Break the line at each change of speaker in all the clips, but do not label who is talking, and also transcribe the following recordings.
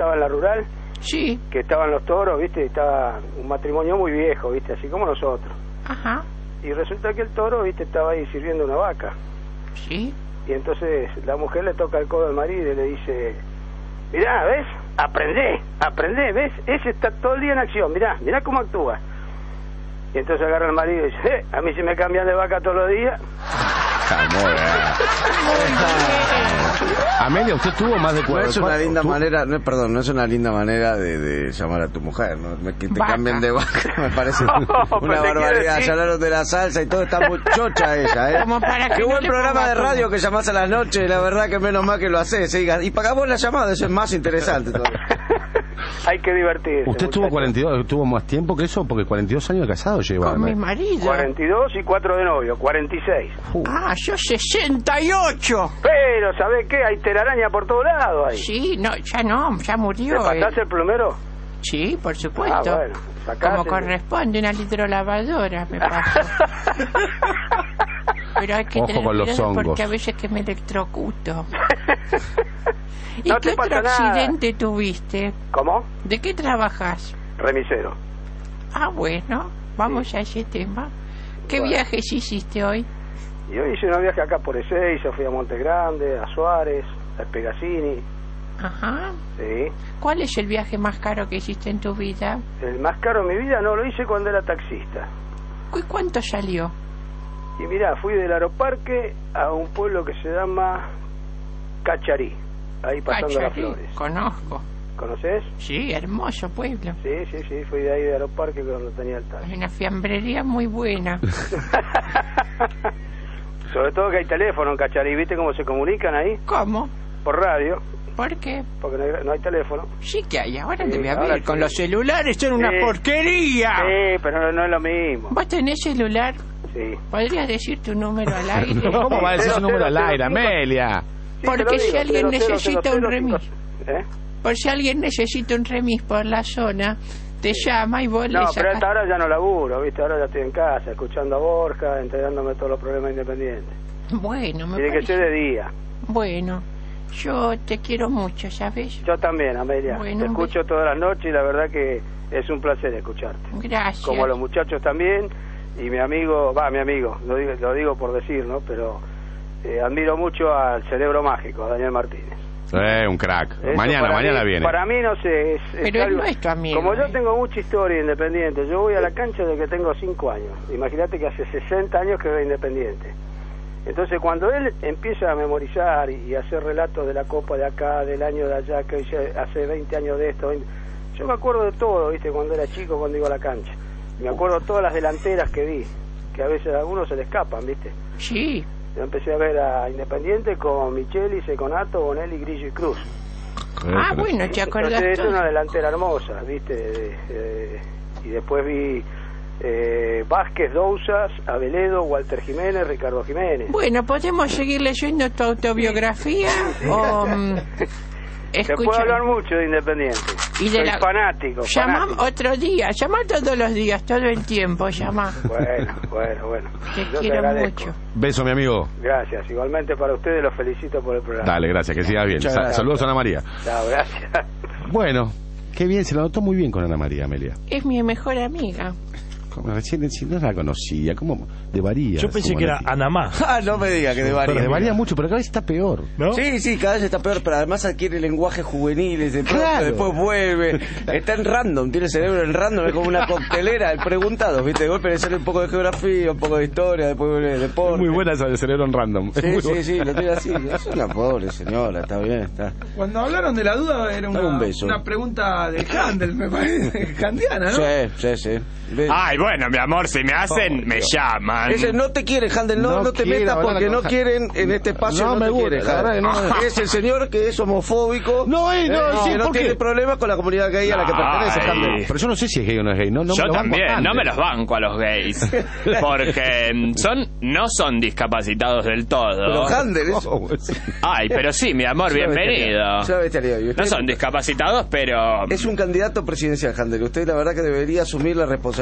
estaba en la rural,
Sí.
que estaban los toros, ¿viste? Estaba un matrimonio muy viejo, ¿viste? Así como nosotros.
Ajá.
Y resulta que el toro, ¿viste? Estaba ahí sirviendo una vaca.
Sí.
Y entonces la mujer le toca el codo al marido y le dice: mirá, ¿ves? Aprendé, ¿ves? Ese está todo el día en acción, mirá cómo actúa. Y entonces agarra el marido y dice: a mí si me cambian de vaca todos los días.
Amelia, usted tuvo más de
No
cuatro.
es una linda manera, no es una linda manera de llamar a tu mujer, ¿no? Que te
Vaca.
cambien de vaca, me parece
No,
una
pero te
barbaridad.
quiero decir-
Ya hablaron de la salsa y todo, está muy chocha ella, ¿eh?
Como para que
Qué
no
buen
le
programa
ponga
de
todo.
radio que llamás a las noches, la verdad que menos mal que lo haces, ¿eh? Y pagamos la llamada, eso es más interesante todavía.
Hay que divertirse.
Usted tuvo
muchachos.
42, tuvo más tiempo que eso, porque 42 años de casado lleva.
Con mi marido.
42 y 4 de novio, 46.
Ah, yo 68.
Pero, ¿sabés qué? Hay telaraña por todos lados ahí.
Sí, no, ya
¿Te
murió.
pasás el plumero?
Sí, por supuesto.
Ah, bueno, sacate.
Como corresponde, una hidrolavadora me paso. Pero hay que
Ojo
tener
con los
cuidado
hongos.
porque a veces que me electrocuto. ¿Y
No
qué
te pasa
otro
nada.
accidente tuviste?
¿Cómo?
¿De qué trabajas?
Remisero.
Ah, bueno, vamos a ese tema. ¿Qué
Bueno.
viajes hiciste hoy?
Y hoy hice un viaje acá por Ezeiza, fui a Monte Grande, a Suárez, a Espegasini.
Ajá.
Sí.
¿Cuál es el viaje más caro que hiciste en tu vida?
El más caro de mi vida no lo hice cuando era taxista.
¿Y cuánto salió?
Y mirá, fui del Aeroparque a un pueblo que se llama Cacharí, ahí pasando las
Cacharí,
flores.
conozco.
¿Conoces?
Sí, hermoso pueblo.
Sí, fui de ahí de Aeroparque cuando tenía el taxi.
Hay una fiambrería muy buena.
Sobre todo que hay teléfono en Cacharí, ¿viste cómo se comunican ahí?
¿Cómo?
Por radio,
¿Por qué?
porque no hay teléfono.
Sí que hay, ahora
Sí,
debe
ahora
haber.
sí.
Con los celulares son una
Sí.
porquería.
Sí, pero no es lo mismo.
¿Vos tenés celular?
Sí.
¿Podrías decir tu número al aire?
¿Cómo va a decir su número al aire,
005?
Amelia?
Sí,
Porque
te lo
si
digo,
alguien
00
necesita un
00
remis.
¿Eh?
Por si alguien necesita un remis por la zona, te llama y vos le
No, pero
sacás.
hasta ahora ya no laburo, ¿viste? Ahora ya estoy en casa, escuchando a Borja, enterándome todos los problemas independientes.
Bueno, me
Tiene que
parece.
ser de día.
Bueno, yo te quiero mucho, ¿sabes?
Yo también, Amelia.
Bueno,
Te
un
escucho todas las noches y la verdad que es un placer escucharte.
Gracias.
Como a los muchachos también, y mi amigo, lo digo por decir, ¿no? Pero admiro mucho al cerebro mágico, a Daniel Martínez.
Un crack.
Eso
Mañana
para mí,
viene.
Para mí, no sé, es
Pero él
algo-
no es tu amigo,
Como yo
¿eh?
tengo mucha historia independiente, yo voy a la cancha desde que tengo 5 años. Imagínate que hace 60 años que veo Independiente. Entonces, cuando él empieza a memorizar y hacer relatos de la Copa de acá, del año de allá, que hace 20 años de esto, yo me acuerdo de todo, ¿viste? Cuando era chico, cuando iba a la cancha. Me acuerdo todas las delanteras que vi, que a veces a algunos se le escapan, ¿viste?
Sí.
Yo empecé a ver a Independiente con Micheli, Seconato, Bonelli, Grillo y Cruz.
Ah, bueno, te acordás
Entonces, es
todo.
una delantera hermosa, ¿viste? Y después vi Vázquez, Dousas, Aveledo, Walter Jiménez, Ricardo Jiménez.
Bueno, ¿podemos seguir leyendo tu autobiografía? O,
Se puede hablar mucho de Independiente.
Y de
Soy
la-
fanático.
Llama
fanático.
otro día, llama todos los días, todo el tiempo, llama.
Bueno.
Te
Yo
quiero
agradezco.
mucho.
Beso, mi amigo.
Gracias. Igualmente para ustedes, los felicito por el programa.
Dale, gracias, que siga bien.
Muchas gracias.
Saludos a Ana María.
Chao, gracias.
Bueno, qué bien, se lo notó muy bien con Ana María, Amelia.
Es mi mejor amiga.
Como recién si no la conocía, ¿cómo? De varía.
Yo pensé que era Anamá.
Ah, no me diga que de
Pero
varias.
de varía mucho, pero cada vez está peor.
¿No?
Sí, cada vez está peor, pero además adquiere lenguajes juveniles, de pronto,
Claro.
después vuelve. Está en random, tiene el cerebro en random, es como una coctelera de preguntados, ¿viste? De golpe le sale un poco de geografía, un poco de historia, después vuelve de deporte.
Muy buena esa de cerebro en random. Es muy buena.
Sí, lo tiene así. Es una pobre señora, está bien, está.
Cuando hablaron de la duda era
Dame un beso.
una pregunta de Handel, me parece, kandiana, ¿no?
Sí.
Ay, bueno, mi amor, si me hacen, me llaman.
Ese no te quiere, Handel, no te
quiero
metas
hablar
porque
con
no
Handel.
quieren en este espacio.
No me
te
gusta,
quieren,
la verdad que no.
Handel. Es el señor que es homofóbico.
No, sí,
que no
¿por qué?
tiene problemas con la comunidad gay a la que pertenece,
Ay.
Handel.
Pero yo no sé si es gay o no es gay. No,
Yo
me lo banco
también,
bastante.
no me los banco a los gays. Porque no son discapacitados del todo.
Pero Handel es.
Ay, pero sí, mi amor, bienvenido.
Ya ves, y usted
No son discapacitados, pero...
es un candidato presidencial, Handel. Usted la verdad que debería asumir la responsabilidad que tiene.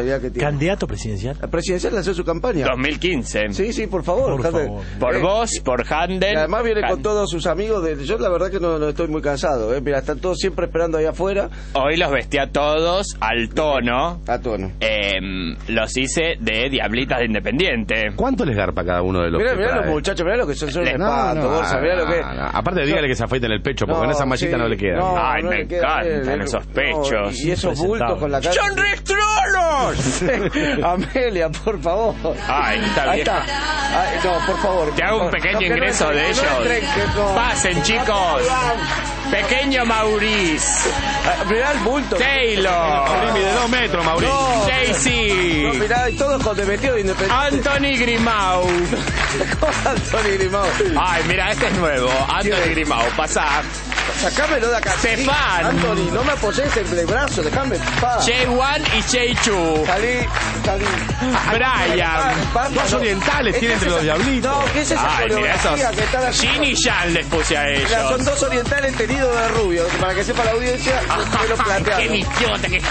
¿Candidato presidencial?
La presidencial lanzó su campaña.
2015.
Sí, por favor.
Por
Handel.
favor.
Por vos, por Handel.
Y además viene con todos sus amigos. Yo la verdad que no estoy muy cansado. Mira, están todos siempre esperando ahí afuera.
Hoy los vestí a todos al tono.
A tono.
Los hice de Diablitas de Independiente.
¿Cuánto les garpa cada uno de los
Mirá
que trae?
los muchachos, mirá lo que son un
No,
espanto, Borja, mirá lo que...
no. Aparte dígale que se afeiten el pecho, porque en esa mallita no le queda.
Ay, me
le queda bien,
encantan esos pechos.
y esos bultos con la cara...
¡Son restrolos!
Amelia, por favor.
Ay, está
Ahí
bien.
está. Ay, no, por favor.
Te hago un pequeño ingreso de ellos. Pasen, chicos. Pequeño Maurice.
Mirá el bulto.
Taylor.
Primi de 2 metros, Mauricio.
No,
Jay-Z.
mirá, y todos con de metido de Independiente.
Anthony Grimau.
Anthony Grimao.
Ay, mira, este es nuevo. Anthony Grimau, pasá.
Sacámelo de acá.
Stefan.
Anthony, no me apoyes el brazo, déjame en paz.
J1 y J2.
Salí.
Brian.
Dos orientales tienen entre los diablitos.
No, ¿qué es esa
Ay, mira
coreografía que están
esos.
haciendo?
Gin y Jan les puse a ellos.
Mira, son dos orientales tenidos de rubio, para que sepa la audiencia, me lo
Qué
plantearon.
idiota que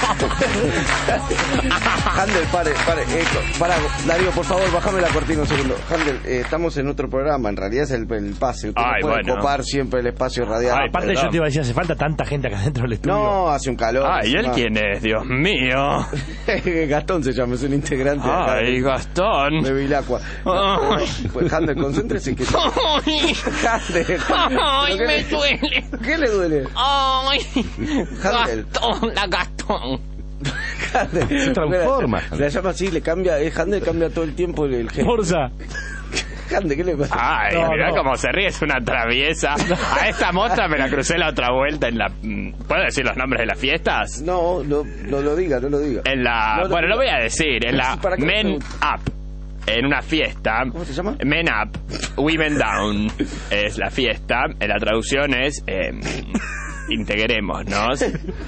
Handel, pare, para, Darío, por favor, bájame la cortina un segundo. Handel, estamos en otro programa, en realidad es el pase. Usted
Ay,
no puede
bueno.
copar siempre el espacio radial.
Ay,
Aparte yo te iba a decir, hace falta tanta gente acá dentro del estudio.
No, hace un calor.
Ay, ¿y él quién es? Dios mío.
Gastón se llama, es un integrante de acá
Ay,
de
Gastón.
Vilacua.
Ay.
Pues Handel, concéntrese que...
Ay,
Handel.
ay,
¿Pero
me duele.
¿Qué le duele?
Ay,
Handel.
Gastón, la Gastón.
Handel.
Se transforma.
Le llama así, le cambia, Handel cambia todo el tiempo el gesto.
Forza.
Handel, ¿qué le pasa?
Ay,
No,
mirá
no.
cómo se ríe, es una traviesa. A esta mostra me la crucé la otra vuelta en la... ¿Puedo decir los nombres de las fiestas?
No lo diga, no lo diga.
En la...
No, no,
bueno,
no.
lo voy a decir. En la
¿Para qué me
Men
pregunta?
Up. En una fiesta.
¿Cómo se llama?
Men Up, Women Down. Es la fiesta. La traducción es... integrémonos.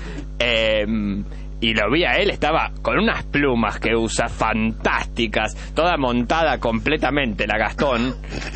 Y lo vi a él, estaba con unas plumas que usa fantásticas, toda montada completamente, la Gastón,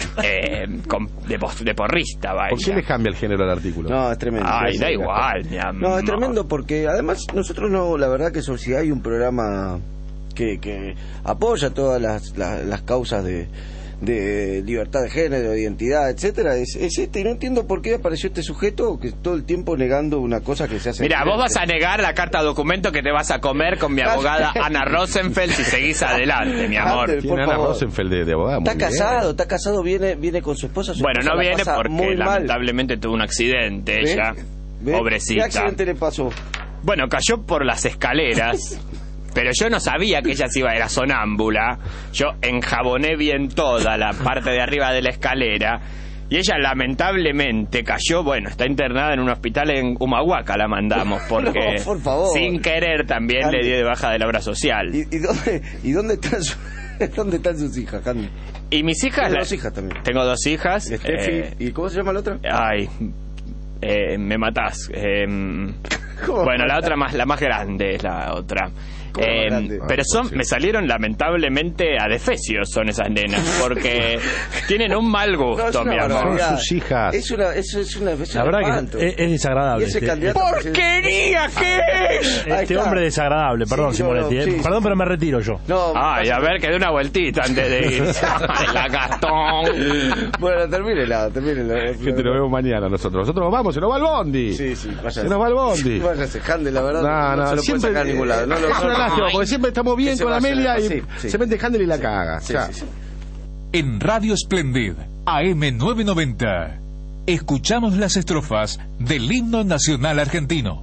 de porrista, vaya.
¿Por qué les cambia el género del artículo?
No, es tremendo.
Ay,
Sí,
da
sí,
igual, mi
No,
amor.
es tremendo porque además nosotros no, la verdad que si hay un programa que apoya todas las causas de libertad de género, de identidad, etcétera, es este, y no entiendo por qué apareció este sujeto que todo el tiempo negando una cosa que se hace.
Mira, vos
diferente.
vas a negar la carta documento que te vas a comer con mi abogada Ana Rosenfeld si seguís adelante, mi amor.
Handel,
Tiene
por
Ana
favor.
Rosenfeld de abogada. muy bien.
Está casado, viene con su esposa. Su
Bueno,
esposa
no
la
viene
pasa
porque
muy mal.
lamentablemente tuvo un accidente
¿Ve?
ella.
¿Ve?
Pobrecita.
¿Qué accidente le pasó?
Bueno, cayó por las escaleras, pero yo no sabía que ella se iba, era sonámbula. Yo enjaboné bien toda la parte de arriba de la escalera y ella lamentablemente cayó, bueno, está internada en un hospital en Humahuaca, la mandamos, porque
No, por favor.
sin querer también le di de baja de la obra social.
¿Y dónde están dónde están sus hijas, Handel?
Y mis hijas...
Tiene dos hijas también.
Tengo 2 hijas.
Steffi, ¿y cómo se llama la otra?
Ay, me matás.
¿Cómo
Bueno, la
matás?
otra la más grande es la otra.
¿Cómo grande?
Pero me salieron lamentablemente adefesios son esas nenas, porque tienen un mal
No, es
gusto,
una
mi amor.
barbaridad.
Son sus hijas.
Es un
La verdad
espanto.
que es desagradable.
Y ese
este,
candidato
¡Porquería que es!
Ahí
este
está.
hombre desagradable, perdón,
Sí, no,
Simonetti.
no, sí,
Perdón,
sí.
pero me retiro yo.
No,
Ay, a ver, que dé una vueltita antes de ir. Ay, la Gastón.
Bueno, termínela.
Gente, nos vemos mañana nosotros. Nosotros nos vamos, se nos va el bondi.
Sí, váyase.
Se nos va el bondi.
Váyase, Handel, la verdad.
No,
se lo
siempre
puede sacar a ningún lado. No,
es una lástima, porque siempre estamos bien
Que se
con
vaya,
Amelia y
sí.
se mete Handel y la caga.
Sí,
O sea,
sí.
En Radio Splendid, AM 990, escuchamos las estrofas del himno nacional argentino.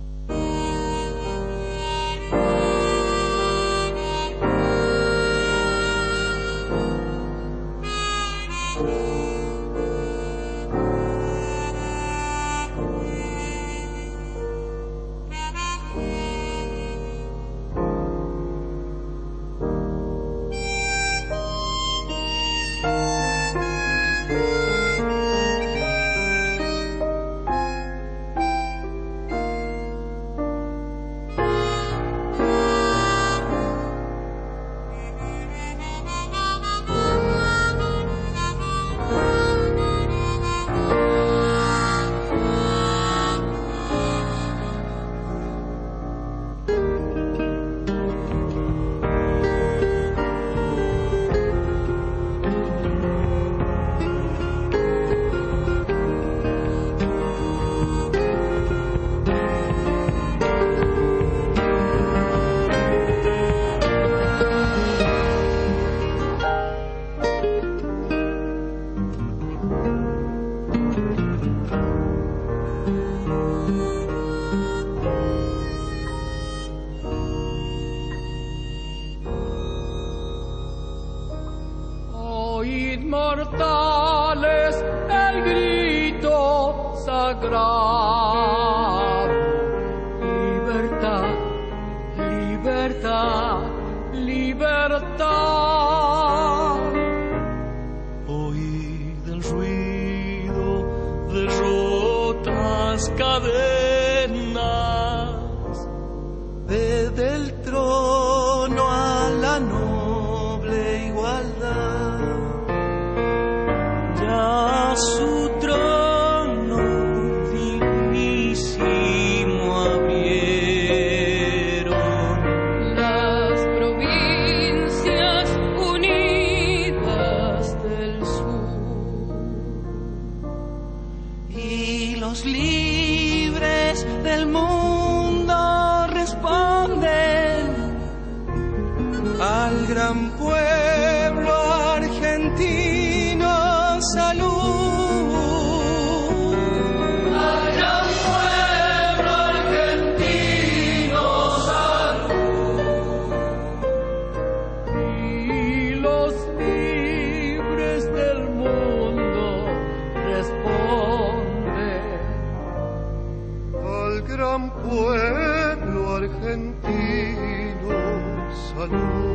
sagrado. Libertad, libertad, libertad. Oíd el ruido de rotas cadenas. Ve del trono a la noble igualdad. Ya su trono dignísimo abrieron las provincias unidas del sur, y los libres del mundo responden al gran pueblo argentino. Salud al gran pueblo argentino, salud. Y los libres del mundo responden al gran pueblo argentino, salud.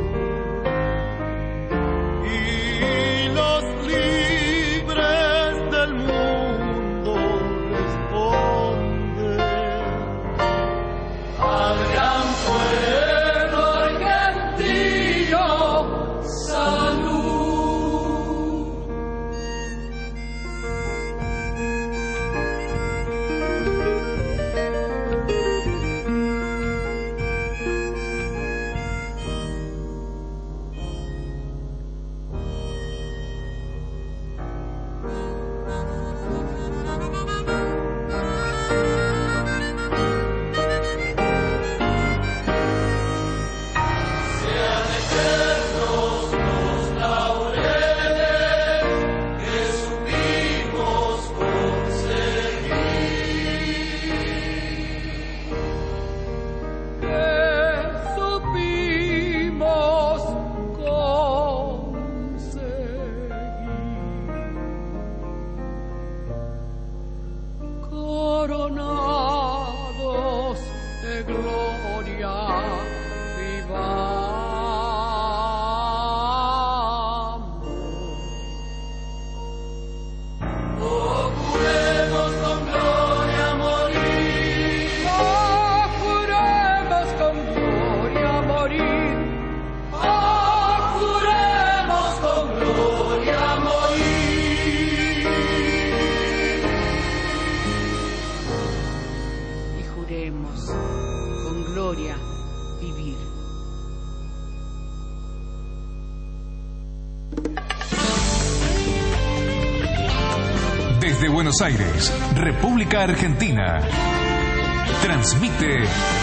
Desde Buenos Aires, República Argentina. Transmite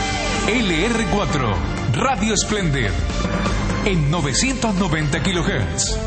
LR4, Radio Splendid, en 990 kHz.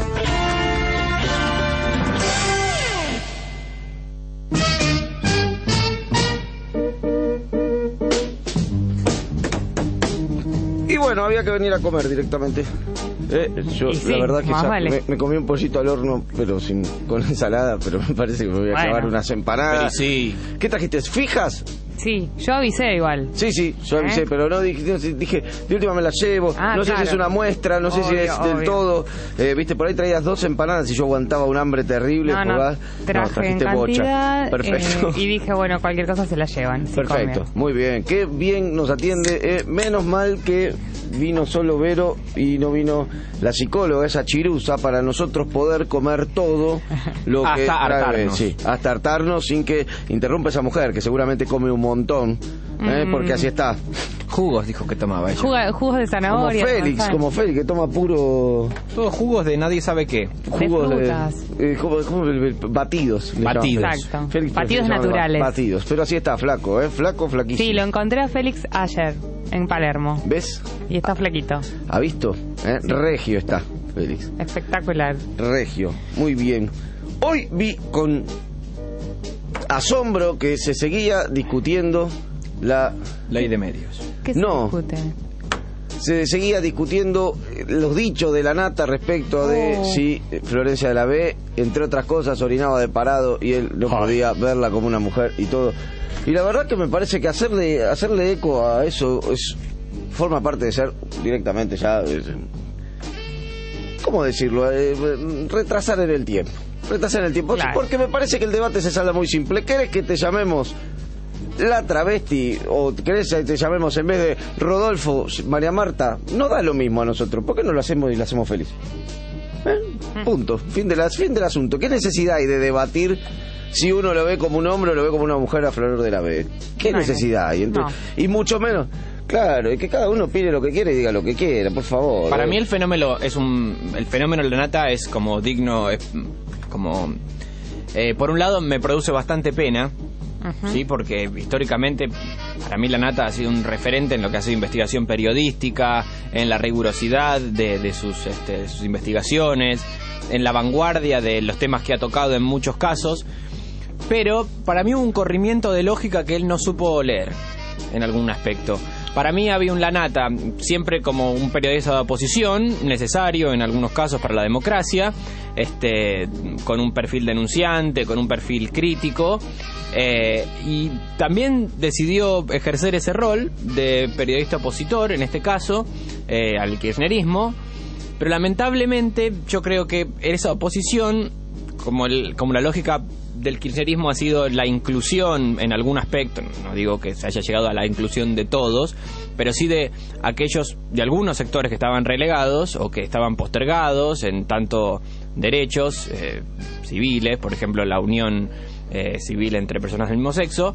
Y bueno, había que venir a comer directamente. Yo
sí,
la verdad que ya
vale.
me comí un pollito al horno, pero con ensalada, pero me parece que me voy a clavar unas empanadas.
Sí.
¿Qué trajiste? ¿Fijas?
Sí, yo avisé igual.
Sí, yo avisé, pero no dije, de última me las llevo. No sé si es una muestra, no sé si es del todo. Viste, por ahí traías 2 empanadas y yo aguantaba un hambre terrible.
Traje en cantidad.
Perfecto.
Y dije, bueno, cualquier cosa se la llevan.
Perfecto, muy bien. Qué bien nos atiende. Menos mal que vino solo Vero y no vino la psicóloga, esa chirusa, para nosotros poder comer todo lo que
hasta hartarnos.
Sí, hasta hartarnos sin que interrumpa esa mujer, que seguramente come un montón, porque así está.
Jugos dijo que tomaba ella.
Jugos de zanahoria.
Como Félix, que toma puro...
Todos jugos de nadie sabe qué.
Jugos de batidos.
Exacto.
Félix
batidos naturales.
Batidos, pero así está, flaco, flaquísimo.
Sí, lo encontré a Félix ayer, en Palermo.
¿Ves?
Y está flaquito.
¿Ha visto? Sí. Regio está, Félix.
Espectacular.
Regio, muy bien. Hoy vi con asombro que se seguía discutiendo la
ley de medios.
¿Qué se discute?
se seguía discutiendo los dichos de la nata respecto de si Florencia de la B, entre otras cosas, orinaba de parado y él no podía verla como una mujer y todo. Y la verdad que me parece que hacerle eco a eso forma parte de ser directamente ya, ¿cómo decirlo? Retrasar en el tiempo. Claro. Porque me parece que el debate se salda muy simple. ¿Querés que te llamemos la travesti o querés que te llamemos en vez de Rodolfo, María Marta? No da lo mismo a nosotros. ¿Por qué no lo hacemos y la hacemos feliz? Punto. Fin del asunto. ¿Qué necesidad hay de debatir si uno lo ve como un hombre o lo ve como una mujer a Flor de la B? ¿Qué necesidad hay? Entonces, y mucho menos... Claro, es que cada uno opine lo que quiere y diga lo que quiera, por favor.
Para mí el fenómeno de la nata es como digno, es como... por un lado me produce bastante pena, ¿sí? Porque históricamente para mí la nata ha sido un referente en lo que ha sido investigación periodística, en la rigurosidad de sus investigaciones, en la vanguardia de los temas que ha tocado en muchos casos, pero para mí hubo un corrimiento de lógica que él no supo leer en algún aspecto. Para mí había un Lanata siempre como un periodista de oposición, necesario en algunos casos para la democracia, con un perfil denunciante, con un perfil crítico, y también decidió ejercer ese rol de periodista opositor, en este caso, al kirchnerismo, pero lamentablemente yo creo que esa oposición, como la lógica del kirchnerismo ha sido la inclusión en algún aspecto, no digo que se haya llegado a la inclusión de todos, pero sí de algunos sectores que estaban relegados o que estaban postergados en tanto derechos civiles, por ejemplo la unión civil entre personas del mismo sexo,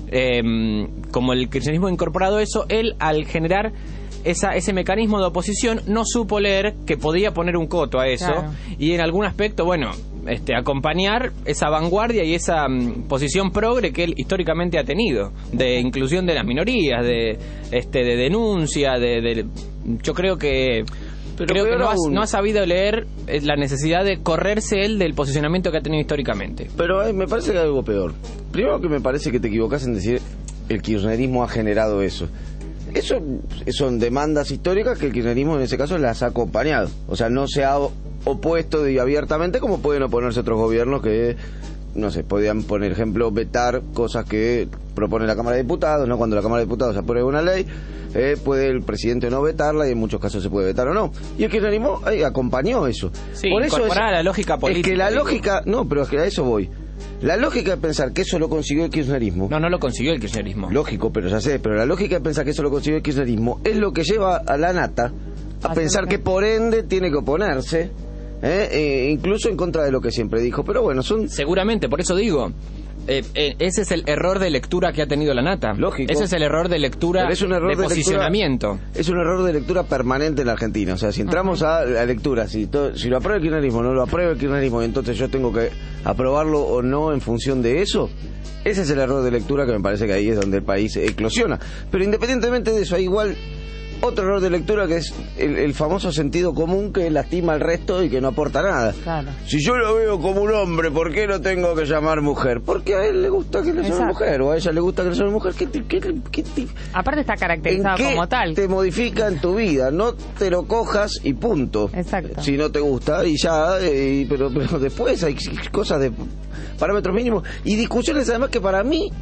como el kirchnerismo ha incorporado eso, él al generar ese mecanismo de oposición no supo leer que podía poner un coto a eso, claro. Y en algún aspecto, acompañar esa vanguardia y esa posición progre que él históricamente ha tenido, de inclusión de las minorías, de denuncia, yo creo que no ha sabido leer la necesidad de correrse él del posicionamiento que ha tenido históricamente.
Pero me parece que hay algo peor. Primero que me parece que te equivocas en decir el kirchnerismo ha generado eso. Eso son demandas históricas que el kirchnerismo en ese caso las ha acompañado. O sea, no se ha opuesto abiertamente como pueden oponerse otros gobiernos que, no sé, podían, por ejemplo, vetar cosas que propone la Cámara de Diputados, ¿no? Cuando la Cámara de Diputados aprueba una ley, puede el presidente no vetarla y en muchos casos se puede vetar o no. Y el kirchnerismo acompañó eso.
Sí,
por eso
incorporar la lógica política.
Es que la lógica... No, pero es que a eso voy. La lógica de pensar que eso lo consiguió el kirchnerismo...
No lo consiguió el kirchnerismo.
Lógico, pero ya sé, pero la lógica de pensar que eso lo consiguió el kirchnerismo es lo que lleva a la nata a pensar que por ende tiene que oponerse, incluso en contra de lo que siempre dijo. Pero bueno,
seguramente, por eso digo... ese es el error de lectura que ha tenido la nata.
Lógico.
Ese es el error de lectura, de posicionamiento.
Es un error de lectura permanente en la Argentina. O sea, si entramos a la lectura, si lo aprueba el kirchnerismo, no lo aprueba el kirchnerismo, y entonces yo tengo que aprobarlo o no en función de eso, ese es el error de lectura que me parece que ahí es donde el país eclosiona. Pero independientemente de eso, hay igual otro error de lectura que es el famoso sentido común que lastima al resto y que no aporta nada.
Claro.
Si yo lo veo como un hombre, ¿por qué no tengo que llamar mujer? Porque a él le gusta que le llame mujer, o a ella le gusta que le llame mujer.
Aparte está caracterizado como tal.
Te modifica en tu vida, no te lo cojas y punto.
Exacto.
Si no te gusta y ya, pero después hay cosas de parámetros mínimos y discusiones además que para mí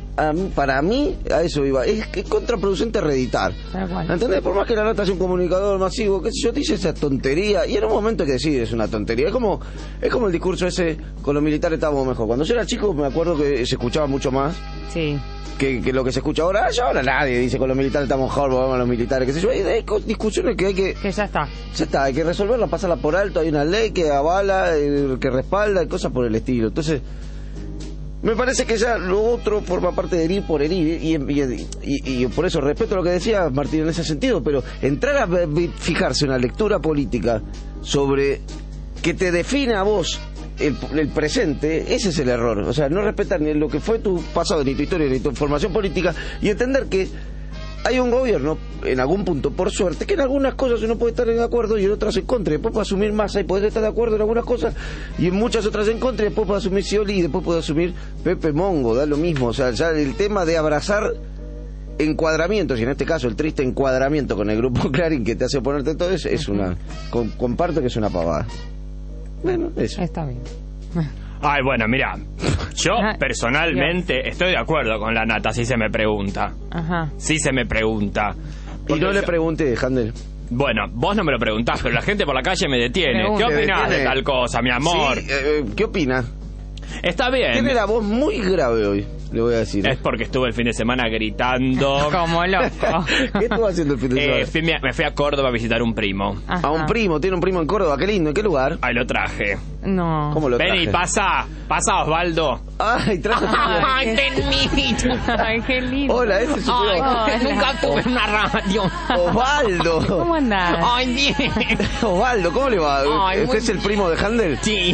a eso iba, es contraproducente reeditar. ¿Entendés? Por más que la nata sea un comunicador masivo, qué sé yo, te dice esa tontería y en un momento hay que decir es una tontería. Es como el discurso ese, con los militares estábamos mejor. Cuando yo era chico me acuerdo que se escuchaba mucho más.
Sí.
Que lo que se escucha ahora nadie dice con los militares estamos mejor, vamos a los militares, qué sé yo. Hay discusiones que hay que
ya está,
hay que resolverla, pasarla por alto, hay una ley que avala, que respalda, y cosas por el estilo. Entonces me parece que ya lo otro forma parte de herir por herir y por eso respeto lo que decía Martín en ese sentido, pero entrar a fijarse una lectura política sobre que te define a vos el presente, ese es el error. O sea, no respetar ni lo que fue tu pasado, ni tu historia, ni tu formación política, y entender que hay un gobierno, en algún punto, por suerte, que en algunas cosas uno puede estar de acuerdo y en otras en contra. Después puede asumir Massa y puede estar de acuerdo en algunas cosas y en muchas otras en contra. Y después puede asumir Scioli y después puede asumir Pepe Mongo, da lo mismo. O sea, ya el tema de abrazar encuadramientos, y en este caso el triste encuadramiento con el grupo Clarín que te hace ponerte todo eso, es una... comparto que es una pavada. Bueno, eso.
Está bien.
Ay, bueno, mira, yo personalmente estoy de acuerdo con la Nata, si se me pregunta.
Ajá.
Si se me pregunta.
Y no le pregunté, Handel.
Bueno, vos no me lo preguntás, pero la gente por la calle me detiene. ¿Qué opinás de tal cosa, mi amor?
Sí, ¿qué opina?
Está bien.
Tiene la voz muy grave hoy, le voy a decir.
Es porque estuve el fin de semana gritando.
Como loco.
¿Qué estuvo haciendo el fin de semana?
Me fui a Córdoba a visitar un primo.
Ajá.
A un primo, tiene un primo en Córdoba, qué lindo, ¿en qué lugar?
Ahí lo traje.
No.
¿Cómo lo traje?
Vení, pasa Osvaldo.
Ay,
Ay, Ay, qué lindo.
Hola, ese es su primo.
Nunca tuve una radio.
Osvaldo.
¿Cómo andás?
Ay, bien.
Osvaldo, ¿cómo le va?
Ay,
¿Usted es el primo de Handel?
Sí.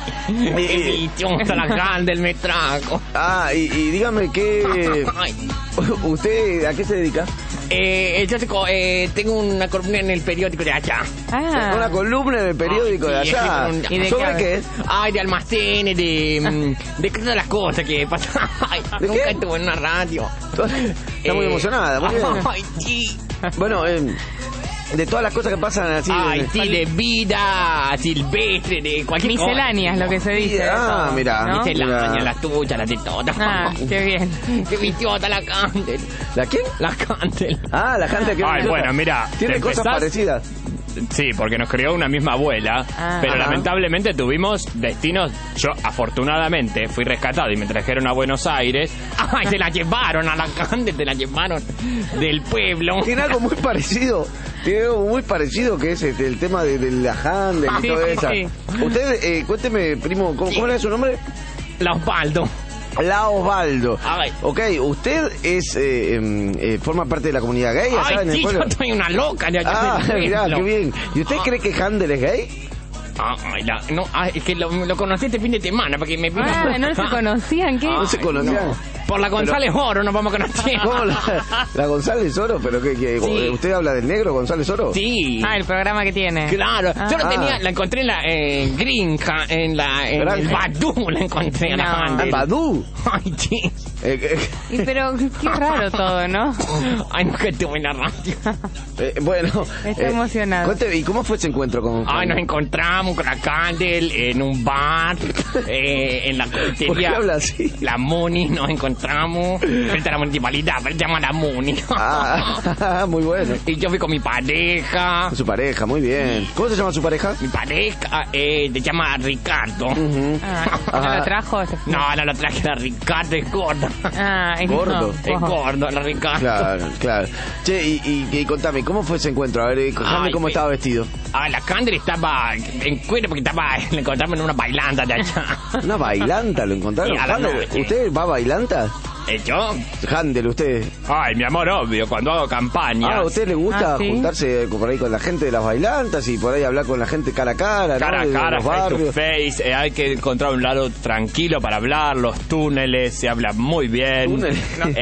La Handel me trajo.
Ah, y dígame qué... ¿Usted a qué se dedica?
Yo tengo una columna en el periódico de allá.
Una columna en el periódico de allá. ¿Sobre qué?
Ay, de almacenes, de todas las cosas que pasan. Ay, nunca estuve en una radio.
Está muy emocionada, muy bien.
Ay, sí.
Bueno, de todas las cosas que pasan así.
Ay, sí, de vida silvestre, de cualquier
misceláneas, lo que se dice.
Ah, mira.
¿no?
Misceláneas, las tuyas, las de todas.
Ah, qué bien.
Qué viciota la Candel.
¿La quién?
La Candel.
Ah, la Handel que...
Ay, bueno, mira.
Tiene cosas parecidas.
Sí, porque nos crió una misma abuela, pero lamentablemente tuvimos destinos. Yo, afortunadamente, fui rescatado y me trajeron a Buenos Aires. ¡Ay, se la llevaron a la Candel! Se la llevaron del pueblo.
Tiene algo muy parecido. Tiene algo muy parecido que es el tema de la Handel y todo eso.
Sí.
Usted, cuénteme, primo, ¿cómo era su nombre?
La Osvaldo.
La Osvaldo.
Ay.
Ok, usted es forma parte de la comunidad gay.
Ay, sí, yo soy una loca.
Mirá, qué bien. ¿Y usted cree que Handel es gay?
Es que lo conocí este fin de semana porque me...
¿no se conocían? ¿Qué?
¿No se conocían?
Por la González Oro nos vamos a conocer.
¿Cómo la González Oro? ¿Pero qué?
Sí.
¿Usted habla del negro González Oro?
Sí.
El programa que tiene.
Claro. Yo lo tenía, la encontré en la Grinja, en el Badoo la encontré en la Handel.
¿En Badoo?
Ay, sí.
Pero qué raro todo, ¿no?
Ay, no, que tuve en la radio.
Bueno.
Está emocionado.
Cuénteme, ¿y cómo fue ese encuentro con
Ay, nos encontramos con la Candel en un bar, en la cafetería.
¿Por qué habla así?
La Muni, nos encontramos frente a la municipalidad, pero se llama la Muni.
Muy bueno.
Y yo fui con mi pareja.
Su pareja, muy bien. ¿Cómo se llama su pareja?
Mi pareja se llama Ricardo.
¿No lo trajo?
No lo traje, era Ricardo, es gordo.
Es
gordo.
Es gordo, la Ricardo.
Claro. Che, y contame, ¿cómo fue ese encuentro? A ver, contame cómo estaba vestido.
La Candel estaba en cuero porque le encontramos en una bailanta de allá.
¿Una bailanta lo encontraron?
Sí, a la noche.
¿Usted va a bailanta?
¿Yo?
Handel, usted.
Ay, mi amor, obvio, cuando hago campaña.
¿A usted le gusta
¿sí?
juntarse por ahí con la gente de las bailantas y por ahí hablar con la gente cara a cara?
Cara
¿no?
a cara,
los
face to
barrios.
face. Hay que encontrar un lado tranquilo para hablar. Los túneles se habla muy bien.
¿Túneles?
No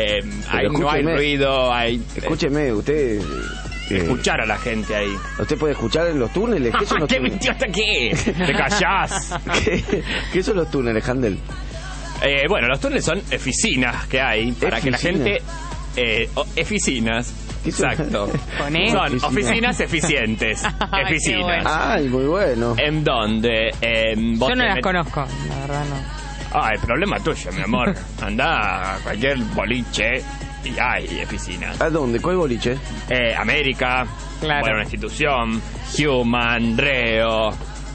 hay ruido.
Escúcheme, usted...
escuchar a la gente ahí.
¿Usted puede escuchar en los túneles? ¿Qué son los
¿Qué
túneles?
idiota que es? Te callás.
¿Qué son los túneles, Handel?
Bueno, los túneles son oficinas que hay para que la gente... oficinas. Exacto. Son oficinas eficientes. Oficinas.
Bueno.
Ay, muy bueno.
¿En dónde?
Yo no las conozco, la verdad no.
El problema tuyo, mi amor. Anda a cualquier boliche y hay oficinas.
¿A dónde? ¿Cuál boliche?
América,
claro.
Buena Institución, Human, Reo.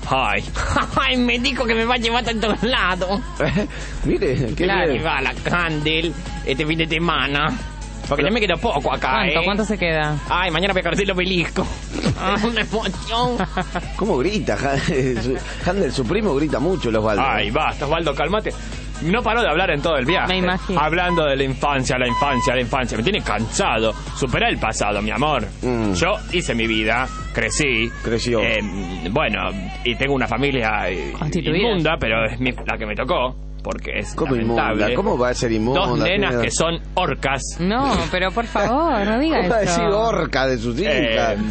Ay, me dijo que me va a llevar a todos lados.
Mire, qué
claro,
bien.
va a la Candel este fin de semana. Porque ya me quedó poco acá,
¿Cuánto se queda?
Ay, mañana voy a cargar el obelisco. Una emoción.
¿Cómo grita? Handel, su primo grita mucho, los Osvaldo.
Ay, basta, Osvaldo, cálmate. No paró de hablar en todo el viaje.
Me imagino.
Hablando de la infancia. Me tiene cansado. Superé el pasado, mi amor. Yo hice mi vida,
Creció.
Bueno, y tengo una familia inmunda, pero es la que me tocó. Porque es
¿Cómo
lamentable.
inmunda? ¿Cómo va a ser inmunda?
2 nenas que son orcas.
No, pero por favor, no digas
¿Cómo va a
eso.
decir orca de sus hijas?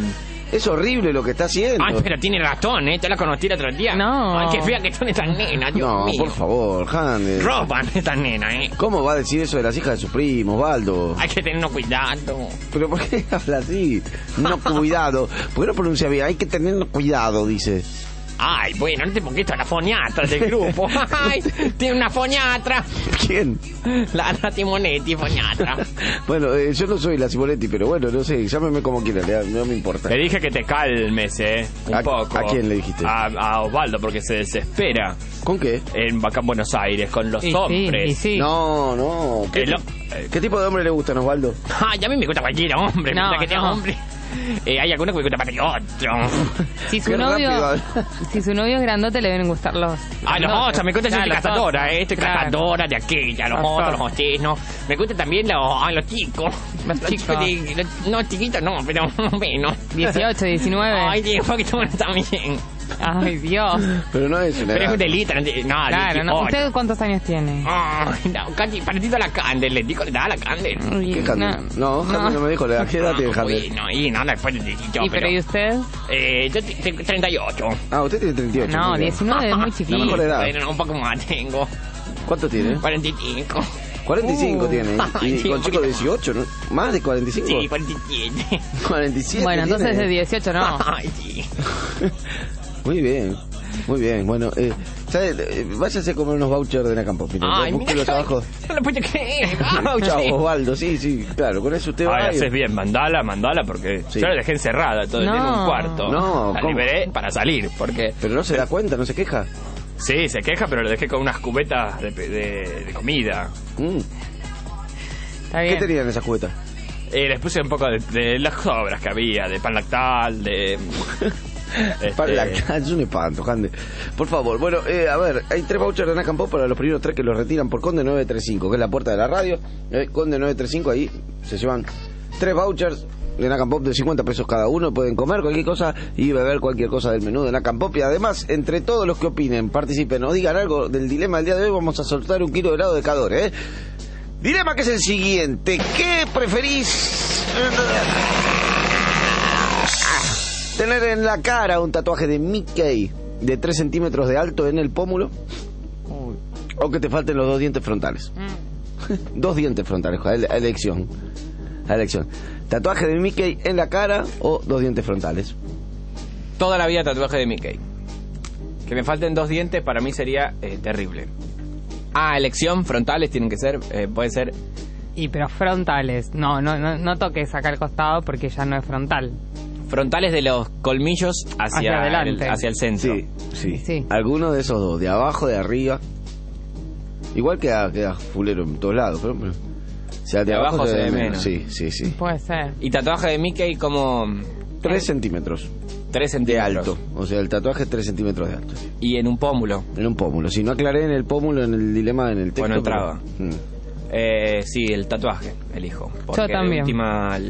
Es horrible lo que está haciendo.
Ay, pero tiene razón, ¿eh? Te la conocí el otro día.
No.
Ay, qué fea que son estas nenas, Dios
No,
mío.
por favor, Handel.
Roban estas nenas, ¿eh?
¿Cómo va a decir eso de las hijas de sus primos, Osvaldo?
Hay que tener cuidado.
¿Pero por qué habla así? No, cuidado. ¿Por qué no pronuncia bien? Hay que tener cuidado, dice.
Ay, bueno, no te pongas esto a la foniatra del grupo. Ay, tiene una foniatra.
¿Quién?
La Simonetti, foniatra.
Bueno, yo no soy la Simonetti, pero bueno, no sé, llámeme como quiera, no me importa.
Le dije que te calmes, un poco.
¿A quién le dijiste?
A Osvaldo, porque se desespera.
¿Con qué?
Acá en Buenos Aires, con los hombres.
Sí.
No. ¿Qué tipo de hombre le gustan, Osvaldo?
Ay, a mí me gusta cualquier hombre,
No,
que sea hombre. Hay algunos que me gustan más que otros.
Si su novio es grandote, le deben gustar los...
Ay, los otros, me gusta, yo soy cazadora, estoy
claro.
cazadora de aquella, los otros, los mostenos. Me gustan también los chicos.
Los chicos.
No, chiquitos no, pero menos.
18, 19.
Ay, Dios, porque bueno también.
Ay, Dios.
Pero no es una
Pero es
edad.
un delito, no,
Claro, no. ¿Usted cuántos años tiene?
Ay, no, casi parecido a la Candel, le digo, le da a la Candel.
¿Qué Handel? No, Handel no me dijo, ¿a qué edad tiene Handel?
No, y no, después de 18.
¿Pero y usted?
Yo tengo 38.
Ah, usted tiene 38.
No,
muy bien.
19 es muy chiquito.
La mejor edad.
Bueno, un poco más tengo.
¿Cuánto tiene?
45.
45 tiene.
Ay,
Y
sí,
con
un
chico de
poquito
18, ¿no? ¿Más de 45?
Sí, 47.
47.
Bueno, entonces
tiene.
de 18 no.
Ay, sí.
Muy bien. Muy bien, bueno, ¿sabe? Váyase a comer unos vouchers de Nacampo.
Ay,
Búsquelos
mira,
abajo.
no lo puedo creer.
Chao, Osvaldo, sí, claro, con eso usted va.
Ay, haces bien, mandala, porque
Sí.
yo la dejé encerrada todo el día en un cuarto.
No,
la
¿cómo?
liberé para salir, porque...
Pero no se da cuenta, no se queja.
Sí, se queja, pero lo dejé con unas cubetas de comida.
Está
¿Qué
bien.
tenían esas cubetas?
Les puse un poco de las sobras que había, de pan lactal, de...
Para la calle, es un espanto, Jande. Por favor, bueno, a ver, hay 3 vouchers de Nacampo para los primeros 3 que los retiran por Conde 935, que es la puerta de la radio. Conde 935, ahí se llevan 3 vouchers de Nacampo de 50 pesos cada uno. Pueden comer cualquier cosa y beber cualquier cosa del menú de Nacampo. Y además, entre todos los que opinen, participen o digan algo del dilema del día de hoy, vamos a soltar 1 kilo de helado de Cadore, Dilema que es el siguiente: ¿qué preferís? ¿Tener en la cara un tatuaje de Mickey de 3 centímetros de alto en el pómulo? ¿O que te falten los 2 dientes frontales? 2 dientes frontales, a elección. ¿Tatuaje de Mickey en la cara o 2 dientes frontales?
Toda la vida tatuaje de Mickey. Que me falten 2 dientes para mí sería terrible. Elección, frontales tienen que ser, puede ser...
Pero frontales. No toques acá al costado porque ya no es frontal.
Frontales de los colmillos hacia
adelante.
hacia el centro.
Sí. Alguno de esos dos, de abajo, de arriba. Igual queda fulero en todos lados, pero o sea, de abajo se ve menos. Sí.
Puede ser.
Y tatuaje de Mickey como...
3 centímetros.
3
De
centímetros.
alto. O sea, el tatuaje es 3 centímetros de alto.
Y en un pómulo.
En un pómulo. Si no aclaré en el pómulo, en el dilema, en el texto.
Bueno, entraba.
Pero,
Sí, el tatuaje, elijo. Porque
Yo también.
De última...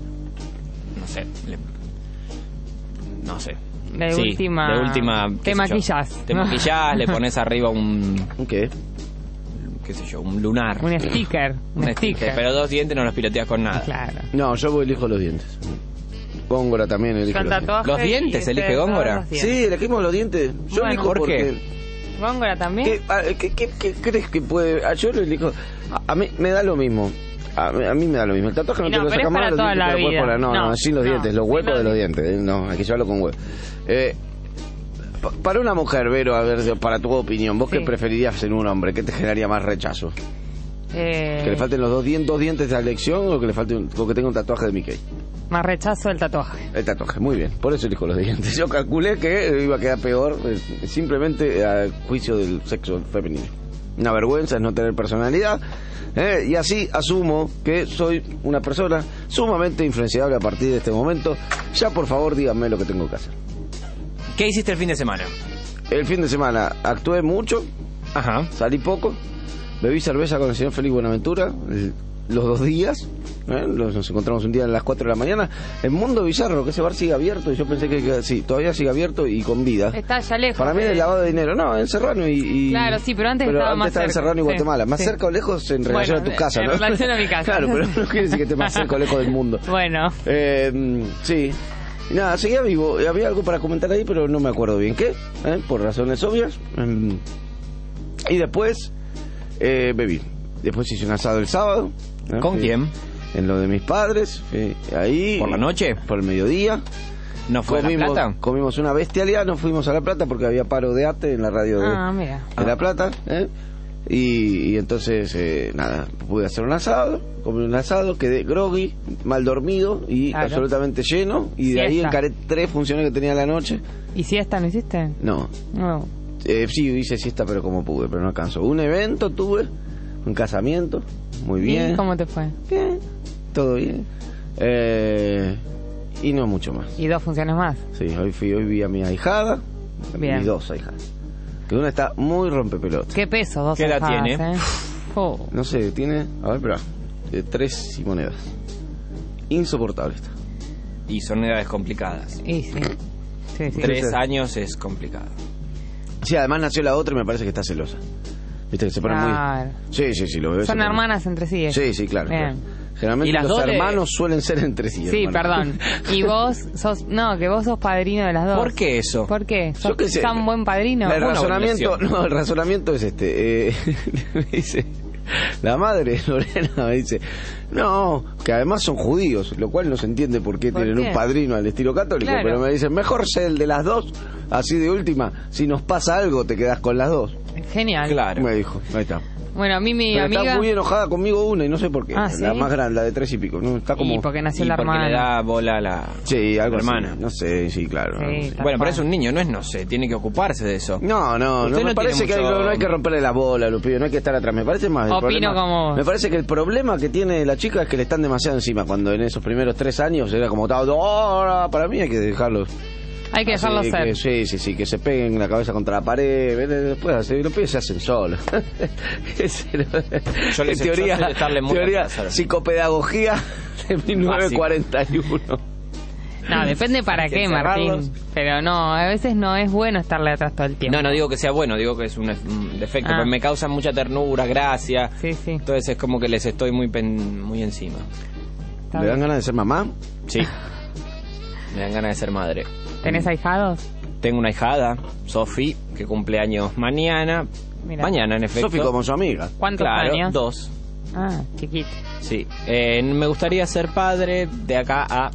No sé.
De última... Te maquillás.
Te maquillás, le pones arriba un...
¿Qué?
qué sé yo, un lunar.
Un sticker.
Un sticker. Pero 2 dientes no los piloteas con nada.
Claro.
No, yo elijo los dientes. Góngora también elige
Con
los dientes.
tatuaje
¿Los dientes
y
elige
todos
Góngora?
los dientes.
Sí, elegimos los dientes. Yo
Bueno,
elijo
¿por
porque...
qué?
¿Góngora también?
¿Qué crees que puede...? Yo lo elijo... A mí me da lo mismo. A mí me da lo mismo. El tatuaje no te lo
pero
saca
es para
más, los
toda
dientes
la
te lo puedes
vida.
poner. No, sin los dientes, los huecos de los dientes. No, hay que llevarlo con huecos. Para una mujer, Vero, a ver, para tu opinión, ¿vos
Sí.
qué preferirías en un hombre? ¿Qué te generaría más rechazo? ¿Que le falten los 2 dientes de la elección o que le falte o que tenga un tatuaje de Mickey?
Más rechazo del tatuaje.
El tatuaje, muy bien. Por eso elijo los dientes. Yo calculé que iba a quedar peor simplemente a juicio del sexo femenino. Una vergüenza es no tener personalidad. Y así asumo que soy una persona sumamente influenciable a partir de este momento. Ya, por favor, díganme lo que tengo que hacer.
¿Qué hiciste el fin de semana?
El fin de semana actué mucho,
Ajá.
salí poco, bebí cerveza con el señor Félix Buenaventura los 2 días. Nos encontramos un día a las 4 de la mañana en Mundo Bizarro, que ese bar sigue abierto y yo pensé que sí, todavía sigue abierto y con vida.
Está ya lejos.
Para mí es lavado de dinero. No, en Serrano y...
Claro, sí, pero antes estaba más
estaba en
cerca.
Serrano y
Sí,
Guatemala. Más
sí.
cerca o lejos en relación
Bueno,
a tu casa,
en
¿no?
relación a mi casa.
Claro, pero no quiere decir que esté más cerca o lejos del mundo.
Bueno.
Sí. Y nada, seguía vivo. Había algo para comentar ahí, pero no me acuerdo bien qué, por razones obvias. Y después bebí. Después hice un asado el sábado.
¿Con quién?
En lo de mis padres. Ahí.
¿Por la noche?
Por el mediodía.
¿No fue a La Plata?
Comimos una bestialidad, nos fuimos a La Plata porque había paro de ATE en la radio de La Plata. Y entonces, nada, pude hacer un asado, comí un asado, quedé groggy, mal dormido y absolutamente lleno. Y de ahí encaré 3 funciones que tenía la noche.
¿Y siesta no hiciste?
No. Sí, hice siesta, pero como pude, pero no alcanzó. Un evento tuve, un casamiento, muy bien.
¿Y cómo te fue?
Bien, todo bien. Y no mucho más.
¿Y 2 funciones más?
Sí, hoy vi a mi ahijada,
bien.
Mis 2 ahijadas. Que una está muy rompepelotas.
¿Qué peso? 2
¿Qué edad
ahijadas,
tiene?
No sé, tiene, a ver, espera, 3 y monedas. Insoportable está.
Y son edades complicadas.
Y sí.
3 años es complicado.
Sí, además nació la otra y me parece que está celosa. Viste que se pone muy... Sí, lo veo.
Son hermanas entre sí.
Sí, claro.
Bien.
Generalmente los hermanos suelen ser entre sí.
Sí,
hermanos.
perdón. Y vos sos... No, que vos sos padrino de las 2.
¿Por qué eso?
¿Por qué?
Yo qué sé.
¿Tan buen padrino?
El razonamiento es este. Me dice... La madre, Lorena, me dice, no, que además son judíos, lo cual no se entiende por qué tienen un padrino al estilo católico, pero me dicen, mejor sé el de las 2, así de última, si nos pasa algo te quedás con las 2.
Genial.
Claro.
Me dijo, ahí está.
Bueno, a mí mi amiga...
Está muy enojada conmigo una y no sé por qué.
¿Sí?
La más grande, la de 3 y pico. ¿No? Está como...
Y porque nació la hermana.
le da bola a la
hermana.
Así.
No sé, sí, claro.
Sí,
bueno, pero es un niño, no sé, tiene que ocuparse de eso.
No me parece que no hay que romperle la bola, Lupillo, no hay que estar atrás. Me parece más...
Opino como...
Me parece que el problema que tiene la chica es que le están demasiado encima. Cuando en esos primeros 3 años era como... para mí hay que dejarlos...
Hay que dejarlo ser.
Sí, que se peguen la cabeza contra la pared. Después los pibes se hacen solos.
Yo les teoría
psicopedagogía de 1941.
No, depende para qué, Martín. Pero no, a veces no es bueno estarle atrás todo el tiempo.
No digo que sea bueno, digo que es un defecto. Porque me causan mucha ternura, gracia.
Sí.
Entonces es como que les estoy muy encima.
¿Le dan ganas de ser mamá?
Sí. Me dan ganas de ser madre.
¿Tenés ahijados?
Tengo una ahijada, Sofi, que cumple años mañana.
Mirá.
Mañana, en efecto.
Sofi como su amiga.
¿Cuántos años?
2.
Ah, chiquito.
Sí. Me gustaría ser padre de acá a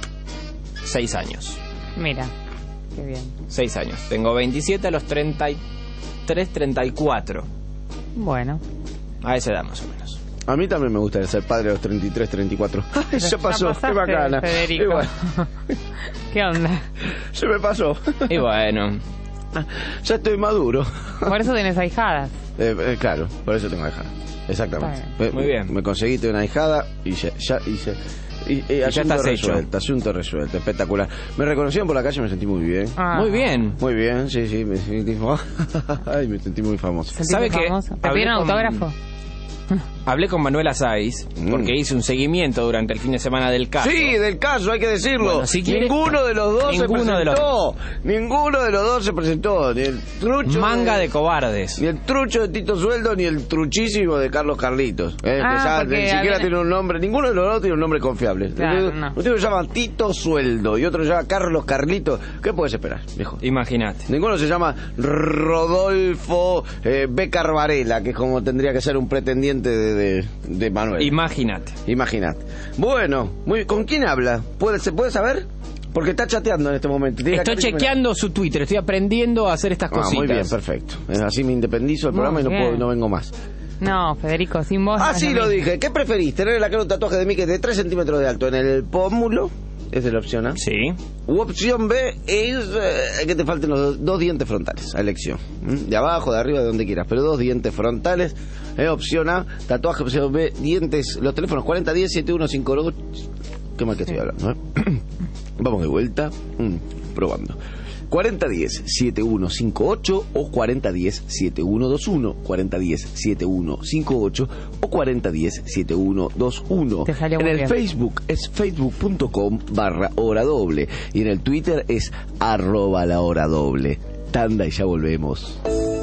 6 años.
Mira, qué bien.
6 años. Tengo 27, a los 33, 34.
Bueno.
A esa edad más o menos.
A mí también me gustaría ser padre a los 33, 34. ¡Ay, ya pasó! ¡Qué bacana!
Federico.
Bueno.
¿Qué onda?
Se me pasó.
Y bueno.
Ya estoy maduro.
Por eso tenés ahijadas.
Claro, por eso tengo ahijada. Exactamente.
Muy bien.
Me conseguí una ahijada y ya hice... Y asunto resuelto, espectacular. Me reconocieron por la calle, me sentí muy bien.
Muy bien.
Muy bien, sí, me sentí... Ay, me sentí muy famoso.
¿Sabe qué?
¿Te pidieron autógrafo?
Hablé con Manuela Sáiz porque hice un seguimiento durante el fin de semana del caso.
Sí, del caso, hay que decirlo.
Bueno, si quiere,
ninguno de los dos se presentó. Ninguno de los dos se presentó. Ni el trucho
Manga de cobardes.
Ni el trucho de Tito Sueldo, ni el truchísimo de Carlos Carlitos. Que ni siquiera tiene un nombre. Ninguno de los dos tiene un nombre confiable.
Claro,
un tipo se llama Tito Sueldo y otro se llama Carlos Carlitos. ¿Qué puedes esperar, viejo?
Imagínate.
Ninguno se llama Rodolfo Becar Varela, que es como tendría que ser un pretendiente de Manuel.
Imagínate.
Bueno, ¿con quién habla? ¿Se puede saber? Porque está chateando en este momento.
Estoy chequeando su Twitter, estoy aprendiendo a hacer estas cositas.
Muy bien, perfecto. Así me independizo del programa y no vengo más.
No, Federico, sin vos.
Así lo dije. ¿Qué preferís? ¿Tener en la cara un tatuaje de Mickey de 3 centímetros de alto en el pómulo? Esa es la opción A.
Sí.
U opción B es que te falten los 2 dientes frontales a elección. De abajo, de arriba, de donde quieras. Pero 2 dientes frontales. Opción A, tatuaje. Opción B, dientes. Los teléfonos 4010-7158. ¿Qué más que estoy hablando? Vamos de vuelta. Probando. 4010-7158 o 4010-7121, 4010-7158 o 4010-7121. En el Facebook es facebook.com/horadoble y en el Twitter es @lahoradoble. Tanda y ya volvemos.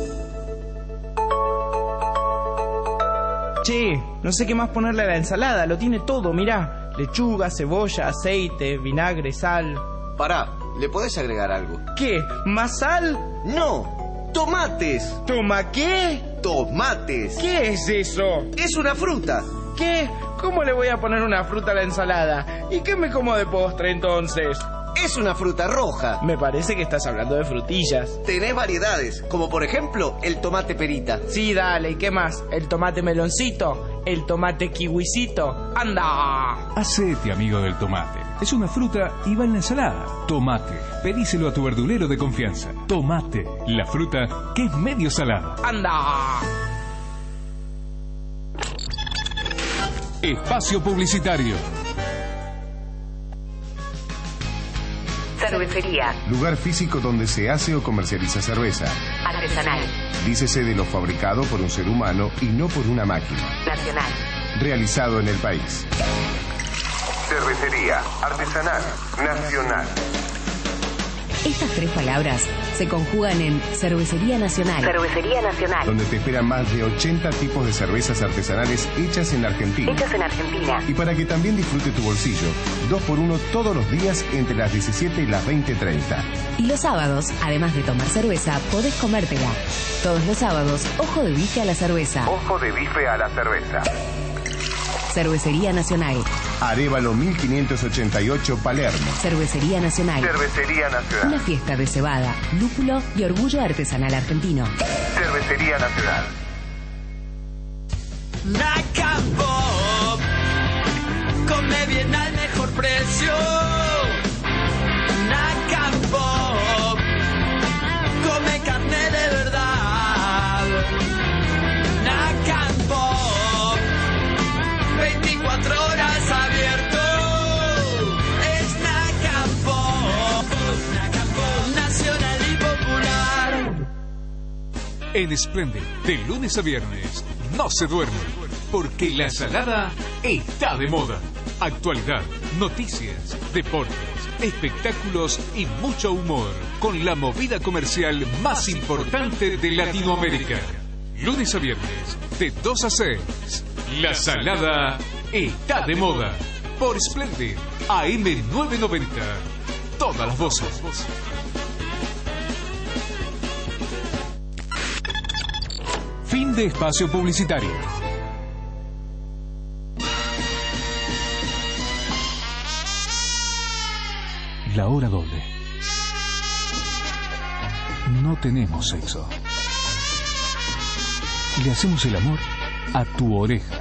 Che, no sé qué más ponerle a la ensalada, lo tiene todo, mirá. Lechuga, cebolla, aceite, vinagre, sal.
Pará, ¿le podés agregar algo?
¿Qué? ¿Más sal?
No, tomates.
¿Toma qué?
Tomates.
¿Qué es eso?
Es una fruta.
¿Qué? ¿Cómo le voy a poner una fruta a la ensalada? ¿Y qué me como de postre entonces?
Es una fruta roja.
Me parece que estás hablando de frutillas.
Tenés variedades, como por ejemplo el tomate perita.
Sí, dale, ¿y qué más? ¿El tomate meloncito? ¿El tomate kiwisito? ¡Anda!
Hacete amigo del tomate. Es una fruta y va en la ensalada. Tomate. Pedíselo a tu verdulero de confianza. Tomate, la fruta que es medio salada.
¡Anda!
Espacio publicitario.
Cervecería.
Lugar físico donde se hace o comercializa cerveza.
Artesanal.
Dícese de lo fabricado por un ser humano y no por una máquina.
Nacional.
Realizado en el país. Cervecería. Artesanal. Nacional.
Estas tres palabras se conjugan en Cervecería Nacional. Cervecería Nacional.
Donde te esperan más de 80 tipos de cervezas artesanales hechas en Argentina.
Hechas en Argentina.
Y para que también disfrute tu bolsillo, 2x1 todos los días entre las 17 y las 20:30.
Y los sábados, además de tomar cerveza, podés comértela. Todos los sábados, ojo de bife a la cerveza.
Ojo de bife a la cerveza.
Cervecería Nacional.
Arévalo 1588 Palermo.
Cervecería Nacional.
Cervecería Nacional.
Una fiesta de cebada, lúpulo y orgullo artesanal argentino.
Cervecería Nacional.
Naca Pop, come bien al mejor precio. Naca Pop, come carne de verdad. Naca Pop, 24 horas abierto. Es Naca Pop, nacional y popular.
En Splendid, de lunes a viernes, no se duerme, porque la ensalada está de moda. Actualidad, noticias, deportes, espectáculos y mucho humor, con la movida comercial más importante de Latinoamérica. Lunes a viernes, de 2 a 6. La salada está de moda. Por Splendid, AM 990. Todas las voces. Fin de espacio publicitario. La hora doble. No tenemos sexo. Le hacemos el amor a tu oreja.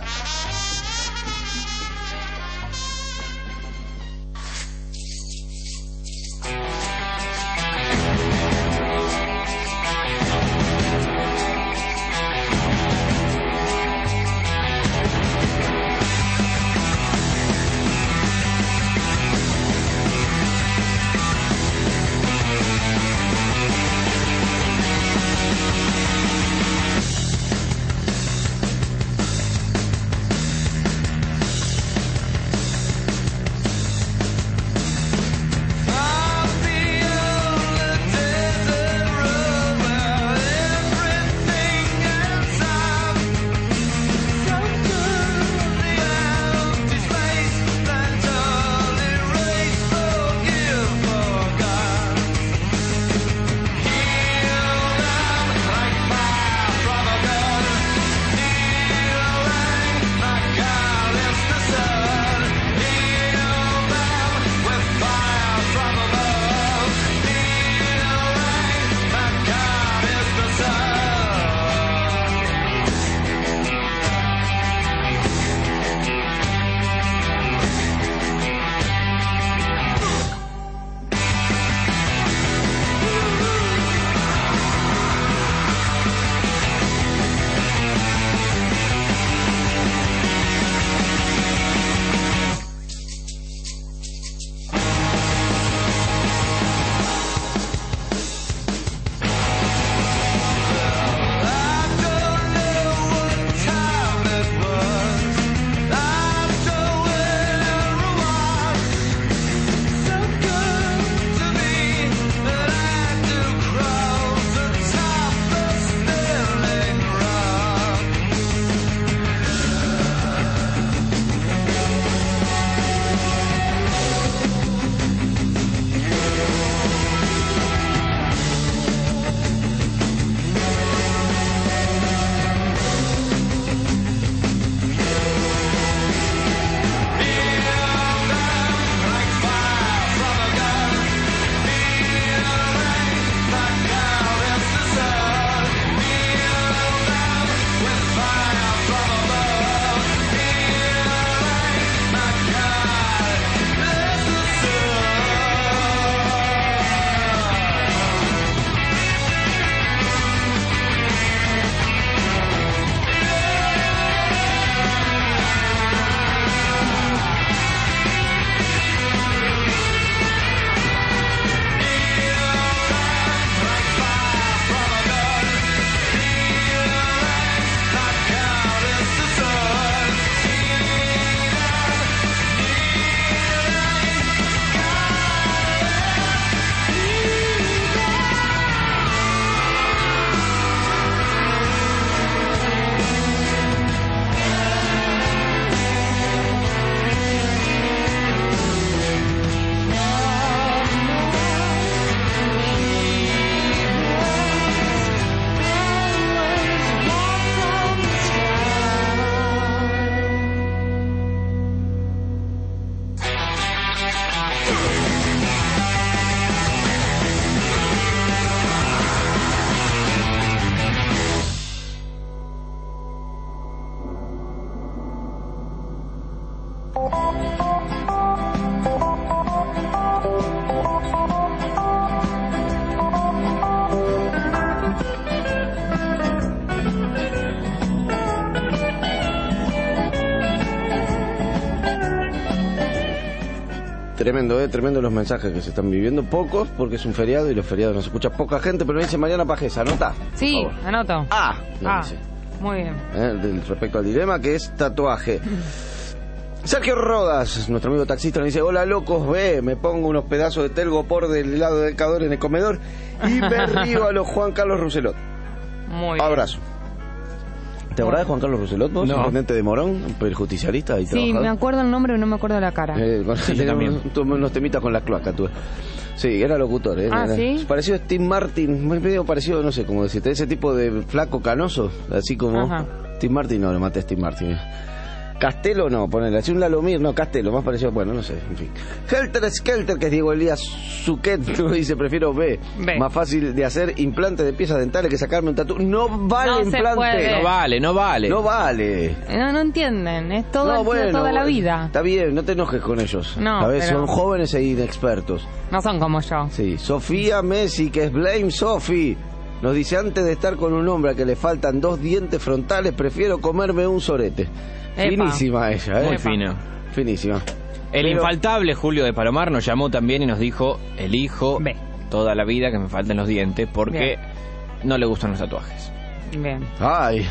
Tremendo los mensajes que se están viviendo. Pocos, porque es un feriado y los feriados nos escucha poca gente, pero me dice Mariana Pajesa, anota.
Sí, anoto.
Dice.
Muy bien.
Respecto al dilema, que es tatuaje. Sergio Rodas, nuestro amigo taxista, nos dice: hola locos, me pongo unos pedazos de telgopor del helado del Cador en el comedor y me río a los Juan Carlos Rousselot.
Muy bien.
Abrazo. ¿Te acordás de Juan Carlos Rousselot, vos?
No.
Intendente de Morón, el justicialista y
Sí,
trabajador.
me acuerdo el nombre, pero no me acuerdo la cara.
Tenía unos temitas con la cloaca, tú. Sí, era locutor.
¿Sí?
Parecido a Steve Martin, medio parecido, no sé cómo decirte, ese tipo de flaco canoso, así como...
Ajá.
Steve Martin, no, lo maté a Steve Martin. Castelo no, ponele, así un Lalomir, no, Castelo, más parecido, bueno, no sé, en fin. Helter Skelter, que es Diego Elías Suquet, dice, prefiero B. Más fácil de hacer implante de piezas dentales que sacarme un tatu. No vale
No se
implante.
puede.
No vale.
No vale.
No entienden, es todo
No, bueno,
toda la vida.
Está bien, no te enojes con ellos.
No,
a veces
pero-
son jóvenes e inexpertos.
No son como yo.
Sí, Sofía Messi, que es Blame Sophie, nos dice: antes de estar con un hombre a que le faltan 2 dientes frontales, prefiero comerme un sorete.
Epa.
Finísima ella,
Muy fino.
Finísima.
El
Pero-
infaltable Julio de Palomar nos llamó también y nos dijo: elijo toda la vida que me falten los dientes porque no le gustan los tatuajes.
Bien.
Ay,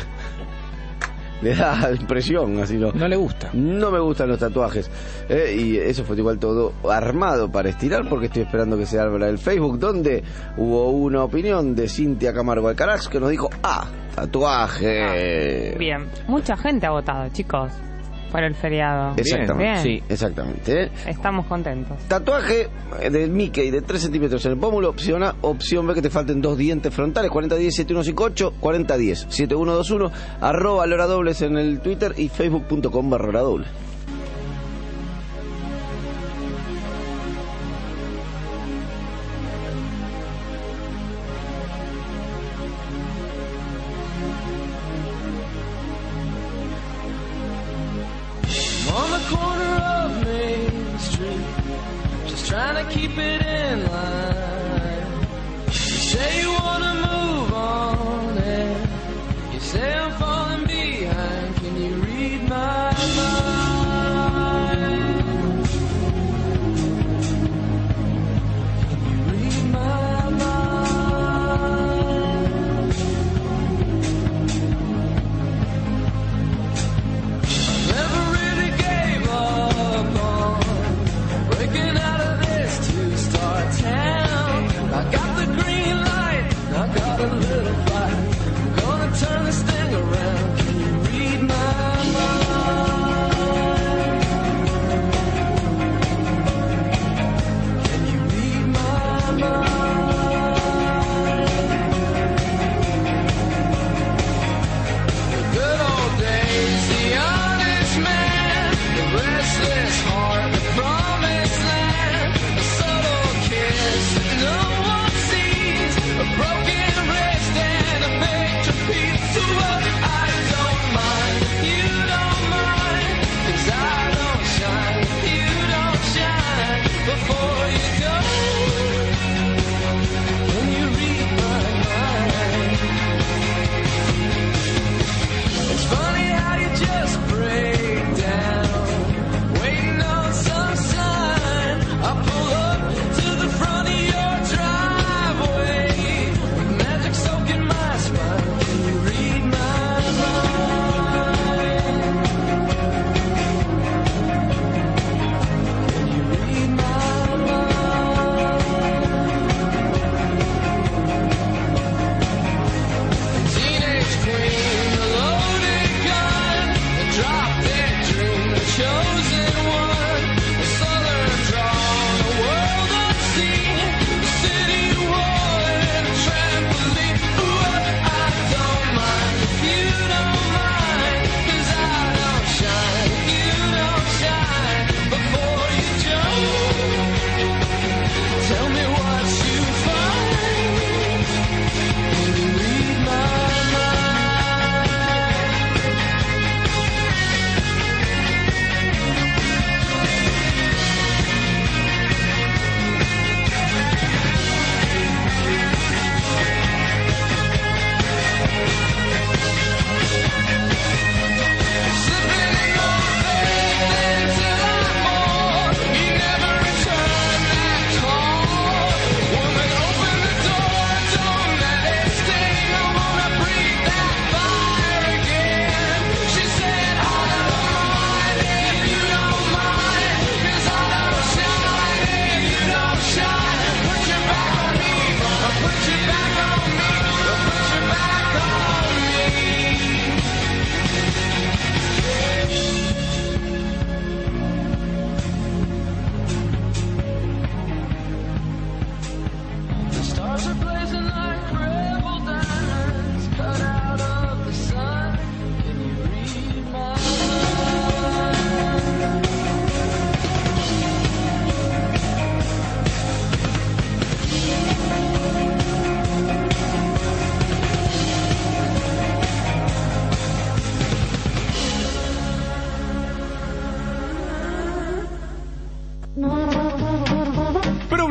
le da impresión, así no
le gusta.
No me gustan los tatuajes. Y eso fue igual todo armado para estirar, porque estoy esperando que se abra el Facebook, donde hubo una opinión de Cintia Camargo Alcaraz que nos dijo: tatuaje.
Bien. Mucha gente ha votado, chicos, por el feriado.
Exactamente.
Bien.
Sí, exactamente.
Estamos contentos.
Tatuaje del Mickey de 3 centímetros en el pómulo, opción A. Opción B, que te falten 2 dientes frontales. 4010-7158, 4010-7121, @LoraDobles en el Twitter y facebook.com/LoraDobles.
I'm on the corner of Main Street, just trying to keep it in line. You say you wanna move on, and you say I'm falling behind. Can you read my mind? Can you read my mind? Never really gave up on breaking out of this two-star town.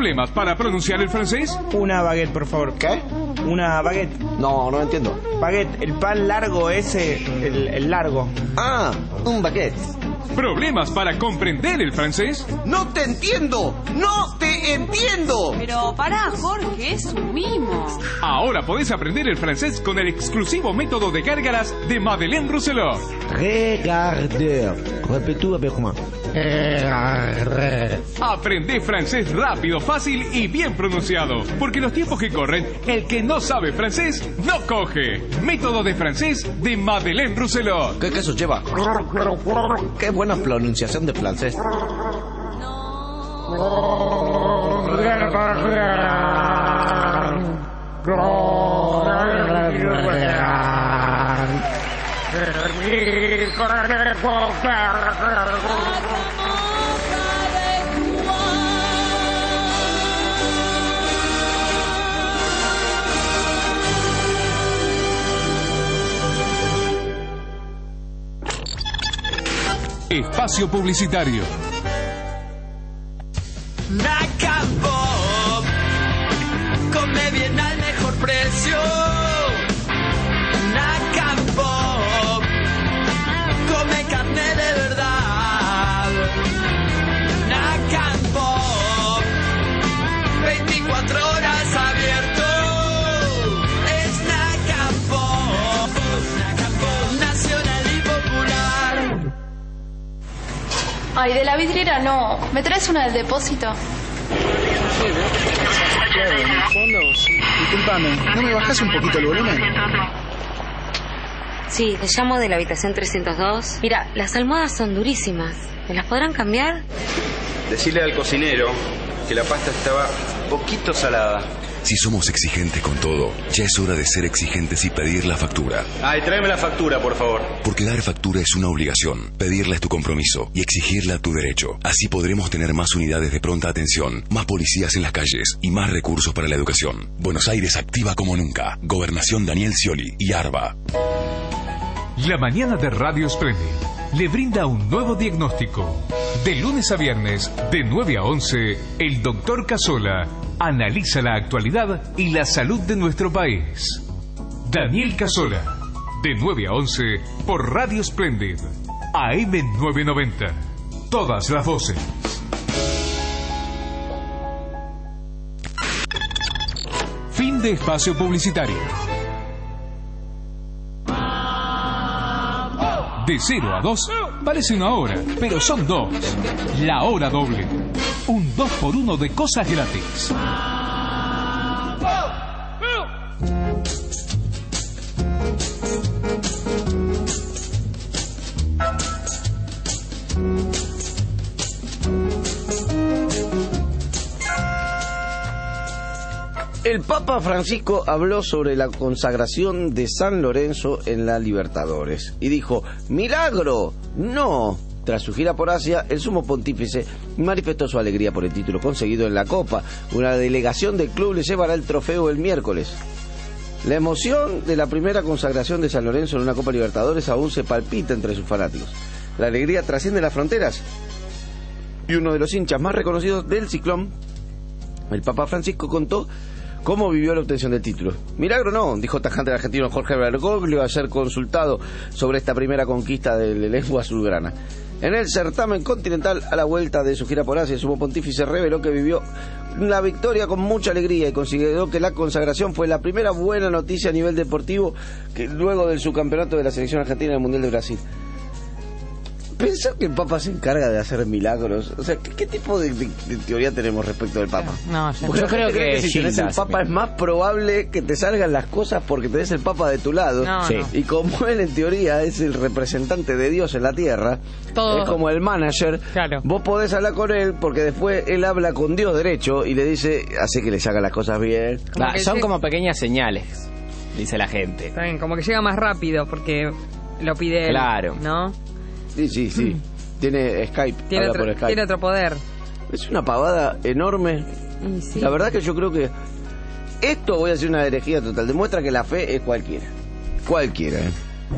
¿Problemas para pronunciar el francés?
Una baguette, por favor.
¿Qué?
Una baguette.
No entiendo.
Baguette, el pan largo ese, el largo.
Ah, un baguette.
¿Problemas para comprender el francés?
¡No te entiendo! ¡No te entiendo!
Pero pará, Jorge, es un mimo.
Ahora podés aprender el francés con el exclusivo método de gárgaras de Madeleine Rousselot.
Regardeur. Repetú avec moi.
Aprende francés rápido, fácil y bien pronunciado. Porque los tiempos que corren, el que no sabe francés no coge. Método de francés de Madeleine Rousselot.
¿Qué queso lleva? Qué buena pronunciación de francés.
Espacio publicitario.
Nacapop, come bien al mejor precio. Nacapop, come carne de verdad. Nacapop, 24 horas abierto. Es Nacapop, Nacapop, nacional y popular.
Ay, de la vidriera no. ¿Me traes una del depósito?
Claro, en el fondo, sí. Disculpame, ¿no me bajás un poquito el volumen?
Sí, te llamo de la habitación 302. Mira, las almohadas son durísimas. ¿Me las podrán cambiar?
Decirle al cocinero que la pasta estaba poquito salada.
Si somos exigentes con todo, ya es hora de ser exigentes y pedir la factura.
Ay, tráeme la factura, por favor.
Porque dar factura es una obligación, pedirla es tu compromiso y exigirla tu derecho. Así podremos tener más unidades de pronta atención, más policías en las calles y más recursos para la educación. Buenos Aires activa como nunca. Gobernación Daniel Scioli y ARBA.
La mañana de Radio Splendid le brinda un nuevo diagnóstico. De lunes a viernes, de 9 a 11, el Dr. Casola analiza la actualidad y la salud de nuestro país. Daniel Casola, de 9 a 11, por Radio Splendid, AM 990. Todas las voces. Fin de espacio publicitario. De 0 a 2 parece una hora, pero son 2. La hora doble. Un 2x1 de cosas gratis.
El Papa Francisco habló sobre la consagración de San Lorenzo en la Libertadores y dijo: ¡milagro! ¡No! Tras su gira por Asia, el sumo pontífice manifestó su alegría por el título conseguido en la Copa. Una delegación del club le llevará el trofeo el miércoles. La emoción de la primera consagración de San Lorenzo en una Copa Libertadores aún se palpita entre sus fanáticos. La alegría trasciende las fronteras y uno de los hinchas más reconocidos del Ciclón, el Papa Francisco, contó cómo vivió la obtención del título. Milagro no, dijo tajante el argentino Jorge Bergoglio, a ser consultado sobre esta primera conquista de la lengua azulgrana. En el certamen continental, a la vuelta de su gira por Asia, el sumo pontífice reveló que vivió la victoria con mucha alegría y consideró que la consagración fue la primera buena noticia a nivel deportivo que luego del subcampeonato de la selección argentina en el Mundial de Brasil. ¿Pensás que el Papa se encarga de hacer milagros? O sea, ¿qué tipo de teoría tenemos respecto del Papa?
No,
yo creo que si tenés el Papa es más probable que te salgan las cosas porque tenés el Papa de tu lado.
No, sí.
Y como él en teoría es el representante de Dios en la tierra, es como el manager, claro. Vos podés hablar con él porque después él habla con Dios derecho y le dice, hace que le haga las cosas bien.
Son como pequeñas señales, dice la gente.
Está bien, como que llega más rápido porque lo pide él,
claro.
¿no?
Sí. Tiene Skype, habla por Skype.
Tiene otro poder.
Es una pavada enorme.
Sí.
La verdad que yo creo que esto, voy a hacer una herejía total, demuestra que la fe es cualquiera. Cualquiera,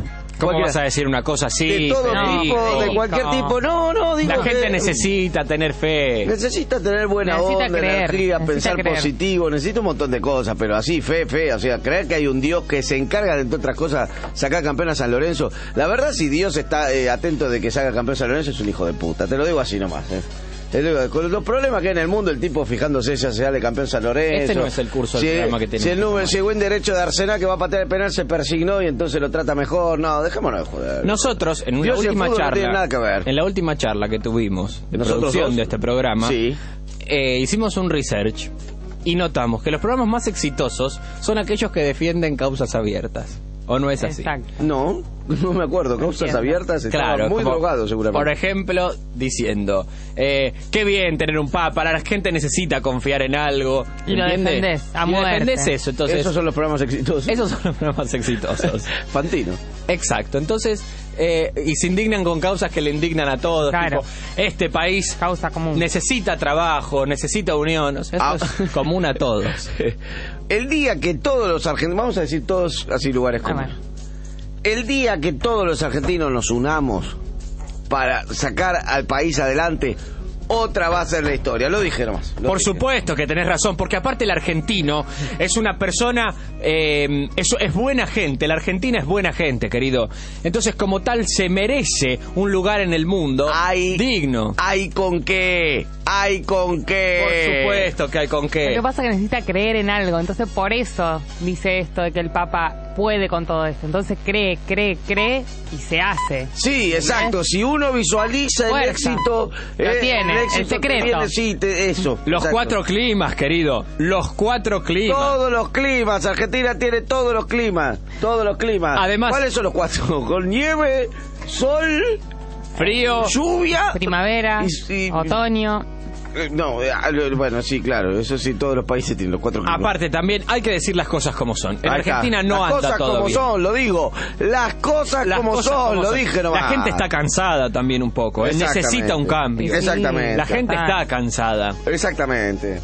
¿Cómo vas a decir una cosa así?
De todo tipo, de cualquier tipo. No, digo
la gente
que
necesita tener fe.
Necesita tener buena onda, energía, pensar positivo, necesita un montón de cosas, pero así, fe, o sea, creer que hay un Dios que se encarga de, entre otras cosas, sacar campeón a San Lorenzo. La verdad, si Dios está atento de que salga campeón a San Lorenzo, es un hijo de puta, te lo digo así nomás, Con los problemas que hay en el mundo, el tipo fijándose si sale campeón San Lorenzo.
Este no es el curso del programa que tenemos.
Si el buen derecho de Arsenal que va a patear el penal se persignó y entonces lo trata mejor. No, dejémonos de joder.
Nosotros, en la última charla, no tiene nada que ver. En la última charla que tuvimos de producción de este programa, hicimos un research y notamos que los programas más exitosos son aquellos que defienden causas abiertas. ¿O no es así?
Exacto.
No me acuerdo. Causas abiertas, estaba muy drogado seguramente.
Por ejemplo, diciendo, qué bien tener un papa, la gente necesita confiar en algo.
Y lo defendés a muerte.
Defendés eso, entonces...
Esos son los programas exitosos.
Esos son los programas exitosos.
Fantino.
Exacto, entonces... y se indignan con causas que le indignan a todos.
Claro.
Tipo, este país
causa común.
Necesita trabajo, necesita unión. O sea, esto es común a todos.
El día que todos los argentinos, vamos a decir todos así lugares comunes, el día que todos los argentinos nos unamos para sacar al país adelante, otra va a ser la historia, lo dije nomás.
Por supuesto que tenés razón, porque aparte el argentino es una persona, es buena gente, la Argentina es buena gente, querido. Entonces, como tal, se merece un lugar en el mundo digno.
¿Hay con qué?
Por supuesto que hay con qué.
Lo que pasa es que necesita creer en algo, entonces por eso dice esto de que el Papa puede con todo esto. Entonces cree y se hace.
Sí, exacto. Si uno visualiza el éxito,
lo tiene. El secreto.
Eso.
Los 4 climas, querido. Los 4 climas.
Todos los climas. Argentina tiene todos los climas.
Además,
¿cuáles son los 4? Con nieve, sol,
frío,
lluvia, primavera, otoño.
No, bueno, sí, claro, eso sí, todos los países tienen los 4 climas.
Aparte, también hay que decir las cosas como son. En Argentina no anda todo bien.
Las cosas como son, lo digo. Las cosas como son, lo dije nomás.
La gente está cansada también un poco. Necesita un cambio.
Exactamente.
La gente está cansada.
Exactamente.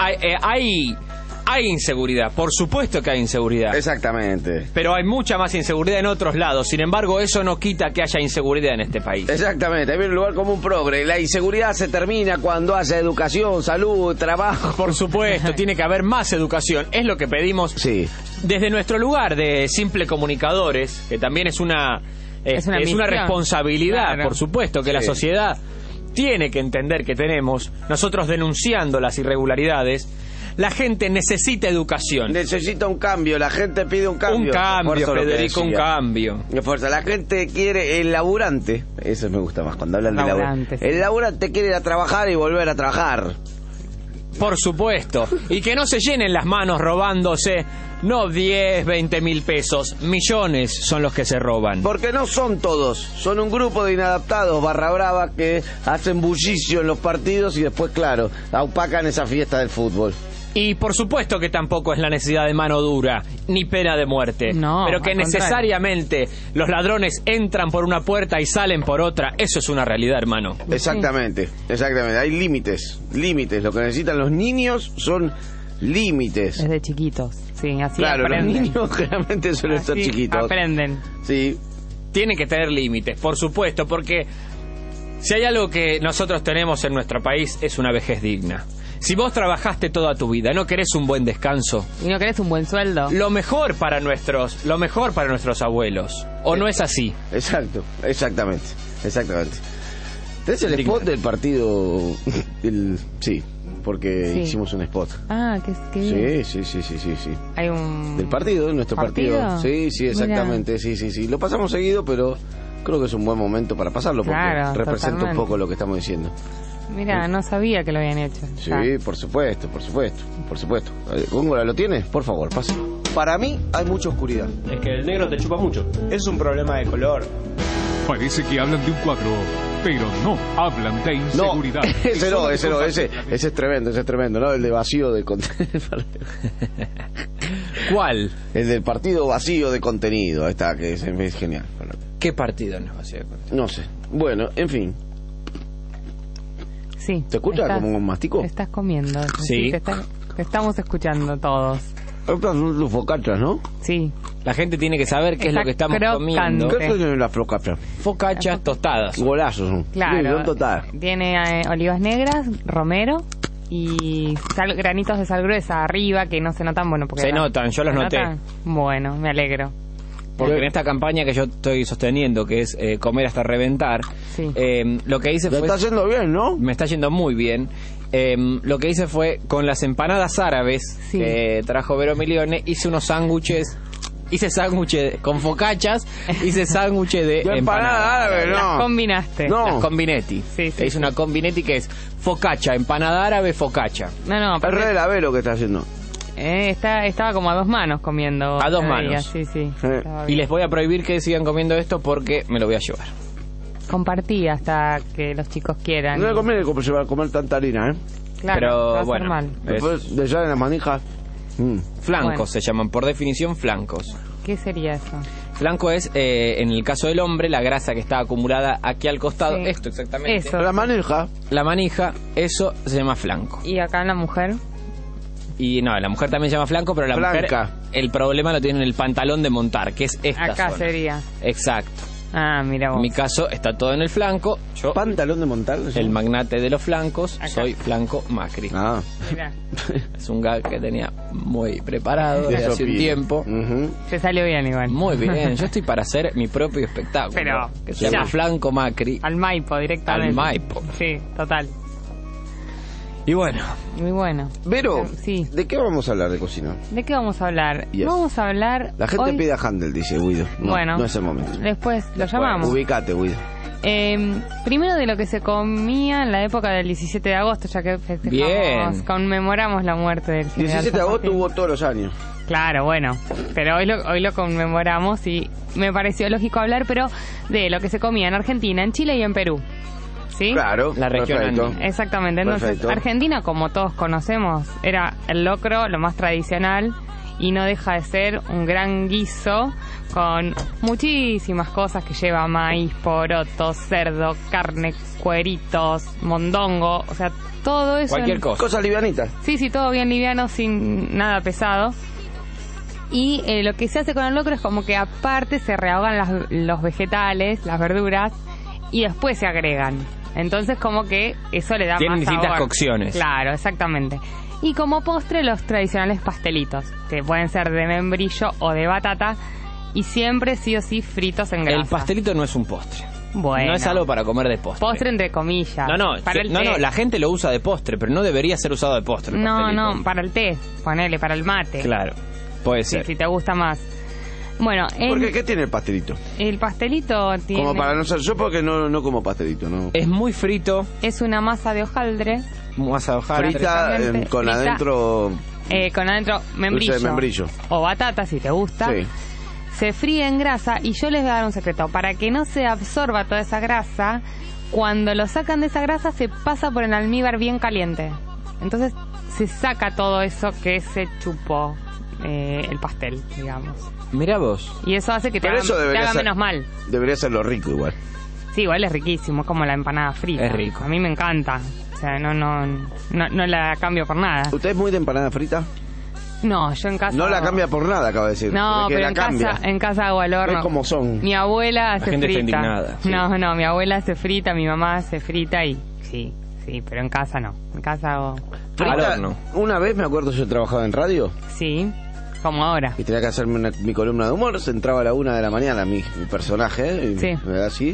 Hay inseguridad, por supuesto que hay inseguridad.
Exactamente.
Pero hay mucha más inseguridad en otros lados. Sin embargo, eso no quita que haya inseguridad en este país.
Exactamente, hay un lugar como un progre. La inseguridad se termina cuando haya educación, salud, trabajo.
Por supuesto, tiene que haber más educación. Es lo que pedimos desde nuestro lugar de simple comunicadores, que también es una responsabilidad, por supuesto, que la sociedad tiene que entender que tenemos. Nosotros denunciando las irregularidades. La gente necesita educación.
Necesita un cambio, la gente pide un cambio.
Un cambio, Federico, un cambio.
Fuerza, la gente quiere, el laburante, eso me gusta más cuando hablan de laburante. El laburante quiere ir a trabajar y volver a trabajar.
Por supuesto. Y que no se llenen las manos robándose, no 10, 20 mil pesos, millones son los que se roban.
Porque no son todos, son un grupo de inadaptados barra brava que hacen bullicio en los partidos y después, claro, opacan esa fiesta del fútbol.
Y por supuesto que tampoco es la necesidad de mano dura, ni pena de muerte.
No,
pero que necesariamente los ladrones entran por una puerta y salen por otra, eso es una realidad, hermano.
Exactamente. Hay límites. Lo que necesitan los niños son límites.
Desde chiquitos, sí, así
claro,
aprenden.
Los niños generalmente suelen ser chiquitos.
Aprenden.
Sí.
Tienen que tener límites, por supuesto, porque si hay algo que nosotros tenemos en nuestro país es una vejez digna. Si vos trabajaste toda tu vida, ¿no querés un buen descanso?
¿Y no querés un buen sueldo?
Lo mejor para nuestros abuelos. ¿O no es así?
Exacto, exactamente. ¿Tenés el spot del partido? Sí, porque hicimos un spot.
Ah, ¿qué?
Sí.
Hay un...
Del partido, nuestro partido. Sí, exactamente. Mirá. Sí. Lo pasamos seguido, pero creo que es un buen momento para pasarlo porque representa un poco lo que estamos diciendo.
Mira, no sabía que lo habían hecho.
Sí, por supuesto. Góngora, ¿lo tienes? Por favor, pase. Para mí hay mucha oscuridad.
Es que el negro te chupa mucho. Es un problema de color.
Parece que hablan de un cuadro, pero no hablan de inseguridad.
No, ese es tremendo, ¿no? El de vacío de contenido.
¿Cuál?
El del partido vacío de contenido. Ahí está, que es genial.
¿Qué partido no es vacío de contenido?
No sé. Bueno, en fin.
Sí.
¿Te escucha como un mastico?
Estás comiendo.
Sí.
Te estamos escuchando todos.
Estas son tus focachas, ¿no?
Sí.
La gente tiene que saber qué es lo que estamos comiendo.
¿Qué tienen las focaccias?
Focaccias tostadas.
Golazos son.
Claro.
Sí, son tostadas.
Tiene olivas negras, romero y granitos de sal gruesa arriba que no se notan, bueno, porque
se notan, yo los noté.
¿Notan? Bueno, me alegro.
Porque en esta campaña que yo estoy sosteniendo, que es comer hasta reventar, lo que hice fue...
Me está yendo bien, ¿no?
Me está yendo muy bien. Lo que hice fue, con las empanadas árabes que trajo Vero Milione, hice unos sándwiches. Hice sándwiches con focachas, hice sándwiches de empanada
árabe, no.
Las combinaste.
No.
Las combinetti. Hice una combinetti que es focacha, empanada árabe, focacha.
No,
es re la Vero que está haciendo.
Estaba como a 2 manos comiendo.
A 2 manos.
Sí.
Y les voy a prohibir que sigan comiendo esto porque me lo voy a llevar.
Compartí hasta que los chicos quieran.
No le conviene comer tanta harina,
Claro,
pero
va a
bueno,
ser mal.
Después de ya en las manijas.
Flancos se llaman, por definición flancos.
¿Qué sería eso?
Flanco es, en el caso del hombre, la grasa que está acumulada aquí al costado. Esto exactamente.
Eso.
La manija.
La manija, eso se llama flanco.
¿Y acá en la mujer?
Y no, la mujer también se llama flanco, pero la mujer, el problema lo tiene en el pantalón de montar, que es esta
acá
zona.
sería.
Exacto.
Ah, mira vos.
En mi caso está todo en el flanco. Yo,
pantalón de montar.
El magnate de los flancos, soy Flanco Macri.
Mirá.
Es un gag que tenía muy preparado desde hace un tiempo.
Te salió bien igual.
Muy bien, yo estoy para hacer mi propio espectáculo.
Pero
que se llama Flanco Macri.
Al Maipo directamente.
Al Maipo.
Sí, total.
Y bueno.
Muy bueno.
Vero, ¿de qué vamos a hablar de cocina?
¿De qué vamos a hablar?
Yes.
Vamos a hablar...
La gente
hoy...
pide a Handel, dice Guido. No, no es el momento.
Después lo llamamos.
Ubicate, Guido.
Primero de lo que se comía en la época del 17 de agosto, ya que festejamos, conmemoramos la muerte del general
17 de agosto hubo todos los años.
Claro, bueno, pero hoy lo conmemoramos y me pareció lógico hablar, pero de lo que se comía en Argentina, en Chile y en Perú. ¿Sí?
Claro,
la región andina.
Exactamente. Entonces, Argentina, como todos conocemos, era el locro, lo más tradicional, y no deja de ser un gran guiso con muchísimas cosas que lleva maíz, poroto, cerdo, carne, cueritos, mondongo, o sea, todo eso.
Cualquier cosa.
Cosas livianitas.
Sí, todo bien liviano, sin nada pesado. Y lo que se hace con el locro es como que aparte se rehogan los vegetales, las verduras, y después se agregan. Entonces como que eso le da
Tienen
más sabor.
distintas cocciones.
Claro, exactamente. Y como postre los tradicionales pastelitos, que pueden ser de membrillo o de batata, y siempre sí o sí fritos en grasa.
El pastelito no es un postre.
Bueno.
No es algo para comer de postre.
Postre entre comillas.
No, la gente lo usa de postre, pero no debería ser usado de postre.
No, para el té, ponele, para el mate.
Claro, puede ser.
Si te gusta más. Bueno,
¿Qué tiene el pastelito?
El pastelito tiene...
Como para no ser... Yo porque no como pastelito, ¿no?
Es muy frito.
Es una masa de hojaldre.
Masa de hojaldre.
Frita con adentro...
con adentro membrillo.
Dulce de membrillo.
O batata, si te gusta.
Sí.
Se fríe en grasa y yo les voy a dar un secreto. Para que no se absorba toda esa grasa, cuando lo sacan de esa grasa se pasa por el almíbar bien caliente. Entonces se saca todo eso que se chupó el pastel, digamos.
Mirá vos.
Y eso hace que te haga menos mal.
Debería ser lo rico igual.
Sí, igual es riquísimo, es como la empanada frita.
Es rico.
A mí me encanta. O sea, no la cambio por nada.
¿Usted es muy de empanada frita?
No, yo en casa...
No la cambia por nada, acaba de decir.
No, pero en casa hago al horno.
Es como son.
Mi abuela
la
se
gente
frita.
Está indignada, sí.
No, mi abuela se frita, mi mamá se frita y... Sí, pero en casa no. En casa hago...
Frita, al horno. Una vez me acuerdo, yo trabajaba en radio.
Sí. Como ahora.
Y tenía que hacerme mi columna de humor. Se entraba a la 1 de la mañana mi personaje.
Sí.
Me da así.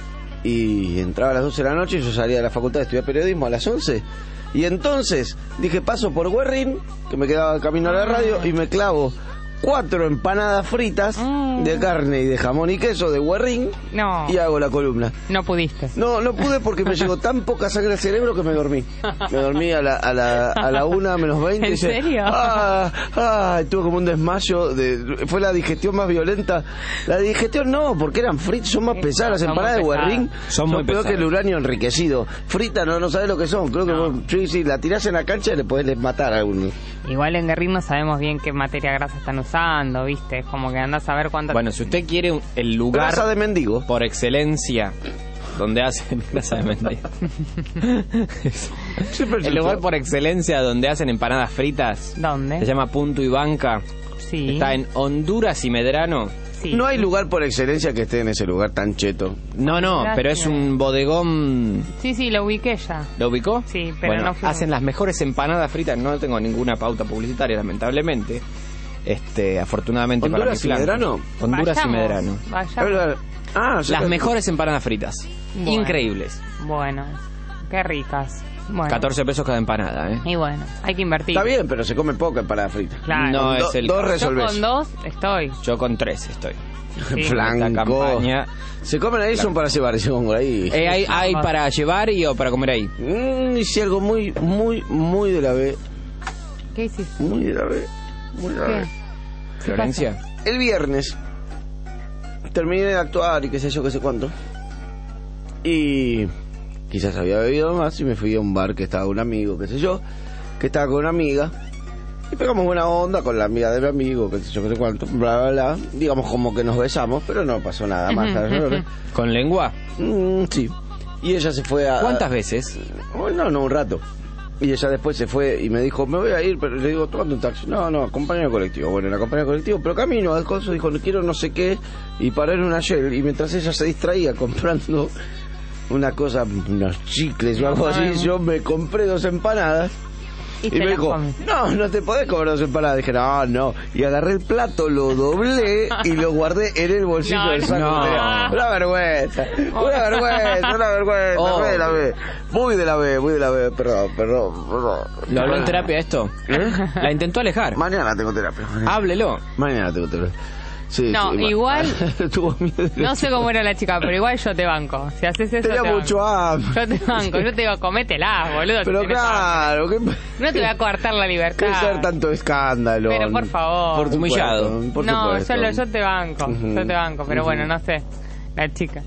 Y entraba a las 12 de la noche. Y yo salía de la facultad de estudiar periodismo a las 11. Y entonces dije, paso por Guerrín, que me quedaba el camino a la radio, y me clavo 4 empanadas fritas de carne y de jamón y queso de Guerrín.
No.
Y hago la columna.
No pudiste.
No pude porque me llegó tan poca sangre al cerebro que me dormí. Me dormí a la 1 menos 20.
¿En serio?
Tuve como un desmayo. Fue la digestión más violenta. La digestión no, porque eran fritas, son más pesadas. Las empanadas de Guerrín son peor pesadas que el uranio enriquecido. Frita no sabes lo que son. Creo que sí, la tirás en la cancha y le podés matar a alguno.
Igual en Guerrín no sabemos bien qué materia grasa están usando, ¿viste? Es como que andás a ver cuánto...
Bueno, si usted quiere el lugar...
Grasa de mendigo.
Por excelencia, donde hacen grasa de mendigo. El lugar por excelencia donde hacen empanadas fritas.
¿Dónde?
Se llama Punto y Banca.
Sí.
Está en Honduras y Medrano.
Sí.
No hay lugar por excelencia que esté en ese lugar tan cheto.
No,
Gracias.
pero es un bodegón.
Sí, lo ubiqué ya.
¿Lo ubicó?
Sí, pero
bueno,
no fui.
hacen las mejores empanadas fritas. No tengo ninguna pauta publicitaria, lamentablemente. Afortunadamente
¿Honduras
para mi
y
plan.
Medrano?
Honduras
Vayamos,
y Medrano.
Vayamos.
Las mejores empanadas fritas.
Bueno.
Increíbles.
Bueno, qué ricas. Bueno.
14 pesos cada empanada,
Y bueno, hay que invertir.
Está bien, pero se come poca empanada frita.
Claro.
No es el
Dos
caso.
Yo
resolvés.
con 2 estoy.
Yo con 3 estoy.
Sí.
Flanco.
Esta campaña.
Se comen ahí, son para llevar, yo pongo ahí.
¿Hay para llevar o para comer ahí?
Hice algo muy de la B.
¿Qué hiciste?
Muy de la B. Muy de la
¿Qué?
B.
¿Florencia?
El viernes terminé de actuar y qué sé yo, qué sé cuánto. Y quizás había bebido más y me fui a un bar que estaba un amigo, qué sé yo, que estaba con una amiga. Y pegamos buena onda con la amiga de mi amigo, qué sé yo, qué sé cuánto, bla, bla, bla. Digamos como que nos besamos, pero no pasó nada más.
¿Con lengua?
Sí. Y ella se fue a...
¿Cuántas veces?
Bueno, no, un rato. Y ella después se fue y me dijo, me voy a ir, pero le digo, tomando un taxi. No, acompaña al colectivo. Bueno, la acompañé al colectivo, pero camino al coso, dijo, quiero no sé qué, y paré en una Shell. Y mientras ella se distraía comprando una cosa, unos chicles o algo así, yo me compré 2 empanadas. Y me dijo, no te podés comer 2 empanadas. Dije, no. Y agarré el plato, lo doblé y lo guardé en el bolsillo del saco. Una vergüenza.
Oh.
Muy de la B, perdón.
¿Lo habló en terapia esto? ¿La intentó alejar?
Mañana tengo terapia.
Háblelo.
Mañana tengo terapia. Sí,
no, igual
tuvo miedo.
No sé cómo era la chica, pero igual yo te banco. Si haces eso,
tenía mucho hambre.
Yo te banco, yo te digo, cométela, boludo.
Pero claro,
no te voy a coartar la libertad.
¿Qué ser tanto escándalo?
Pero por favor.
Por
humillado.
Por
no,
supuesto.
yo te banco, pero bueno, no sé. La chica.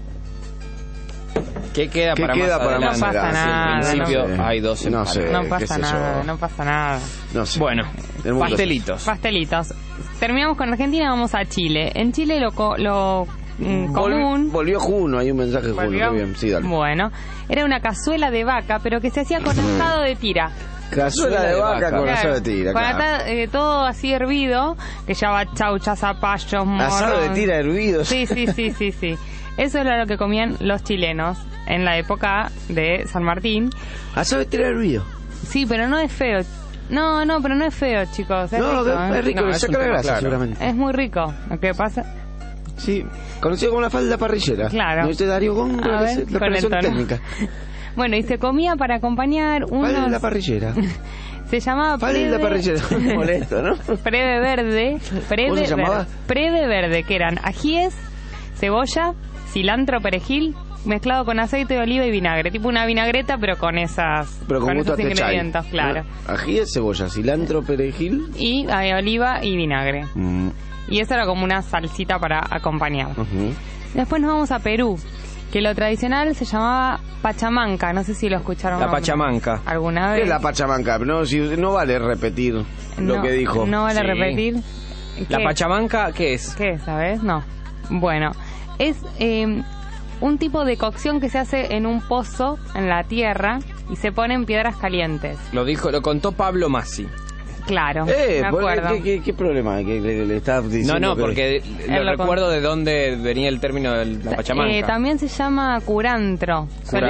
¿Qué queda para
más adelante? No pasa nada.
En principio
no sé.
hay 2 empanadas.
No pasa nada, no pasa nada.
No sé.
Bueno, pastelitos.
Terminamos con Argentina, vamos a Chile. En Chile lo común...
Volvió Juno, hay un mensaje de Juno. Muy bien, sí, dale.
Bueno, era una cazuela de vaca, pero que se hacía con asado de tira.
Cazuela de vaca con asado de tira,
claro. Todo así hervido, que llevaba chauchas, zapallos, morrón.
Asado de tira hervido.
Sí. Eso era lo que comían los chilenos en la época de San Martín.
Asado de tira hervido.
Sí, pero no es feo. No, pero no es feo, chicos. Es rico,
es rico, le saca la grasa, seguramente.
Es muy rico. ¿Lo que pasa?
Sí, conocido como la falda parrillera.
Claro.
¿No viste Darío con la operación técnica?
Bueno, y se comía para acompañar unos...
Falda parrillera.
Se llamaba
falda parrillera. Molesto, ¿no?
Preve verde.
¿Cómo se llamaba?
Preve verde, que eran ajíes, cebolla, cilantro, perejil, mezclado con aceite de oliva y vinagre, tipo una vinagreta, pero con esos ingredientes, claro.
Ajíes, cebolla, cilantro, perejil
y oliva y vinagre. Y eso era como una salsita para acompañar. Después nos vamos a Perú, que lo tradicional se llamaba pachamanca. No sé si lo escucharon.
La pachamanca.
¿Alguna vez?
¿Qué es la pachamanca? No vale repetir lo que dijo.
No vale repetir.
¿La pachamanca qué es?
¿Qué es? ¿Sabes? No. Bueno, es un tipo de cocción que se hace en un pozo en la tierra y se ponen piedras calientes.
Lo contó Pablo Massi.
Claro, me acuerdo.
¿Qué problema hay? ¿Que le estás diciendo?
No, porque le recuerdo de dónde venía el término de la pachamanca.
También se llama curantro.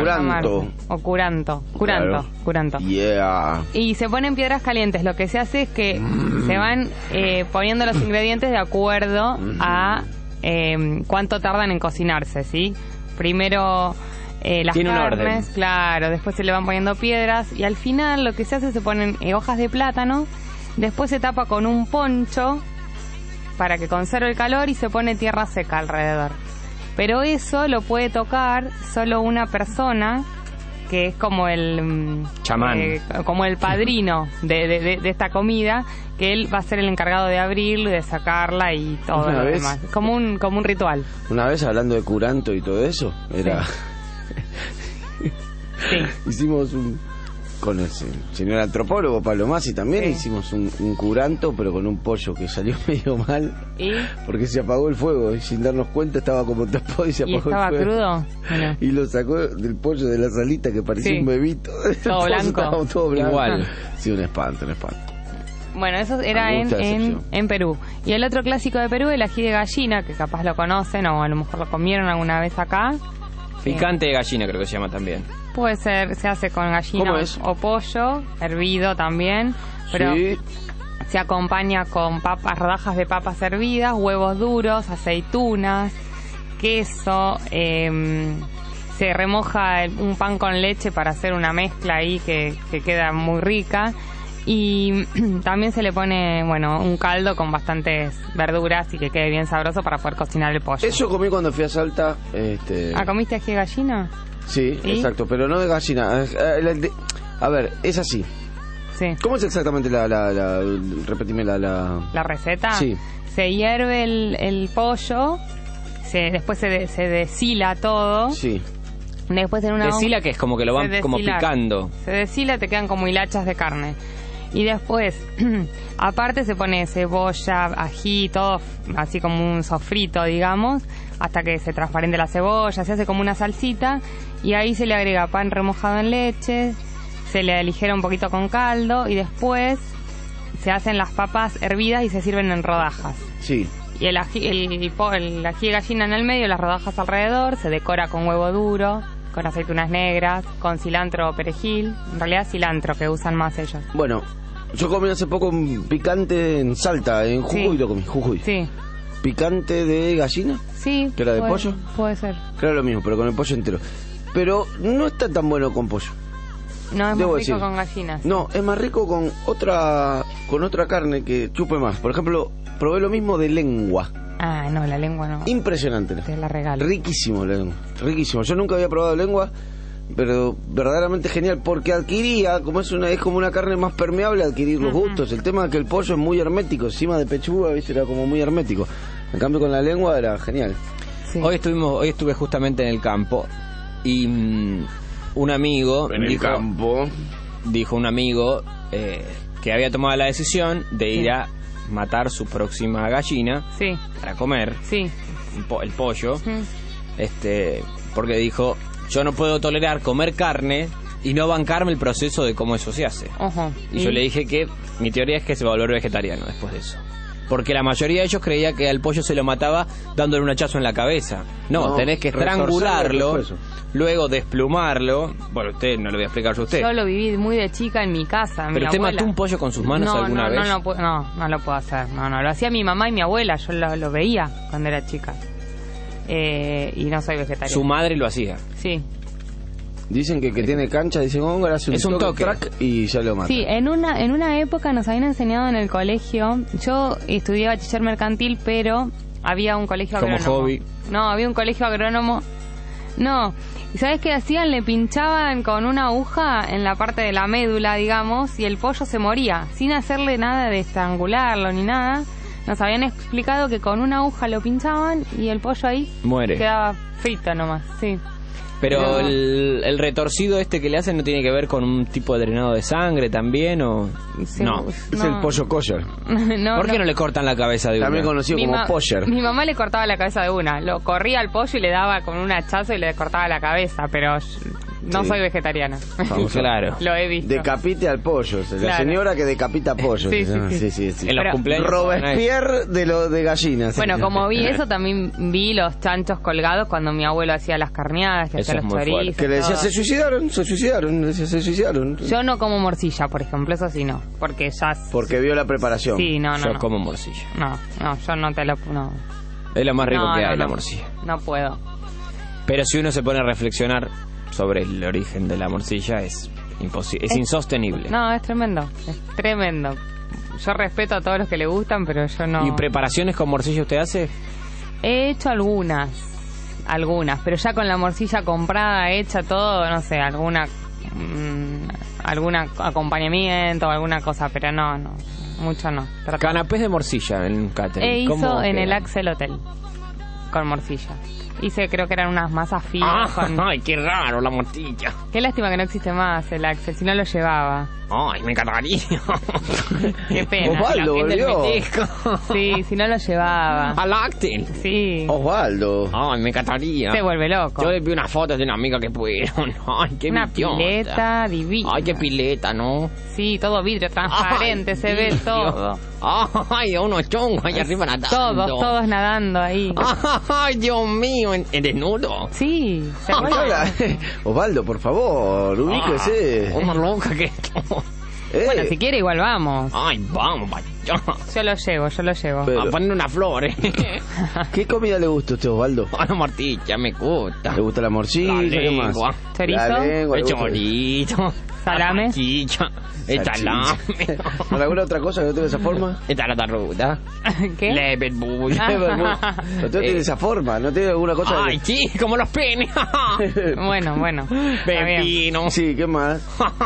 O curanto. Curanto.
Yeah.
Y se ponen piedras calientes. Lo que se hace es que se van poniendo los ingredientes de acuerdo a cuánto tardan en cocinarse, ¿sí? Primero... las carnes, claro, después se le van poniendo piedras y al final lo que se hace se ponen hojas de plátano, después se tapa con un poncho para que conserve el calor y se pone tierra seca alrededor. Pero eso lo puede tocar solo una persona que es como el
chamán,
como el padrino de esta comida, que él va a ser el encargado de abrirlo y de sacarla y todo lo demás. Como un ritual.
Una vez hablando de curanto y todo eso, era...
Sí.
Hicimos con el señor antropólogo Pablo Masi también hicimos un curanto, pero con un pollo que salió medio mal.
¿Y?
Porque se apagó el fuego y sin darnos cuenta estaba como tapado y se apagó el fuego.
¿Y estaba crudo? Bueno.
Y lo sacó del pollo de la salita que parecía un bebito.
Todo blanco.
Todo blanco.
Igual.
Sí, un espanto.
Bueno, eso era en Perú. Y el otro clásico de Perú, el ají de gallina, que capaz lo conocen o a lo mejor lo comieron alguna vez acá.
Picante de gallina creo que se llama también.
Puede ser, se hace con gallina o pollo, hervido también, pero se acompaña con rodajas de papas hervidas, huevos duros, aceitunas, queso, se remoja un pan con leche para hacer una mezcla ahí que queda muy rica. Y también se le pone, un caldo con bastantes verduras y que quede bien sabroso para poder cocinar el pollo.
Eso comí cuando fui a Salta.
¿Comiste ají de gallina?
Sí, exacto, pero no de gallina. A ver, es así.
Sí.
¿Cómo es exactamente repetime
la receta?
Sí.
Se hierve el pollo, después se deshila todo.
Sí.
Después en una
deshila que es como que lo van como picando.
Se deshila, te quedan como hilachas de carne. Y después, aparte se pone cebolla, ají, todo así como un sofrito, digamos, hasta que se transparente la cebolla, se hace como una salsita y ahí se le agrega pan remojado en leche, se le aligera un poquito con caldo y después se hacen las papas hervidas y se sirven en rodajas.
Sí.
Y el ají de gallina en el medio, las rodajas alrededor, se decora con huevo duro, con aceitunas negras, con cilantro o perejil, en realidad cilantro que usan más ellos.
Bueno, yo comí hace poco un picante en Salta, en Jujuy lo comí, Jujuy.
Sí.
¿Picante de gallina?
Sí.
¿Que era de pollo?
Puede ser.
Que era lo mismo, pero con el pollo entero. Pero no está tan bueno con pollo.
No, es más rico con gallinas.
No, es más rico con otra carne que chupe más. Por ejemplo, probé lo mismo de lengua.
Ah, no, la lengua no.
Impresionante.
Te la regalo.
Riquísimo la lengua, riquísimo. Yo nunca había probado lengua, pero verdaderamente genial, porque adquiría, como es como una carne más permeable, adquirir los gustos. El tema es que el pollo es muy hermético, encima de pechuga, ¿viste? Era como muy hermético. En cambio con la lengua era genial.
Sí.
Hoy estuve justamente en el campo y un amigo dijo un amigo que había tomado la decisión de ir a matar su próxima gallina para comer el pollo, porque dijo: yo no puedo tolerar comer carne y no bancarme el proceso de cómo eso se hace. Y yo le dije que mi teoría es que se va a volver vegetariano después de eso, porque la mayoría de ellos creía que al pollo se lo mataba dándole un hachazo en la cabeza. No, tenés que estrangularlo, luego desplumarlo. Bueno, usted no lo voy a explicar yo a usted.
Yo lo viví muy de chica en mi casa.
¿Pero usted mató un pollo con sus manos alguna vez?
No lo puedo hacer. No, lo hacía mi mamá y mi abuela. Yo lo veía cuando era chica. Y no soy vegetariana.
Su madre lo hacía.
Sí.
Dicen que tiene cancha, dicen hace un toque track y ya lo mata.
Sí, en una época nos habían enseñado en el colegio. Yo estudié bachiller mercantil, pero había un colegio agrónomo.
Como hobby.
No, había un colegio agrónomo. No, ¿y sabes qué hacían? Le pinchaban con una aguja en la parte de la médula, digamos, y el pollo se moría, sin hacerle nada de estrangularlo ni nada. Nos habían explicado que con una aguja lo pinchaban y el pollo ahí
muere.
Quedaba frito nomás, sí.
Pero el retorcido que le hacen no tiene que ver con un tipo de drenado de sangre también, o no.
Es el pollo kosher.
¿Por qué no le cortan la cabeza de una?
También conocido como pollo.
Mi mamá le cortaba la cabeza de una. Lo corría al pollo y le daba con un hachazo y le cortaba la cabeza, pero no soy vegetariana.
Claro.
Lo he visto.
Decapite al pollo. La señora que decapita pollo.
Sí.
En los cumpleaños.
Robespierre de gallinas.
Bueno, como vi eso, también vi los chanchos colgados cuando mi abuelo hacía las carneadas, que hacía los chorizos.
Que le decía, se suicidaron.
Yo no como morcilla, por ejemplo, eso sí no. Porque
Porque vio la preparación.
Sí, no.
Yo como morcilla.
No, yo no te lo... No.
Es lo más rico que hay, la morcilla.
No puedo.
Pero si uno se pone a reflexionar sobre el origen de la morcilla, es imposible, es insostenible.
No, es tremendo. Yo respeto a todos los que le gustan, pero yo no.
¿Y preparaciones con morcilla usted hace?
He hecho algunas, pero ya con la morcilla comprada, hecha, todo, no sé, algún acompañamiento o alguna cosa, pero no, mucho no.
Canapés de morcilla en un catering.
Hizo en el Axel Hotel con morcilla. Hice, creo que eran unas masas finas.
Ay, qué raro, la mortilla.
Qué lástima que no existe más el Axel, si no lo llevaba.
Ay, me encantaría.
Qué pena.
Osvaldo volvió.
Sí, si no lo llevaba.
¿Al Axel?
Sí.
Osvaldo.
Ay, me encantaría.
Se vuelve loco.
Yo le vi unas fotos de una amiga que fueron. Ay, qué
una
billota.
pileta divina.
Ay, qué pileta, ¿no?
Sí, todo vidrio transparente,
ay,
se ve todo.
Ay, unos chongos ahí arriba nadando.
Todos nadando ahí.
Ay, Dios mío, ¿en desnudo?
Sí.
Osvaldo, por favor, ubíquese.
Una loca que...
Bueno, si quiere igual vamos.
Ay, vamos, vaya.
Yo lo llevo.
Pero... A poner una flor,
¿Qué comida le gusta a usted, Osvaldo?
A la mortilla, me gusta.
¿Le gusta la morcilla?
¿Qué más?
¿Chorizo?
El chorizo.
¿Salame?
El salame.
¿Con alguna otra cosa que no tiene esa forma?
Esta la ruda.
¿Qué?
Leverbull.
No tiene esa forma, ¿no tiene alguna cosa?
Ay, sí, como los penes.
Bueno.
Pepino.
Sí, ¿qué más?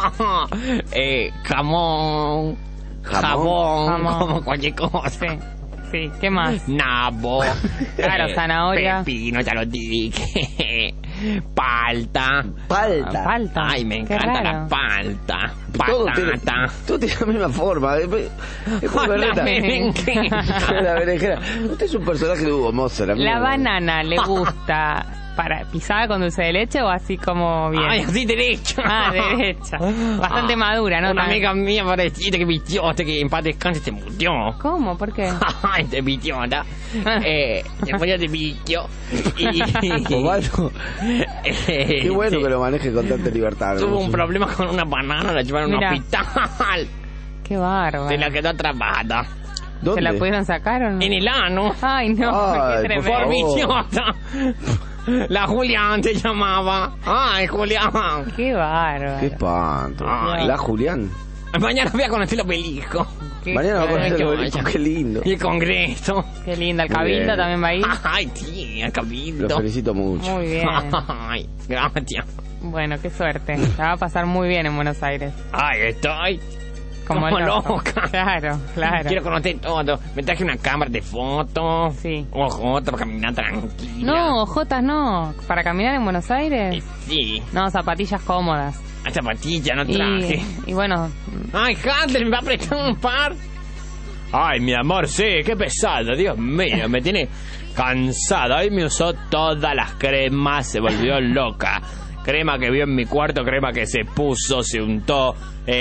Jamón. Como cualquier cosa.
Sí, ¿qué más?
Nabo.
Claro, zanahoria.
Pepino, ya lo dije. Palta.
Ay,
me encanta la palta. Patata.
Todo tiene la misma forma. Es
la
berenjena. Usted es un personaje de Hugo Moser.
La banana le gusta para pisada con dulce de leche o así como bien.
Ay, así derecha.
Derecha. Bastante madura, ¿no?
Una amiga mía parecida que bichota, que en paz descanse se murió.
¿Cómo? ¿Por qué?
Ay, te bichota. Después ya te bicho.
Osvaldo. Qué bueno que lo maneje con tanta libertad.
Tuvo un problema con una banana, la llevaron a un hospital.
Qué bárbaro.
Se la quedó atrapada.
¿Dónde?
¿Se la pudieron sacar o no?
En el ano.
Ay, no.
Ay,
qué tremendo.
Por bichota. La Julián se llamaba. Ay, Julián.
Qué bárbaro.
Qué espanto.
Ay.
La Julián.
Mañana voy a conocer los peliscos.
Mañana va a conocer los peliscos. Qué lindo.
Y el Congreso.
Qué lindo. ¿El Cabildo también va a ir?
Ay, sí, el Cabildo.
Lo felicito mucho.
Muy bien.
Ay, gracias.
Bueno, qué suerte. La va a pasar muy bien en Buenos Aires.
Ay, estoy...
Como
loca.
Claro.
Quiero conocer todo. Me traje una cámara de fotos.
Sí.
Ojotas para caminar tranquila.
No, ojotas no. ¿Para caminar en Buenos Aires?
Sí.
No, zapatillas cómodas.
Zapatillas no traje.
Y bueno...
Ay, Handler, ¿me va a prestar un par? Ay, mi amor, sí. Qué pesado. Dios mío, me tiene cansado. Hoy me usó todas las cremas. Se volvió loca. Crema que vio en mi cuarto, crema que se puso, se untó,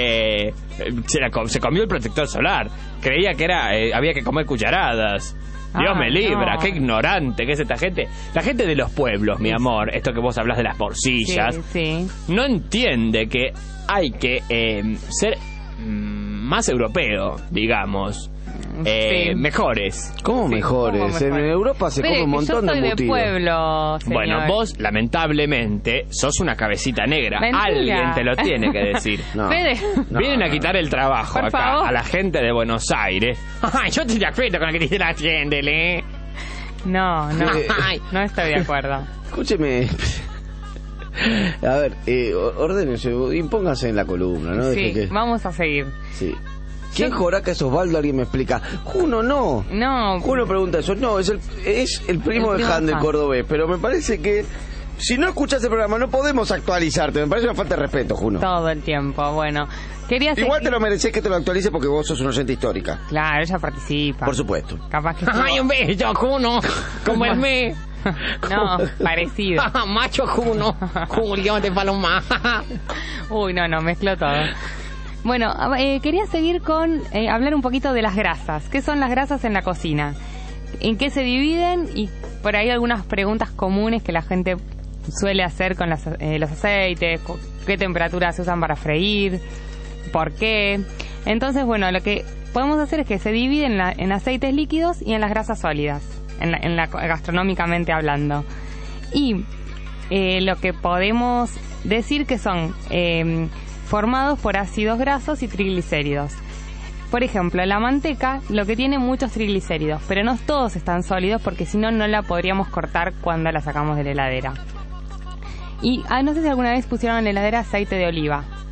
se comió el protector solar. Creía que había que comer cucharadas. Dios me libra, no. Qué ignorante que es esta gente. La gente de los pueblos, mi amor, esto que vos hablas de las morcillas, no entiende que hay que ser más europeo, digamos. Mejores.
¿Cómo mejores? En Europa se come un montón de embutidos.
Yo soy de pueblo, señor.
Bueno, vos lamentablemente sos una cabecita negra.
Mentira.
Alguien te lo tiene que decir.
No.
Vienen a quitar el trabajo
Por
acá
favor.
a la gente de Buenos Aires.
Ay, yo estoy de acuerdo con lo que dice la gente, ¿eh?
No, no estoy de acuerdo.
Escúcheme. A ver, ordénense, impónganse en la columna, ¿no?
Sí, vamos a seguir.
Sí. ¿Quién Joraca es Osvaldo? Alguien me explica. Juno no.
No.
Juno pregunta eso. No, es el primo de Han del cordobés. Pero me parece que si no escuchas el programa no podemos actualizarte. Me parece una falta de respeto, Juno.
Todo el tiempo. Bueno, quería
igual te lo mereces que te lo actualice porque vos sos una oyente histórica.
Claro, ella participa.
Por supuesto.
Capaz que...
Ay, un beso, Juno. Como el me.
No, parecido.
Macho Juno. Julio de Paloma.
Uy, no, mezcló todo. Bueno, quería seguir con hablar un poquito de las grasas. ¿Qué son las grasas en la cocina? ¿En qué se dividen? Y por ahí algunas preguntas comunes que la gente suele hacer con los aceites. ¿Qué temperaturas se usan para freír? ¿Por qué? Entonces, bueno, lo que podemos hacer es que se dividen en aceites líquidos y en las grasas sólidas, gastronómicamente hablando. Y lo que podemos decir que son... formados por ácidos grasos y triglicéridos. Por ejemplo, la manteca lo que tiene muchos triglicéridos, pero no todos están sólidos porque si no, no la podríamos cortar cuando la sacamos de la heladera. Y no sé si alguna vez pusieron en la heladera aceite de oliva.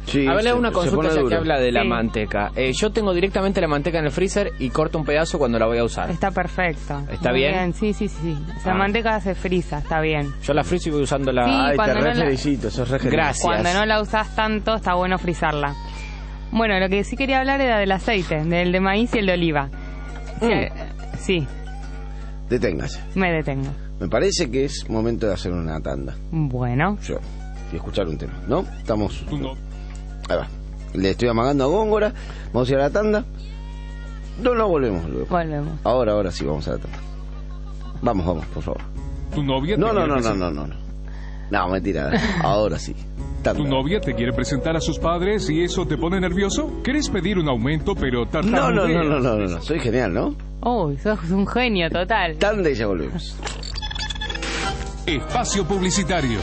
Sí,
a ver, una consulta ya
duro.
que habla de la manteca. Yo tengo directamente la manteca en el freezer y corto un pedazo cuando la voy a usar.
Está perfecto.
¿Está
Muy
bien?
Sí. O sea, la manteca se frisa, está bien.
Yo la friso y voy usando la...
Sí,
Ay,
cuando
te
no la-
felicito, sos re genial.
Gracias.
Cuando no la usás tanto, está bueno frizarla. Bueno, lo que sí quería hablar era del aceite, del de maíz y el de oliva. Sí,
Deténgase.
me detengo.
Me parece que es momento de hacer una tanda.
Bueno.
Y escuchar un tema, ¿no? Estamos... Ahí va. Le estoy amagando a Góngora. Vamos a ir a la tanda. No volvemos luego.
Volvemos.
Ahora sí vamos a la tanda. Vamos, por favor.
¿Tu novia
No. No, mentira. Ahora sí. Tanda.
¿Tu novia te quiere presentar a sus padres y eso te pone nervioso? ¿Querés pedir un aumento pero tartamudeas?
No. Soy genial, ¿no?
Uy, sos un genio total.
Tanda y ya volvemos.
Espacio publicitario.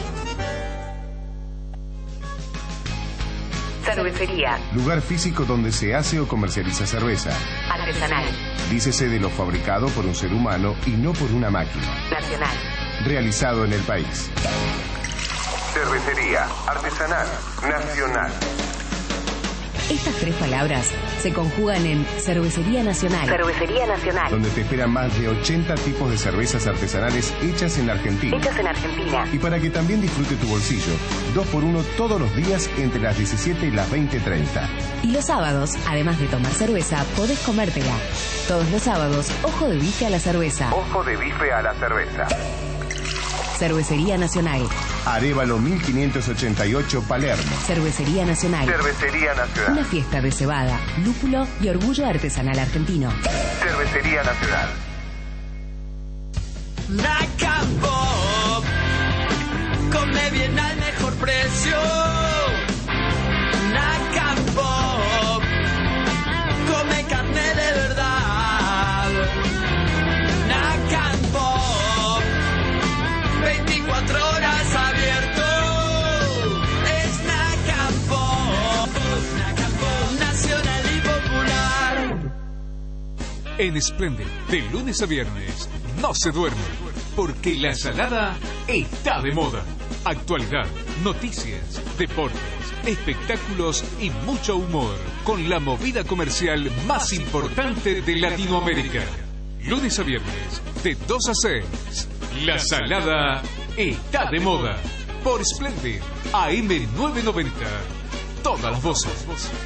Cervecería.
Lugar físico donde se hace o comercializa cerveza.
Artesanal.
Dícese de lo fabricado por un ser humano y no por una máquina.
Nacional.
Realizado en el país. Cervecería artesanal nacional.
Estas tres palabras se conjugan en Cervecería Nacional. Cervecería Nacional.
Donde te esperan más de 80 tipos de cervezas artesanales hechas en Argentina.
Hechas en Argentina.
Y para que también disfrute tu bolsillo, 2x1 todos los días entre las 17 y las 20:30.
Y los sábados, además de tomar cerveza, podés comértela. Todos los sábados, ojo de bife a la cerveza.
Ojo de bife a la cerveza.
Cervecería Nacional.
Arévalo 1588 Palermo.
Cervecería Nacional.
Cervecería Nacional.
Una fiesta de cebada, lúpulo y orgullo artesanal argentino.
Cervecería Nacional.
Naca Pop, come bien al mejor precio. Naca Pop, come carne de verdad. Naca Pop, 24 horas abierto. Es Naca Pop, nacional y popular.
En Splendid, de lunes a viernes, no se duerme, porque la salada está de moda. Actualidad, noticias, deportes, espectáculos y mucho humor, con la movida comercial más importante de Latinoamérica. Lunes a viernes, de 2 a 6, la salada está de moda. Por Splendid, AM 990, todas las voces.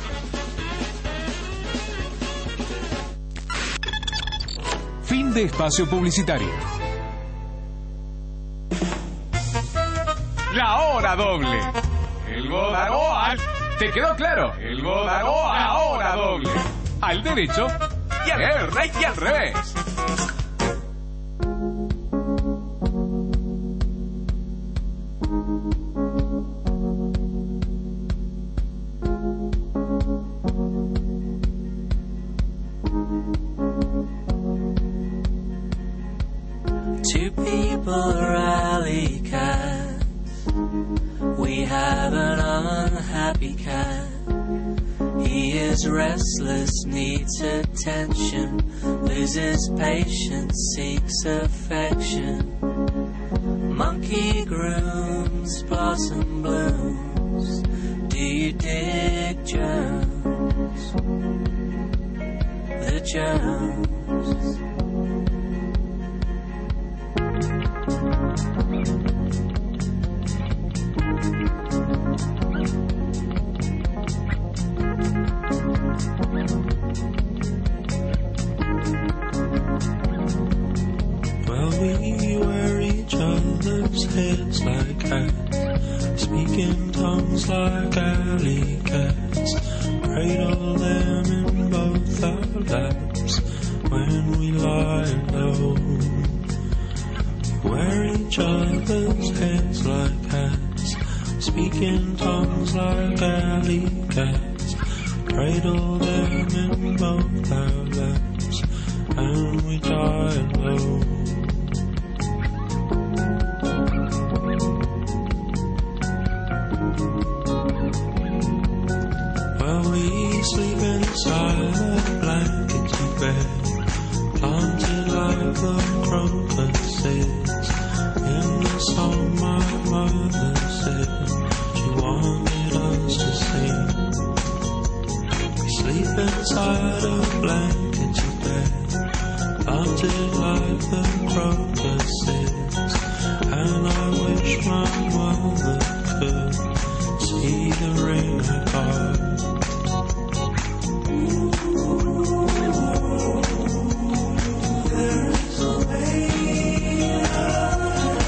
Fin de espacio publicitario. La hora doble. El Godagoa. ¿Te quedó claro? El Godagoa, la hora doble. Al derecho y al revés.
Two people rally cats. We have an unhappy cat. He is restless, needs attention, loses patience, seeks affection. Monkey grooms, blossom blooms. Do you dig Jones? The Jones.
Well, we wear each other's heads like cats, speaking tongues like alley cats, cradle them in both our laps when we lie low. We wear each other's heads like cats, speaking tongues like alley cats, cradle them in both our laps and we die low. Well, we sleep inside a blankety bed, planted like the crocuses. In the song my mother said she wanted us to sing. inside a blanket you bed, haunted like the crocuses. And I wish my mother could see the ring I got. There's a way out.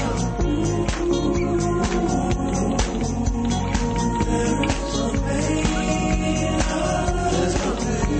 There's a way out. There's a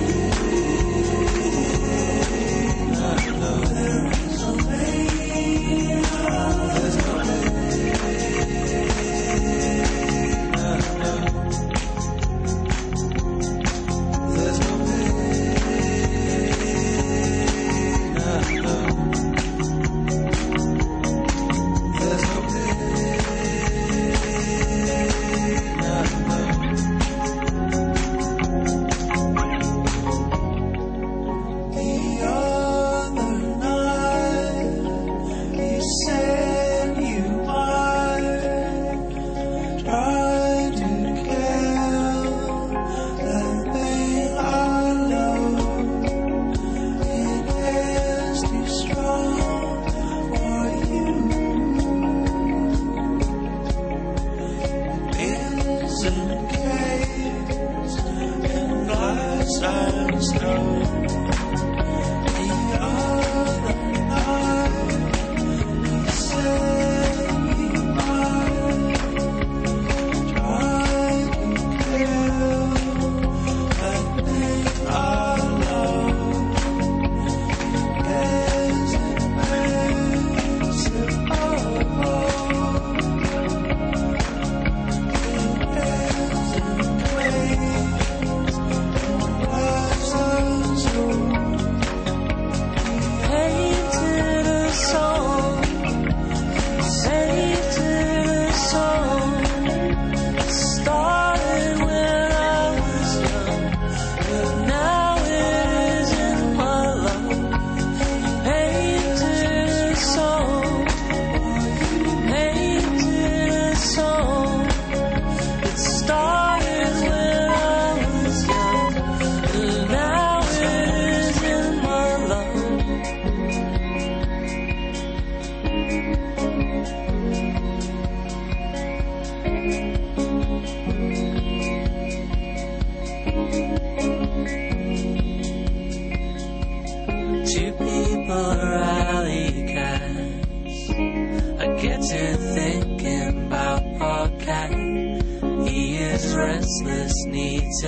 restless, needs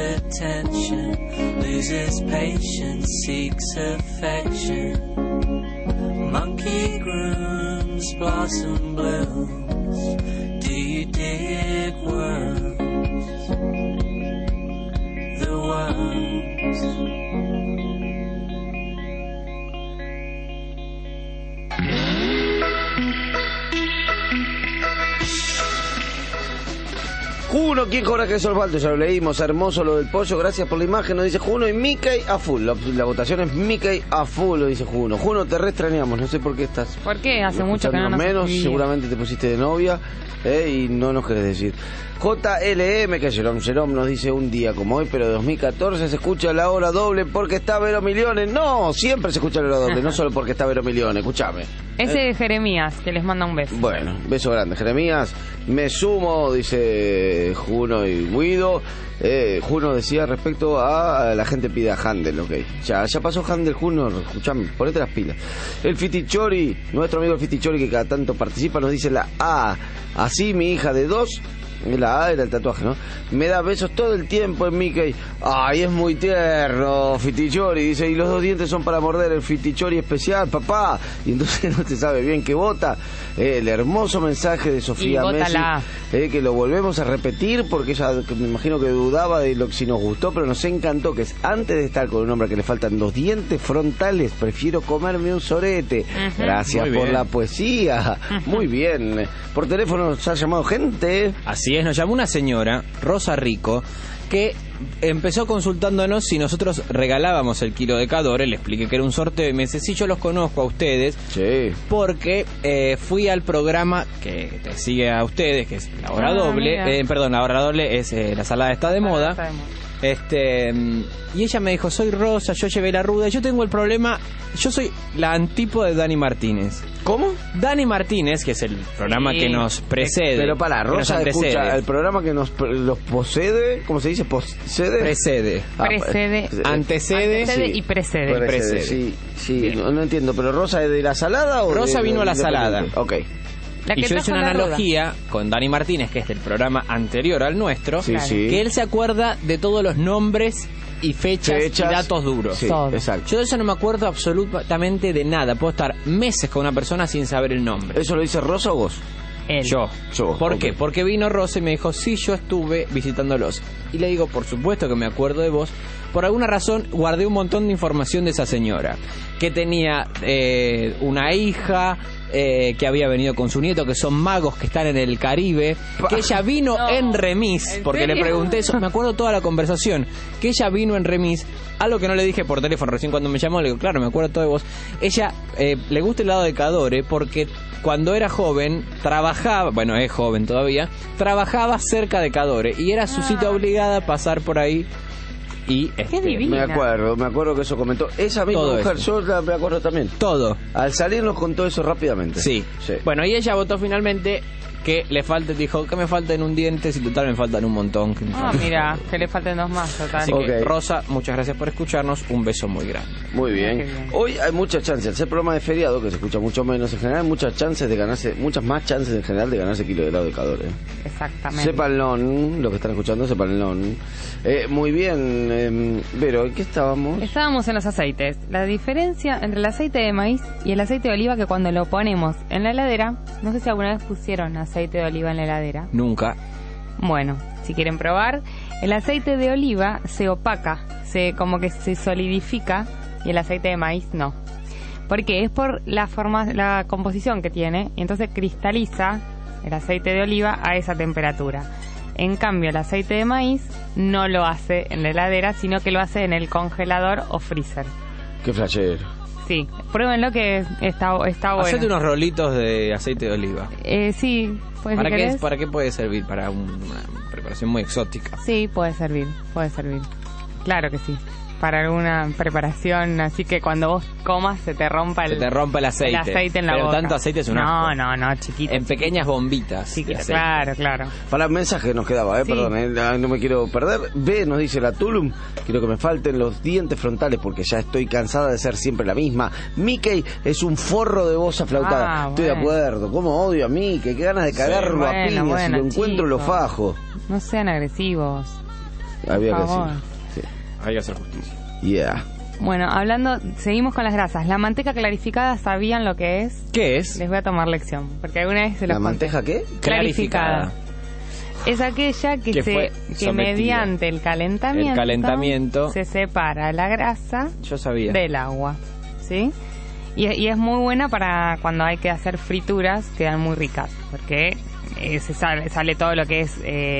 attention, loses patience, seeks affection. Monkey grooms, blossom blooms, do you dig worms? The worms.
Juno, ¿quién cobra que eso falta? Ya lo leímos, hermoso lo del pollo, gracias por la imagen, nos dice Juno, y Mickey a full, la votación es Mickey a full, lo dice Juno. Juno, te re extrañamos, no sé por qué estás.
¿Por qué? Hace mucho que no nos
menos,
escribís.
seguramente te pusiste de novia, y no nos querés decir. JLM, que Jerome nos dice un día como hoy, pero de 2014 se escucha la hora doble porque está Vero Miliones. No, siempre se escucha la hora doble, no solo porque está Vero Miliones, escúchame.
Ese de Jeremías, que les manda un beso.
Bueno, beso grande, Jeremías. Me sumo, dice Juno y Guido. Juno decía respecto a la gente pide a Handel, ok. Ya pasó Handel, Juno, escuchame, ponete las pilas. El Fitichori, nuestro amigo el Fitichori, que cada tanto participa, nos dice la A. Así mi hija de 2, la A era el tatuaje, ¿no? Me da besos todo el tiempo en Mickey. Ay, es muy tierno, Fitichori. Dice, y los 2 dientes son para morder, el Fitichori especial, papá. Y entonces no se sabe bien qué vota. El hermoso mensaje de Sofía Messi, que lo volvemos a repetir porque ella me imagino que dudaba de lo que si nos gustó, pero nos encantó, que es, antes de estar con un hombre que le faltan 2 dientes frontales, prefiero comerme un sorete. Gracias por la poesía. Muy bien. Por teléfono nos ha llamado gente.
Así es, nos llamó una señora, Rosa Rico, que empezó consultándonos si nosotros regalábamos el kilo de Cadore. Le expliqué que era un sorteo y me dice, sí, yo los conozco a ustedes, sí, porque fui al programa que te sigue a ustedes, que es La Hora Doble, perdón, La Hora Doble es La Salada está de moda. Y ella me dijo, soy Rosa, yo llevé la ruda. Yo tengo el problema, yo soy la antípoda de Dani Martínez.
¿Cómo?
Dani Martínez, que es el programa que nos precede.
Pero para Rosa escucha, el programa que nos posede, ¿cómo se dice?
Precede. Antecede
y precede.
Sí, no entiendo, pero Rosa es de la salada o
Rosa vino a la salada.
Ok.
Y yo hice una analogía con Dani Martínez, que es del programa anterior al nuestro, que él se acuerda de todos los nombres y fechas y datos duros.
Sí, exacto.
Yo de eso no me acuerdo absolutamente de nada. Puedo estar meses con una persona sin saber el nombre.
¿Eso lo dice Rosa o vos?
Él.
Yo. ¿Por qué? Porque vino Rosa y me dijo, sí, yo estuve visitándolos. Y le digo, por supuesto que me acuerdo de vos. Por alguna razón guardé un montón de información de esa señora, que tenía una hija, que había venido con su nieto, que son magos que están en el Caribe, que ella vino en remis, porque le pregunté eso, me acuerdo toda la conversación, que ella vino en remis, algo que no le dije por teléfono recién cuando me llamó, le digo, claro, me acuerdo todo de vos. Ella le gusta el lado de Cadore porque cuando era joven trabajaba, bueno, es joven todavía, trabajaba cerca de Cadore y era su cita obligada a pasar por ahí. Y
qué divina.
Me acuerdo que eso comentó esa misma
todo
mujer,
eso.
yo me acuerdo también.
Todo.
Al salir nos contó eso rápidamente.
Sí. Bueno, y ella votó finalmente que le falta, dijo que me faltan un diente, si total me faltan un montón.
Mira, que le falten 2 más, total.
Así que, Rosa, muchas gracias por escucharnos, un beso muy grande.
Muy bien. Hoy hay muchas chances, al ser programa de feriado, que se escucha mucho menos, en general hay muchas chances de ganarse, muchas más chances en general de ganarse kilo de helado de Cadore.
Exactamente.
Sépanlo, lo que están escuchando, sépanlo. Muy bien, Vero, ¿en qué estábamos?
Estábamos en los aceites. La diferencia entre el aceite de maíz y el aceite de oliva, que cuando lo ponemos en la heladera, no sé si alguna vez pusieron aceite de oliva en la heladera.
Nunca.
Bueno, si quieren probar, el aceite de oliva se opaca, como que se solidifica, y el aceite de maíz no. Porque es por la composición que tiene, y entonces cristaliza el aceite de oliva a esa temperatura. En cambio, el aceite de maíz no lo hace en la heladera, sino que lo hace en el congelador o freezer.
Qué flashero.
Sí, pruébenlo que está bueno.
Hacete unos rolitos de aceite de oliva.
Sí, pues
¿Para qué puede servir? ¿Para una preparación muy exótica?
Sí, puede servir. Claro que sí. Para alguna preparación, así que cuando vos comas se te rompa el aceite. El aceite en la boca.
Pero tanto aceite es un asco.
No, chiquito.
En pequeñas bombitas.
Sí, claro.
Para el mensaje que nos quedaba, perdón, no me quiero perder. B nos dice la Tulum, quiero que me falten los dientes frontales porque ya estoy cansada de ser siempre la misma. Mickey es un forro de voz aflautada. Estoy de acuerdo. ¿Cómo odio a Mickey? Qué ganas de cagarlo a piñas. Si lo encuentro lo fajo.
No sean agresivos.
Había que decir.
Hay que hacer justicia.
Yeah.
Bueno, seguimos con las grasas. La manteca clarificada, ¿sabían lo que es?
¿Qué es?
Les voy a tomar lección, porque alguna vez se los
¿La manteca qué?
Clarificada. Es aquella que mediante el calentamiento se separa la grasa del agua, ¿sí? Y es muy buena para cuando hay que hacer frituras, quedan muy ricas, porque se sale todo lo que es...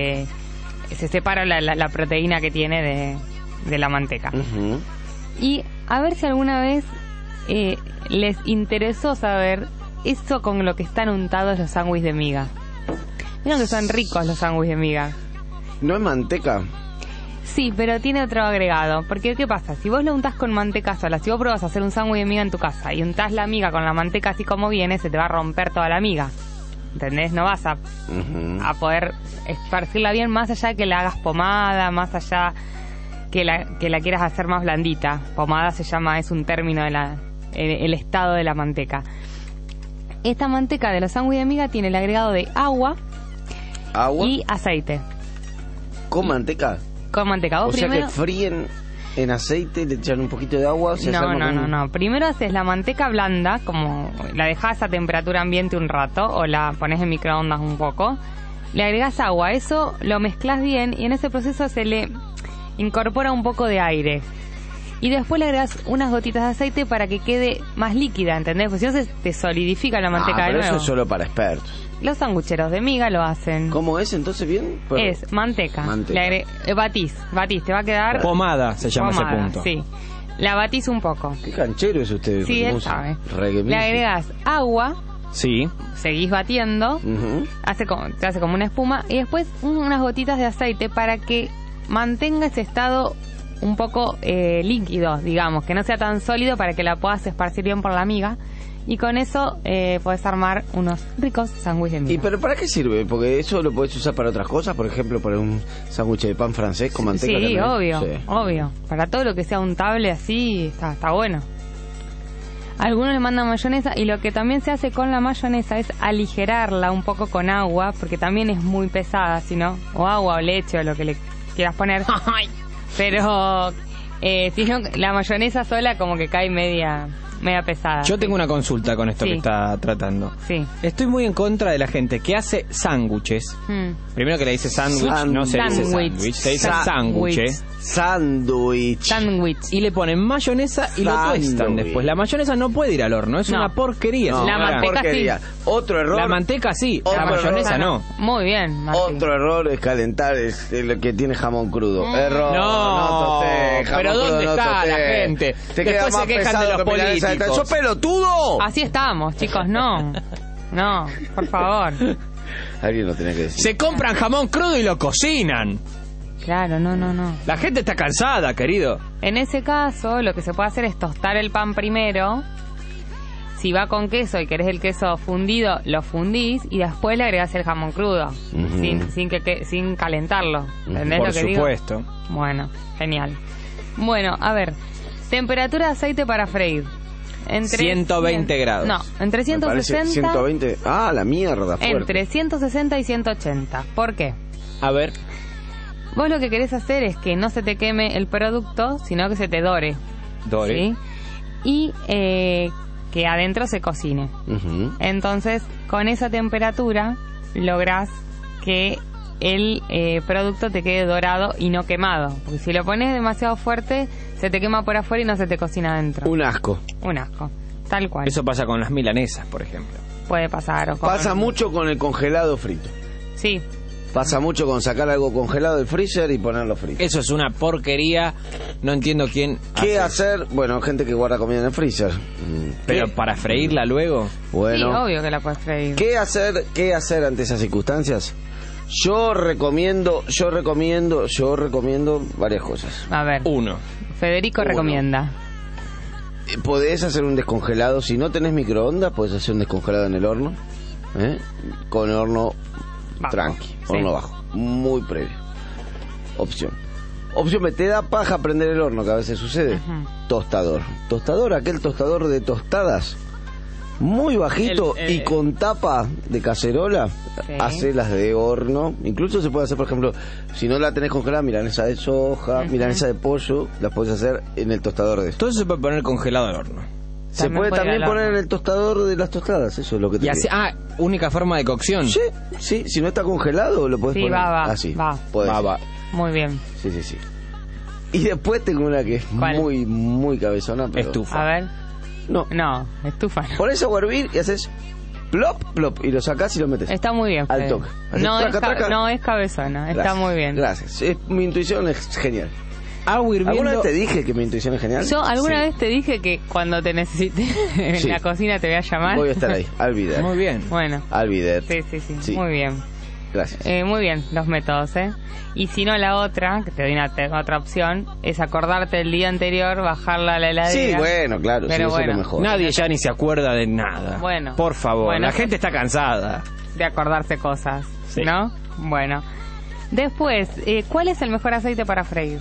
se separa la proteína que tiene de la manteca.
Uh-huh.
Y a ver si alguna vez les interesó saber eso con lo que están untados los sándwiches de miga. Miren que son ricos los sándwiches de miga.
¿No es manteca?
Sí, pero tiene otro agregado. Porque ¿qué pasa? Si vos lo untás con manteca sola, si vos probás a hacer un sándwich de miga en tu casa y untás la miga con la manteca así como viene, se te va a romper toda la miga. ¿Entendés? No vas a poder esparcirla bien, más allá de que la hagas pomada, más allá que la quieras hacer más blandita. Pomada se llama, es un término de el estado de la manteca. Esta manteca de los sándwiches de miga tiene el agregado de agua y aceite.
¿Con manteca?
Con manteca. Vos
sea que fríen en aceite, le echan un poquito de agua.
No. Primero haces la manteca blanda, como la dejás a temperatura ambiente un rato, o la pones en microondas un poco. Le agregás agua, eso lo mezclas bien y en ese proceso se le incorpora un poco de aire. Y después le agregas unas gotitas de aceite para que quede más líquida, ¿entendés? Pues si no se te solidifica la manteca de nuevo.
Pero eso es solo para expertos.
Los sangucheros de miga lo hacen.
¿Cómo es entonces bien?
Es manteca. Batís, te va a quedar...
Pomada se llama ese punto.
Sí. La batís un poco.
Qué canchero es usted.
Sí, él sabe. Le agregas agua.
Sí.
Seguís batiendo.
Uh-huh.
Te hace como una espuma. Y después unas gotitas de aceite para que mantenga ese estado un poco líquido, digamos, que no sea tan sólido para que la puedas esparcir bien por la miga. Y con eso puedes armar unos ricos sándwiches de miga.
¿Y pero para qué sirve? Porque eso lo puedes usar para otras cosas, por ejemplo, para un sándwich de pan francés con manteca.
Sí,
también.
obvio,
Sí.
obvio. Para todo lo que sea untable así, está bueno. Algunos le mandan mayonesa y lo que también se hace con la mayonesa es aligerarla un poco con agua, porque también es muy pesada, si no, o agua o leche o lo que le quieras poner. Pero si no, la mayonesa sola como que cae media pesada.
Yo tengo una consulta con esto que está tratando.
Sí.
Estoy muy en contra de la gente que hace sándwiches. Primero que le dice sándwich, no se dice sándwich, se dice sándwich.
Sándwich.
Y le ponen mayonesa y lo tuestan después. La mayonesa no puede ir al horno, es una porquería.
No,
la manteca
porquería.
sí.
Otro error.
La manteca sí, la mayonesa no.
Muy bien, Martín.
Otro error es calentar lo que tiene jamón crudo. Error.
No,
toté, jamón
pero
crudo,
¿dónde
no
está
toté.
la gente?
Te queda
Después
más
se quejan
pesado
de los
que milanesa de
políticos.
¡sos pelotudo!
Así estamos, chicos, no. No, por favor.
Alguien lo tenía que decir.
Se compran jamón crudo y lo cocinan.
Claro, no.
La gente está cansada, querido.
En ese caso, lo que se puede hacer es tostar el pan primero. Si va con queso y querés el queso fundido, lo fundís y después le agregás el jamón crudo, sin calentarlo. ¿Entendés
Por
lo que
supuesto.
digo? Bueno, genial. Bueno, a ver, temperatura de aceite para freír. Entre
120 grados.
No, entre 160...
120. Ah, la mierda, fuerte.
Entre 160 y 180. ¿Por qué?
A ver.
Vos lo que querés hacer es que no se te queme el producto, sino que se te dore.
Dore.
¿Sí? Y que adentro se cocine. Entonces, con esa temperatura lográs que el producto te quede dorado y no quemado. Porque si lo pones demasiado fuerte, se te quema por afuera y no se te cocina adentro.
Un asco.
Un asco. Tal cual.
Eso pasa con las milanesas, por ejemplo.
Puede pasar. O con...
Pasa mucho con el congelado frito.
Sí.
Pasa mucho con sacar algo congelado del freezer y ponerlo frito.
Eso es una porquería. No entiendo quién
¿Qué hacer? Bueno, gente que guarda comida en el freezer.
Pero para freírla luego.
Bueno.
Sí, obvio que la puedes freír.
¿Qué hacer ante esas circunstancias? Yo recomiendo varias cosas.
A ver. Federico recomienda.
Podés hacer un descongelado. Si no tenés microondas, podés hacer un descongelado en el horno. Con horno tranqui, horno bajo. Muy previo. Opción B, te da paja prender el horno, que a veces sucede. Tostador, aquel tostador de tostadas. Muy bajito y con tapa de cacerola. Hace las de horno. Incluso se puede hacer, por ejemplo, si no la tenés congelada, milanesa de soja, milanesa de pollo, las podés hacer en el tostador de eso.
Entonces se puede poner congelado al horno.
Se puede también poner en el tostador de las tostadas, eso es lo que te digo.
Única forma de cocción.
Sí, si no está congelado lo podés poner así.
Va. Muy bien.
Sí. Y después tengo una que es muy, muy cabezona. Pero...
Estufa.
A ver.
No,
estufa.
Pones agua a hervir y haces plop, y lo sacás y lo metes.
Está muy bien,
al toque.
No es cabezona, está muy bien.
Gracias. Mi intuición es genial.
Agua hirviendo.
¿Alguna vez te dije que mi intuición es genial?
Yo alguna vez te dije que cuando te necesite en la cocina te voy a llamar.
Voy a estar ahí, al bidet.
Muy bien.
Bueno.
Al bidet.
Sí. Muy bien.
Gracias.
Muy bien, los métodos, Y si no, la otra, que te doy otra opción, es acordarte el día anterior, bajarla a la heladera.
Sí, bueno, claro,
pero
eso es lo mejor.
Nadie ya ni se acuerda de nada.
Bueno.
Por favor, la gente está cansada
de acordarse cosas, ¿no? Bueno. Después, ¿cuál es el mejor aceite para freír?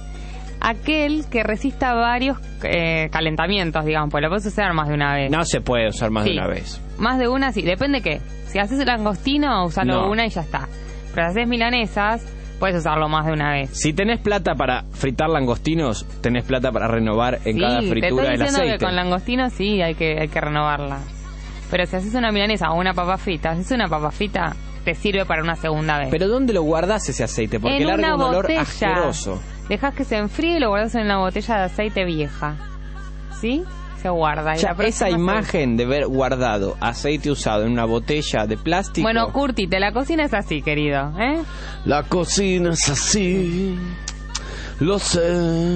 Aquel que resista varios calentamientos, digamos, pues lo puedes usar más de una vez.
No se puede usar más de una vez.
Más de una, sí, depende qué. Si haces el langostino, usalo una y ya está. Pero si haces milanesas, puedes usarlo más de una vez.
Si tenés plata para fritar langostinos, tenés plata para renovar en cada fritura el aceite.
Te estoy diciendo que con langostinos sí hay que renovarla. Pero si haces una milanesa o una papa frita, te sirve para una segunda vez.
¿Pero dónde lo guardás ese aceite? Porque larga un olor asqueroso.
Dejás que se enfríe y lo guardás en una botella de aceite vieja. ¿Sí? Se guarda.
Esa imagen de ver guardado aceite usado en una botella de plástico.
Bueno, Curti, la cocina es así, querido.
La cocina es así. Lo sé.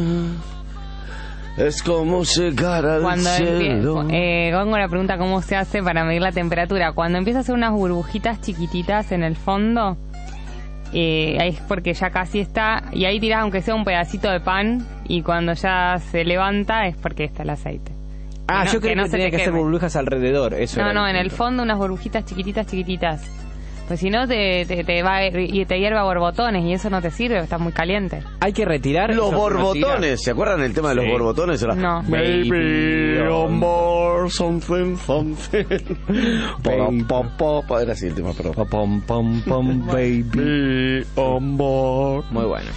Es como llegar al cielo.
Pongo la pregunta cómo se hace para medir la temperatura. Cuando empieza a hacer unas burbujitas chiquititas en el fondo, ahí es porque ya casi está, y ahí tirás aunque sea un pedacito de pan, y cuando ya se levanta es porque está el aceite.
Yo creo que tenía que hacer burbujas alrededor. Eso
no, en el fondo unas burbujitas chiquititas. Pues si no te va y te hierva borbotones, y eso no te sirve, está muy caliente.
Hay que retirar
los borbotones. ¿Se acuerdan el tema de los borbotones?
No.
Baby on board, something. Era así el tema, pero baby on board.
Muy bueno.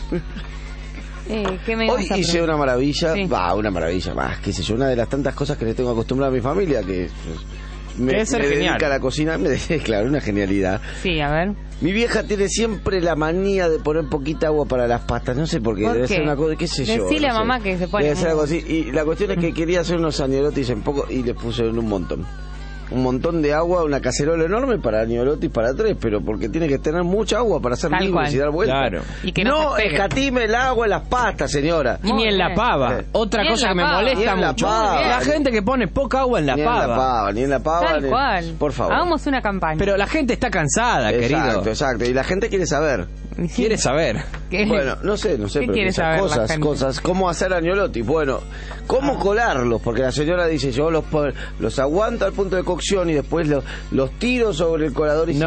¿Qué me
Hoy hice una maravilla, una maravilla más, qué sé yo, una de las tantas cosas que le tengo acostumbrada a mi familia, que me dedica a la cocina, claro, una genialidad.
Sí, a ver.
Mi vieja tiene siempre la manía de poner poquita agua para las pastas, no sé por qué, debe ser una cosa, qué sé yo.
Decile
no
a mamá que se pone.
Debe ser algo así, y la cuestión es que quería hacer unos agnolotis en poco y les puse en un montón de agua, una cacerola enorme para agnolotis para 3, pero porque tiene que tener mucha agua para hacer mingos y dar vueltas.
Claro.
Y que
no escatime el agua en las pastas, señora.
Y ni en la pava. Otra cosa que me molesta mucho. La gente que pone poca agua en la pava.
Ni en la pava.
Tal cual.
Por favor.
Hagamos una campaña.
Pero la gente está cansada, querido.
Exacto. Y la gente quiere saber.
Quiere saber.
¿Qué?
Bueno, no sé, pero
quiere saber
cosas, cómo hacer agnolotis, bueno, cómo colarlos, porque la señora dice, yo los aguanto al punto de cocción y después los tiro sobre el colador y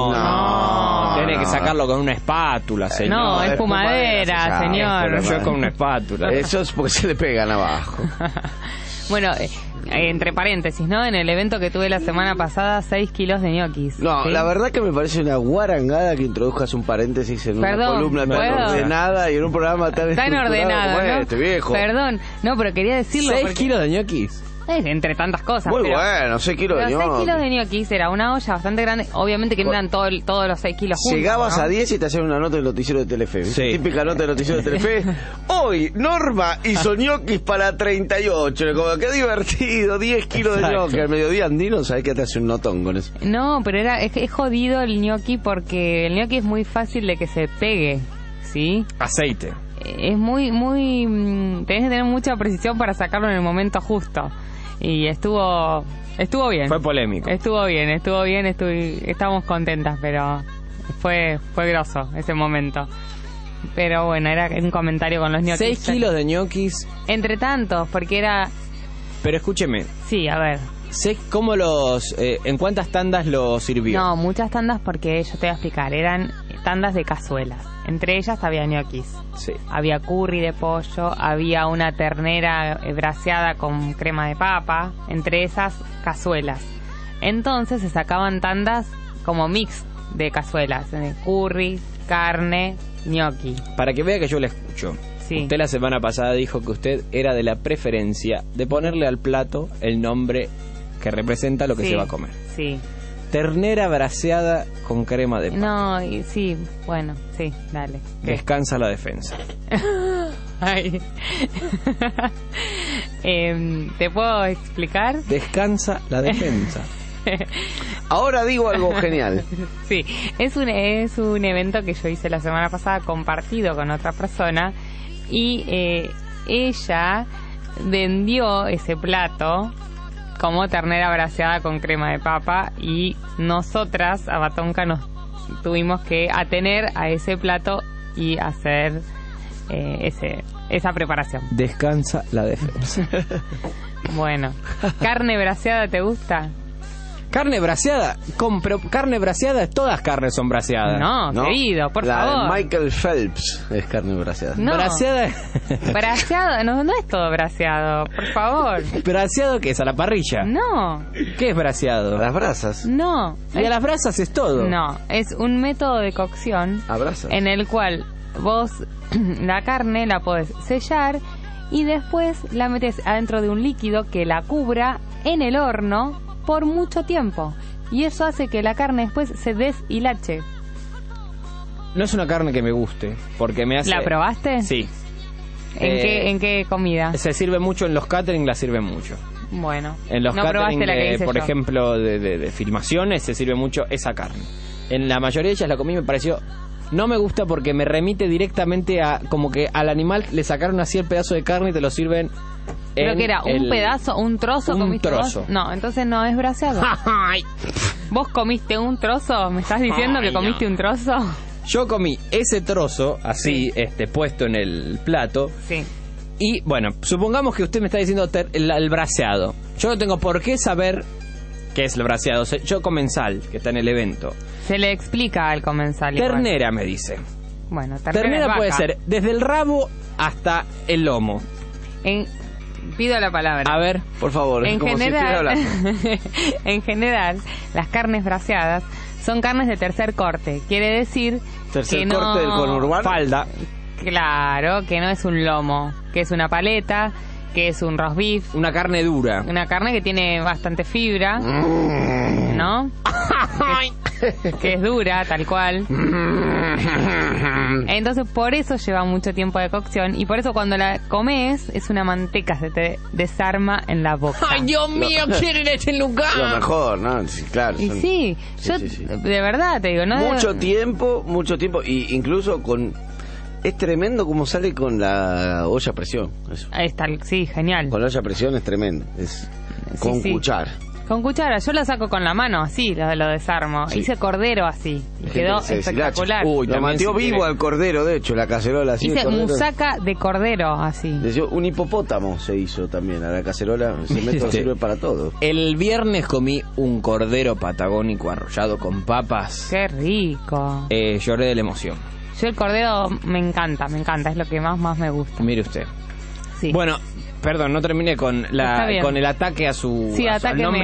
no. Tiene que sacarlo con una espátula, señor.
No, es fumadera, señor.
Yo con una espátula.
Eso es porque se le pegan abajo.
Bueno, entre paréntesis, ¿no? En el evento que tuve la semana pasada, 6 kilos de ñoquis.
No, ¿sí? La verdad que me parece una guarangada que introduzcas un paréntesis en una columna tan ordenada y en un programa tan
ordenado como
este, viejo.
Perdón, no, pero quería decirlo.
6 kilos de ñoquis.
Entre tantas cosas.
Muy bueno, 6 kilos de ñoquis.
6 kilos de ñoquis era una olla bastante grande. Obviamente que no eran todos los 6 kilos juntos.
Llegabas, ¿no?,
a
10 y te hacían una nota del noticiero de Telefe. Sí. Típica nota del noticiero de Telefe. Hoy, Norma hizo ñoquis para 38. Como, qué divertido, 10 kilos de ñoquis. Al mediodía andino, ¿sabés que te hace un notón con eso?
No, pero es jodido el ñoqui porque el ñoqui es muy fácil de que se pegue, ¿sí?
Aceite.
Es muy... tenés que tener mucha precisión para sacarlo en el momento justo. Y estuvo bien.
Fue polémico.
Estuvo bien, estábamos contentas, pero fue groso ese momento. Pero bueno, era un comentario con los ñoquis.
6 kilos de ñoquis.
Entre tantos, porque era...
Pero escúcheme.
Sí, a ver.
¿Cómo en cuántas tandas lo sirvió?
No, muchas tandas porque yo te voy a explicar. Eran tandas de cazuelas. Entre ellas había ñoquis.
Sí.
Había curry de pollo, había una ternera braseada con crema de papa, entre esas cazuelas. Entonces se sacaban tandas como mix de cazuelas, curry, carne, ñoqui.
Para que vea que yo le escucho.
Sí.
Usted la semana pasada dijo que usted era de la preferencia de ponerle al plato el nombre que representa lo que se va a comer.
Sí.
Ternera braseada con crema de papa.
No, sí, bueno, sí, dale. ¿Qué?
Descansa la defensa.
Ay. ¿Te puedo explicar?
Descansa la defensa.
Ahora digo algo genial.
Sí, es un evento que yo hice la semana pasada compartido con otra persona y ella vendió ese plato como ternera braseada con crema de papa y nosotras a Batonca nos tuvimos que atener a ese plato y hacer esa preparación.
Descansa la defensa.
Bueno, ¿carne braseada te gusta?
Carne braseada, pero carne braseada, todas carnes son braseadas.
No, querido, por favor.
La Michael Phelps es carne braseada.
No.
Braseada.
Braseado, no es todo braseado, por favor.
¿Braseado qué es? ¿A la parrilla?
No.
¿Qué es braseado?
A las brasas.
No.
¿Y a las brasas es todo?
No, es un método de cocción
a brasas,
en el cual vos la carne la podés sellar y después la metes adentro de un líquido que la cubra en el horno por mucho tiempo y eso hace que la carne después se deshilache.
No es una carne que me guste porque me hace...
¿La probaste?
Sí.
¿En qué comida?
Se sirve mucho en los catering, la sirve mucho.
Bueno,
en los
no
catering
probaste la que hice
por
yo.
ejemplo de filmaciones se sirve mucho esa carne. En la mayoría de ellas la comí y me pareció... No me gusta porque me remite directamente a... Como que al animal le sacaron así el pedazo de carne y te lo sirven...
¿Pero que era? ¿Un pedazo? ¿Un trozo?
Un
comiste
trozo.
Vos? No, entonces no es braseado. ¿Vos comiste un trozo? ¿Me estás diciendo que comiste un trozo?
Yo comí ese trozo, así, puesto en el plato.
Sí.
Y, bueno, supongamos que usted me está diciendo el braseado. Yo no tengo por qué saber qué es el braseado. Yo comensal, que está en el evento.
Se le explica al comensal.
Ternera,
igual.
me dice.
Bueno,
ternera puede ser desde el rabo hasta el lomo.
Pido la palabra.
A ver,
por favor.
En general, en general, las carnes braseadas son carnes de tercer corte. Quiere decir
tercer corte del conurbano.
Falda.
Claro, que no es un lomo, que es una paleta, que es un roast beef.
Una carne dura.
Una carne que tiene bastante fibra, ¿no? que es dura, tal cual. Entonces, por eso lleva mucho tiempo de cocción. Y por eso cuando la comes, es una manteca, se te desarma en la boca.
¡Ay, Dios mío! ¿Quieren este lugar?
Lo mejor, ¿no? Sí, claro.
Y sí, yo de verdad te digo, ¿no?
Mucho tiempo. Y incluso con... Es tremendo como sale con la olla a presión. Eso.
Ahí está, sí, genial.
Con la olla a presión es tremendo. Es con cuchara.
Con cuchara, yo lo saco con la mano, así, lo desarmo.
Sí.
Hice cordero así, y quedó espectacular.
Uy, lo matió vivo al cordero, de hecho, la cacerola así.
Hice musaca de cordero, así.
Un hipopótamo se hizo también, a la cacerola, ese método sirve para todo.
El viernes comí un cordero patagónico arrollado con papas.
¡Qué rico!
Lloré de la emoción.
Yo el cordero me encanta, es lo que más me gusta.
Mire usted.
Sí.
Bueno, perdón, no terminé con el ataque a su
sí,
al nombre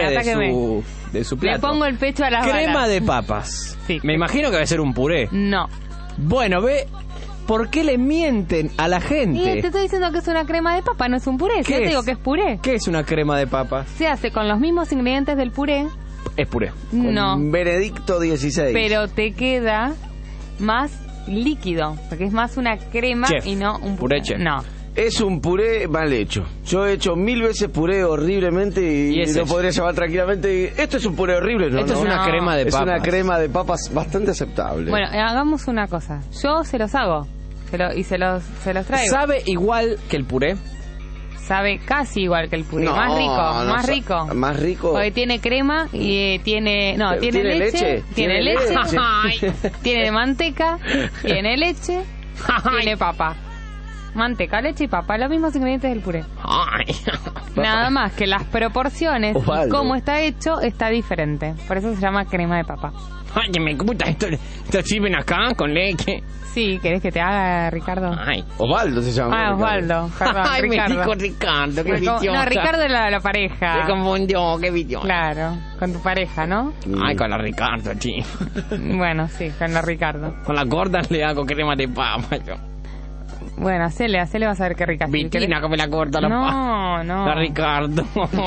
de su plato.
Le pongo el pecho a las
crema
balas.
de papas.
Sí.
Me imagino que va a ser un puré.
No.
Bueno, ve, ¿por qué le mienten a la gente?
Y te estoy diciendo que es una crema de papa, no es un puré. Yo te digo que es puré.
¿Qué es una crema de papas?
Se hace con los mismos ingredientes del puré.
Es puré.
No.
Benedicto XVI.
Pero te queda más líquido, porque es más una crema
chef.
Y no un
puré. Chef.
No.
Es un puré mal hecho. Yo he hecho 1000 veces puré horriblemente y lo podría llamar tranquilamente. Esto es un puré horrible, ¿no?
Esto es una crema de papas.
Es una crema de papas bastante aceptable.
Bueno, hagamos una cosa. Yo se los hago se los traigo.
¿Sabe igual que el puré?
Sabe casi igual que el puré. Más rico.
Más rico.
Porque tiene crema y tiene leche. Tiene leche. Tiene manteca. Tiene leche. Tiene papa. Manteca, leche y papa, los mismos ingredientes del puré. Nada más que las proporciones y cómo está hecho está diferente. Por eso se llama crema de papa.
Ay, que me gusta esto sirven acá con leche.
Sí, ¿querés que te haga, Ricardo?
Ay.
Osvaldo se llama.
Osvaldo, perdón,
ay,
Ricardo.
me dijo Ricardo, qué viciosa.
No, Ricardo es la pareja.
Se confundió, qué viciosa.
Claro, con tu pareja, ¿no?
Ay, con la Ricardo, chico.
Bueno, sí, con la Ricardo.
Con la gorda le hago crema de papa, yo.
Bueno, hacele vas a ver qué rica.
Vitina, come la gorda la papa.
No.
La Ricardo.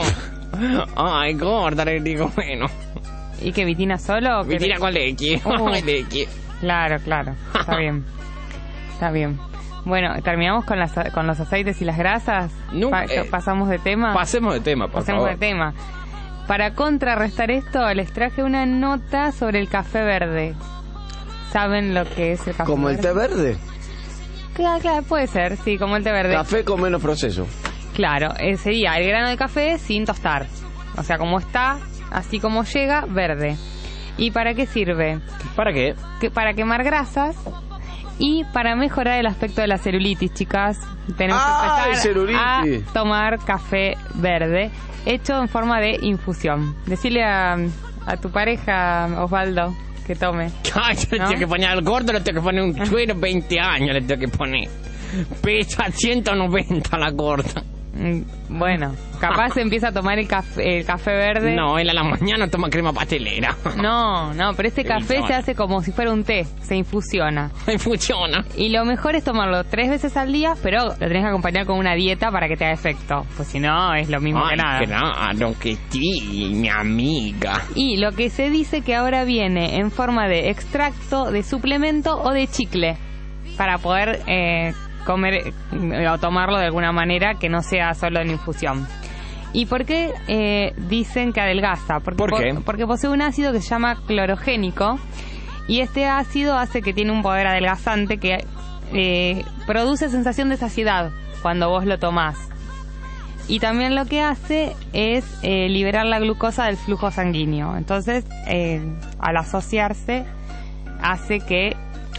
Ay, gorda, le digo, bueno.
¿Y qué, Vitina solo?
Vitina con leche. Leche.
Claro. Está bien. Está bien. Bueno, ¿terminamos con los aceites y las grasas? ¿Pasamos de tema?
Pasemos de tema, por favor.
Pasemos de tema. Para contrarrestar esto, les traje una nota sobre el café verde. ¿Saben lo que es el café verde?
¿Como el té verde?
Claro, puede ser, sí, como el té verde.
Café con menos proceso.
Claro, sería el grano de café sin tostar. O sea, como está, así como llega, verde. ¿Y para qué sirve?
¿Para qué?
Para quemar grasas y para mejorar el aspecto de la celulitis, chicas. Tenemos que empezar a tomar café verde hecho en forma de infusión. Decirle a tu pareja, Osvaldo, que tome.
Ay, yo le tengo que poner al gordo, le tengo que poner un chuero, 20 años le tengo que poner. Pesa 190 la gorda.
Bueno, capaz empieza a tomar el café verde.
No, él a la mañana toma crema pastelera.
No, pero este café se hace como si fuera un té, se infusiona. Y lo mejor es tomarlo 3 veces al día, pero lo tenés que acompañar con una dieta para que te haga efecto. Pues si no, es lo mismo que nada.
Claro que sí, mi amiga.
Y lo que se dice que ahora viene en forma de extracto, de suplemento o de chicle, para poder comer o tomarlo de alguna manera que no sea solo en infusión. ¿Y por qué dicen que adelgaza?
¿Por qué?
Porque posee un ácido que se llama clorogénico y este ácido hace que tiene un poder adelgazante que produce sensación de saciedad cuando vos lo tomás. Y también lo que hace es liberar la glucosa del flujo sanguíneo. Entonces, al asociarse, hace que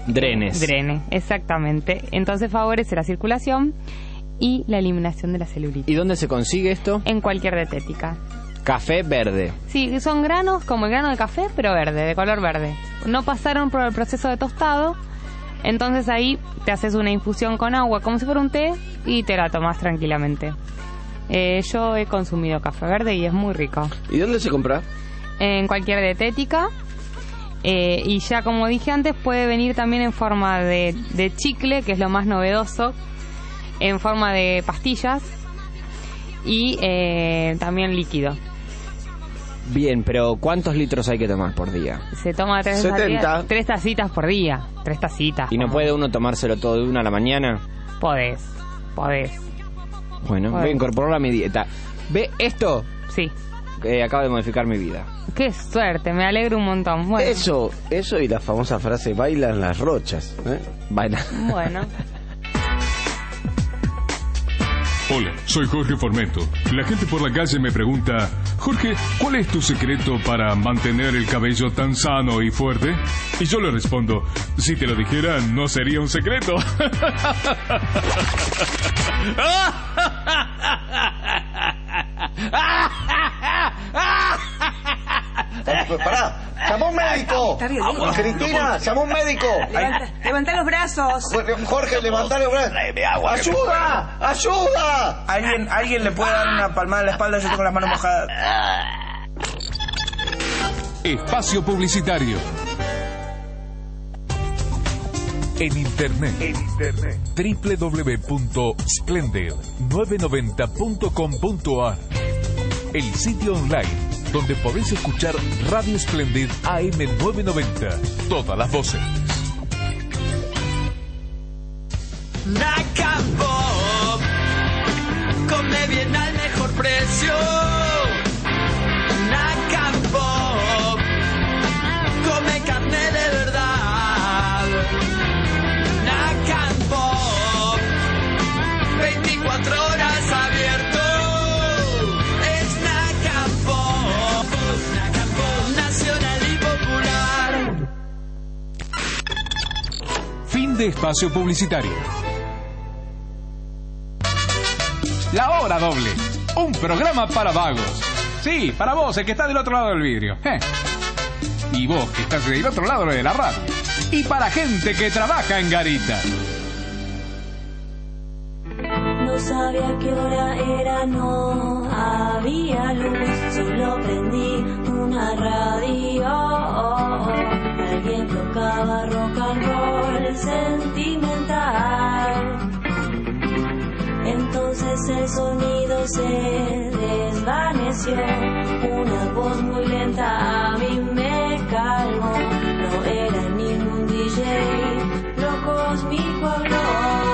Drene, exactamente. Entonces favorece la circulación y la eliminación de la celulitis.
¿Y dónde se consigue esto?
En cualquier dietética.
Café verde.
Sí, son granos como el grano de café, pero verde, de color verde. No pasaron por el proceso de tostado, entonces ahí te haces una infusión con agua como si fuera un té y te la tomas tranquilamente. Yo he consumido café verde y es muy rico.
¿Y dónde se compra?
En cualquier dietética. Y ya como dije antes, puede venir también en forma de chicle, que es lo más novedoso, en forma de pastillas y también líquido.
Bien, pero ¿cuántos litros hay que tomar por día?
Se toma 3 tacitas por día. 3 tacitas.
¿Y no puede uno tomárselo todo de una a la mañana?
Podés.
Bueno, voy a incorporarlo a mi dieta. ¿Ve esto?
Sí.
Acaba de modificar mi vida.
Qué suerte, me alegro un montón. Bueno.
Eso y la famosa frase, bailan las rochas.
Bailan.
Bueno.
Hola, soy Jorge Formeto. La gente por la calle me pregunta, Jorge, ¿cuál es tu secreto para mantener el cabello tan sano y fuerte? Y yo le respondo, si te lo dijera, no sería un secreto.
Pará, ¡llama un médico! Cristina, llama un médico.
Levanta los brazos.
Jorge, levanta los brazos. ¡Ayuda! ¡Ayuda!
¿Alguien le puede dar una palmada en la espalda? Yo tengo las manos mojadas.
Espacio publicitario. En internet. www.splendid990.com.ar. El sitio online donde podés escuchar Radio Splendid AM990. Todas las voces.
Nacapop, come bien al mejor precio. Nacapop, come carne de verdad. Nacapop, 24 horas abierto. Es Nacapop, nacional y popular.
Fin de espacio publicitario. La Hora Doble, un programa para vagos. Sí, para vos, el que está del otro lado del vidrio. Y vos, que estás del otro lado de la radio. Y para gente que trabaja en garita.
No sabía qué hora era, no había luz, solo prendí una radio. Alguien tocaba rock and roll sentimental. Entonces el sonido se desvaneció, una voz muy lenta a mí me calmó. No era ningún DJ, lo cósmico habló.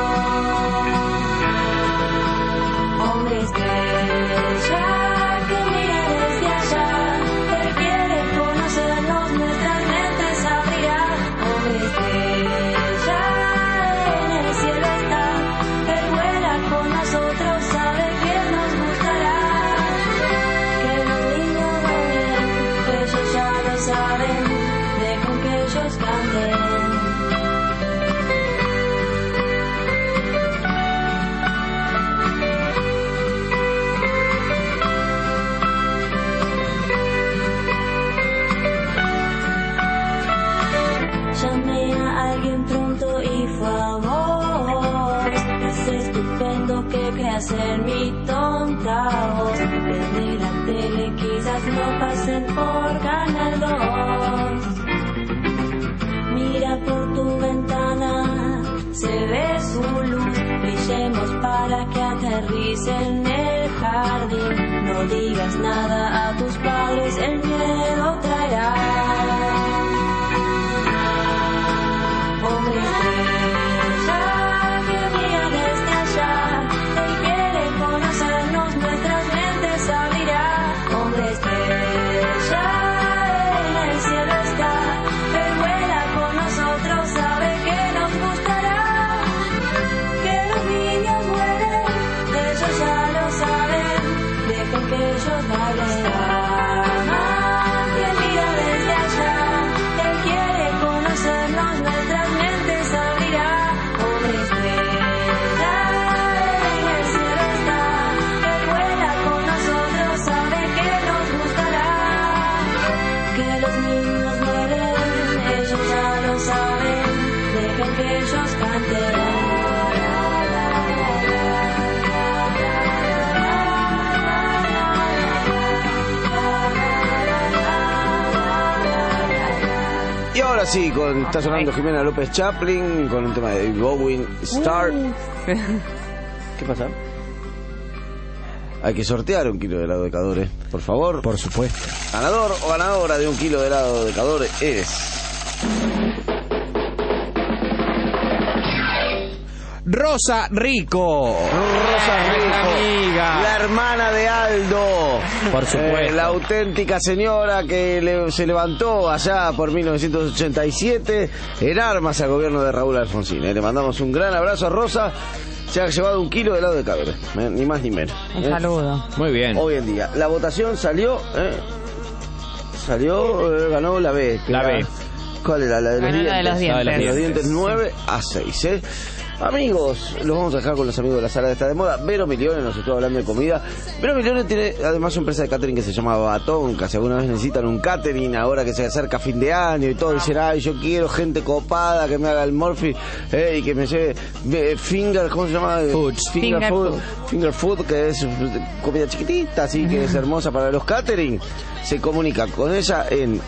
Hombre estrella que mira desde allá, él quiere conocernos, nuestras mentes abrirá. Hombre estrella en el cielo está, él vuela con nosotros, sabe que nos gustará. Que los niños vuelen, ellos ya lo saben, dejen que ellos canten. Llamé a alguien pronto y fue a vos. Es estupendo que creas en mi tonta voz. Prende la tele, quizás no pasen por Canal 2. Mira por tu ventana, se ve su luz. Brillemos para que aterrice en el jardín. No digas nada a tus padres, el miedo traerá. Hombre estrella que mira desde allá, él quiere conocernos, nuestras mentes abrirá. Hombre estrella en el cielo está, él vuela con nosotros, sabe que nos gustará. Que los niños mueren, ellos ya lo saben, dejen que ellos bailen. Que mira desde allá, él quiere conocernos, nuestras mentes
Ahora sí, está sonando Jimena López Chaplin con un tema de David Bowie, Star. ¿Qué pasa? Hay que sortear 1 kilo de helado de Cadore, por favor.
Por supuesto.
Ganador o ganadora de 1 kilo de helado de Cadore es...
Rosa Rico.
Rosa Rico,
amiga.
la hermana de Aldo.
Por supuesto.
La auténtica señora que se levantó allá por 1987 en armas al gobierno de Raúl Alfonsín. Le mandamos un gran abrazo a Rosa. Se ha llevado 1 kilo de helado de Cadore, ni más ni menos.
Un saludo.
Muy bien.
Hoy en día. La votación salió, ganó la B.
La B.
¿Cuál era? La de los dientes.
La de los dientes.
La de los dientes 9-6, Amigos, los vamos a dejar con los amigos de la sala de esta de moda. Vero Milione nos estuvo hablando de comida. Vero Milione tiene además una empresa de catering que se llama Batonca. Si alguna vez necesitan un catering, ahora que se acerca fin de año y todo, dicen, ay, yo quiero gente copada que me haga el morphy y que me lleve finger, ¿cómo se llama?
Foods.
Finger food, que es comida chiquitita, así que es hermosa para los catering. Se comunica con ella en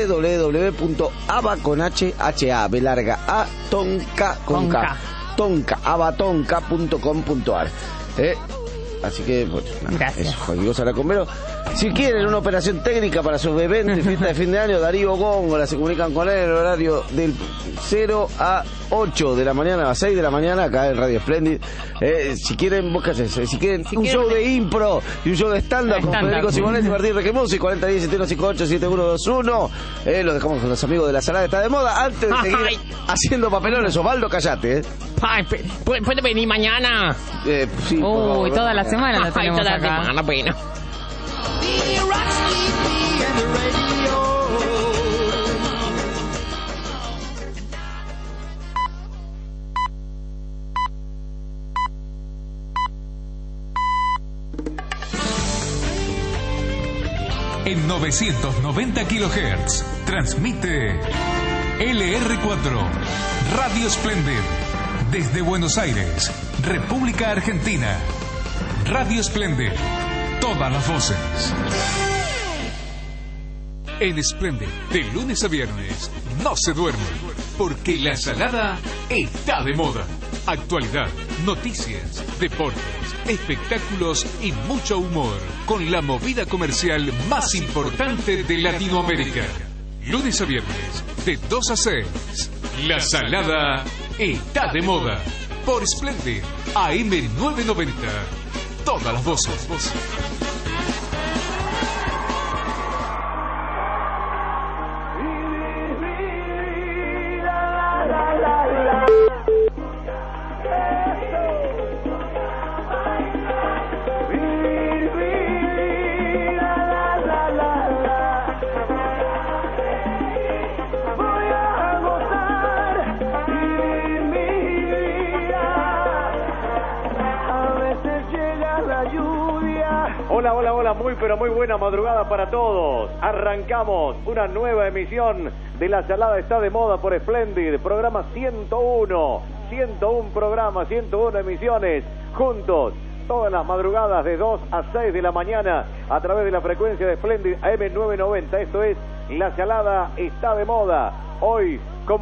abatonca.com.ar. Así que, bueno,
gracias.
Eso, cualquier cosa la con Vero. Si quieren una operación técnica para sus eventos y fiesta de fin de año, Darío Góngora, se comunican con él en el horario del 0 a 8 de la mañana, a 6 de la mañana, acá en Radio Splendid. Si quieren, vos qué haces, si quieren un show de impro y un show de stand-up con Federico Simonetti y Martín Requemusi, 4010-7158-712-1. Lo dejamos con los amigos de la sala de esta de moda. Antes de seguir haciendo papelones, Osvaldo, callate.
Ay, ¿puede venir mañana?
Sí,
Uy, toda la semana la tenemos
toda
acá.
la semana, bueno.
En 990 kHz transmite LR4 Radio Splendid desde Buenos Aires, República Argentina. Radio Splendid, todas las voces. En Splendid, de lunes a viernes, no se duerme, porque la salada está de moda. Actualidad, noticias, deportes, espectáculos y mucho humor, con la movida comercial más importante de Latinoamérica. Lunes a viernes, de 2 a 6. La salada está de moda. Por Splendid, AM 990. Todas las voces.
Hola, muy pero muy buena madrugada para todos. Arrancamos una nueva emisión de La Salada está de moda por Splendid, programa 101 programas, 101 emisiones, juntos, todas las madrugadas de 2 a 6 de la mañana, a través de la frecuencia de Splendid AM 990, esto es La Salada está de moda, hoy con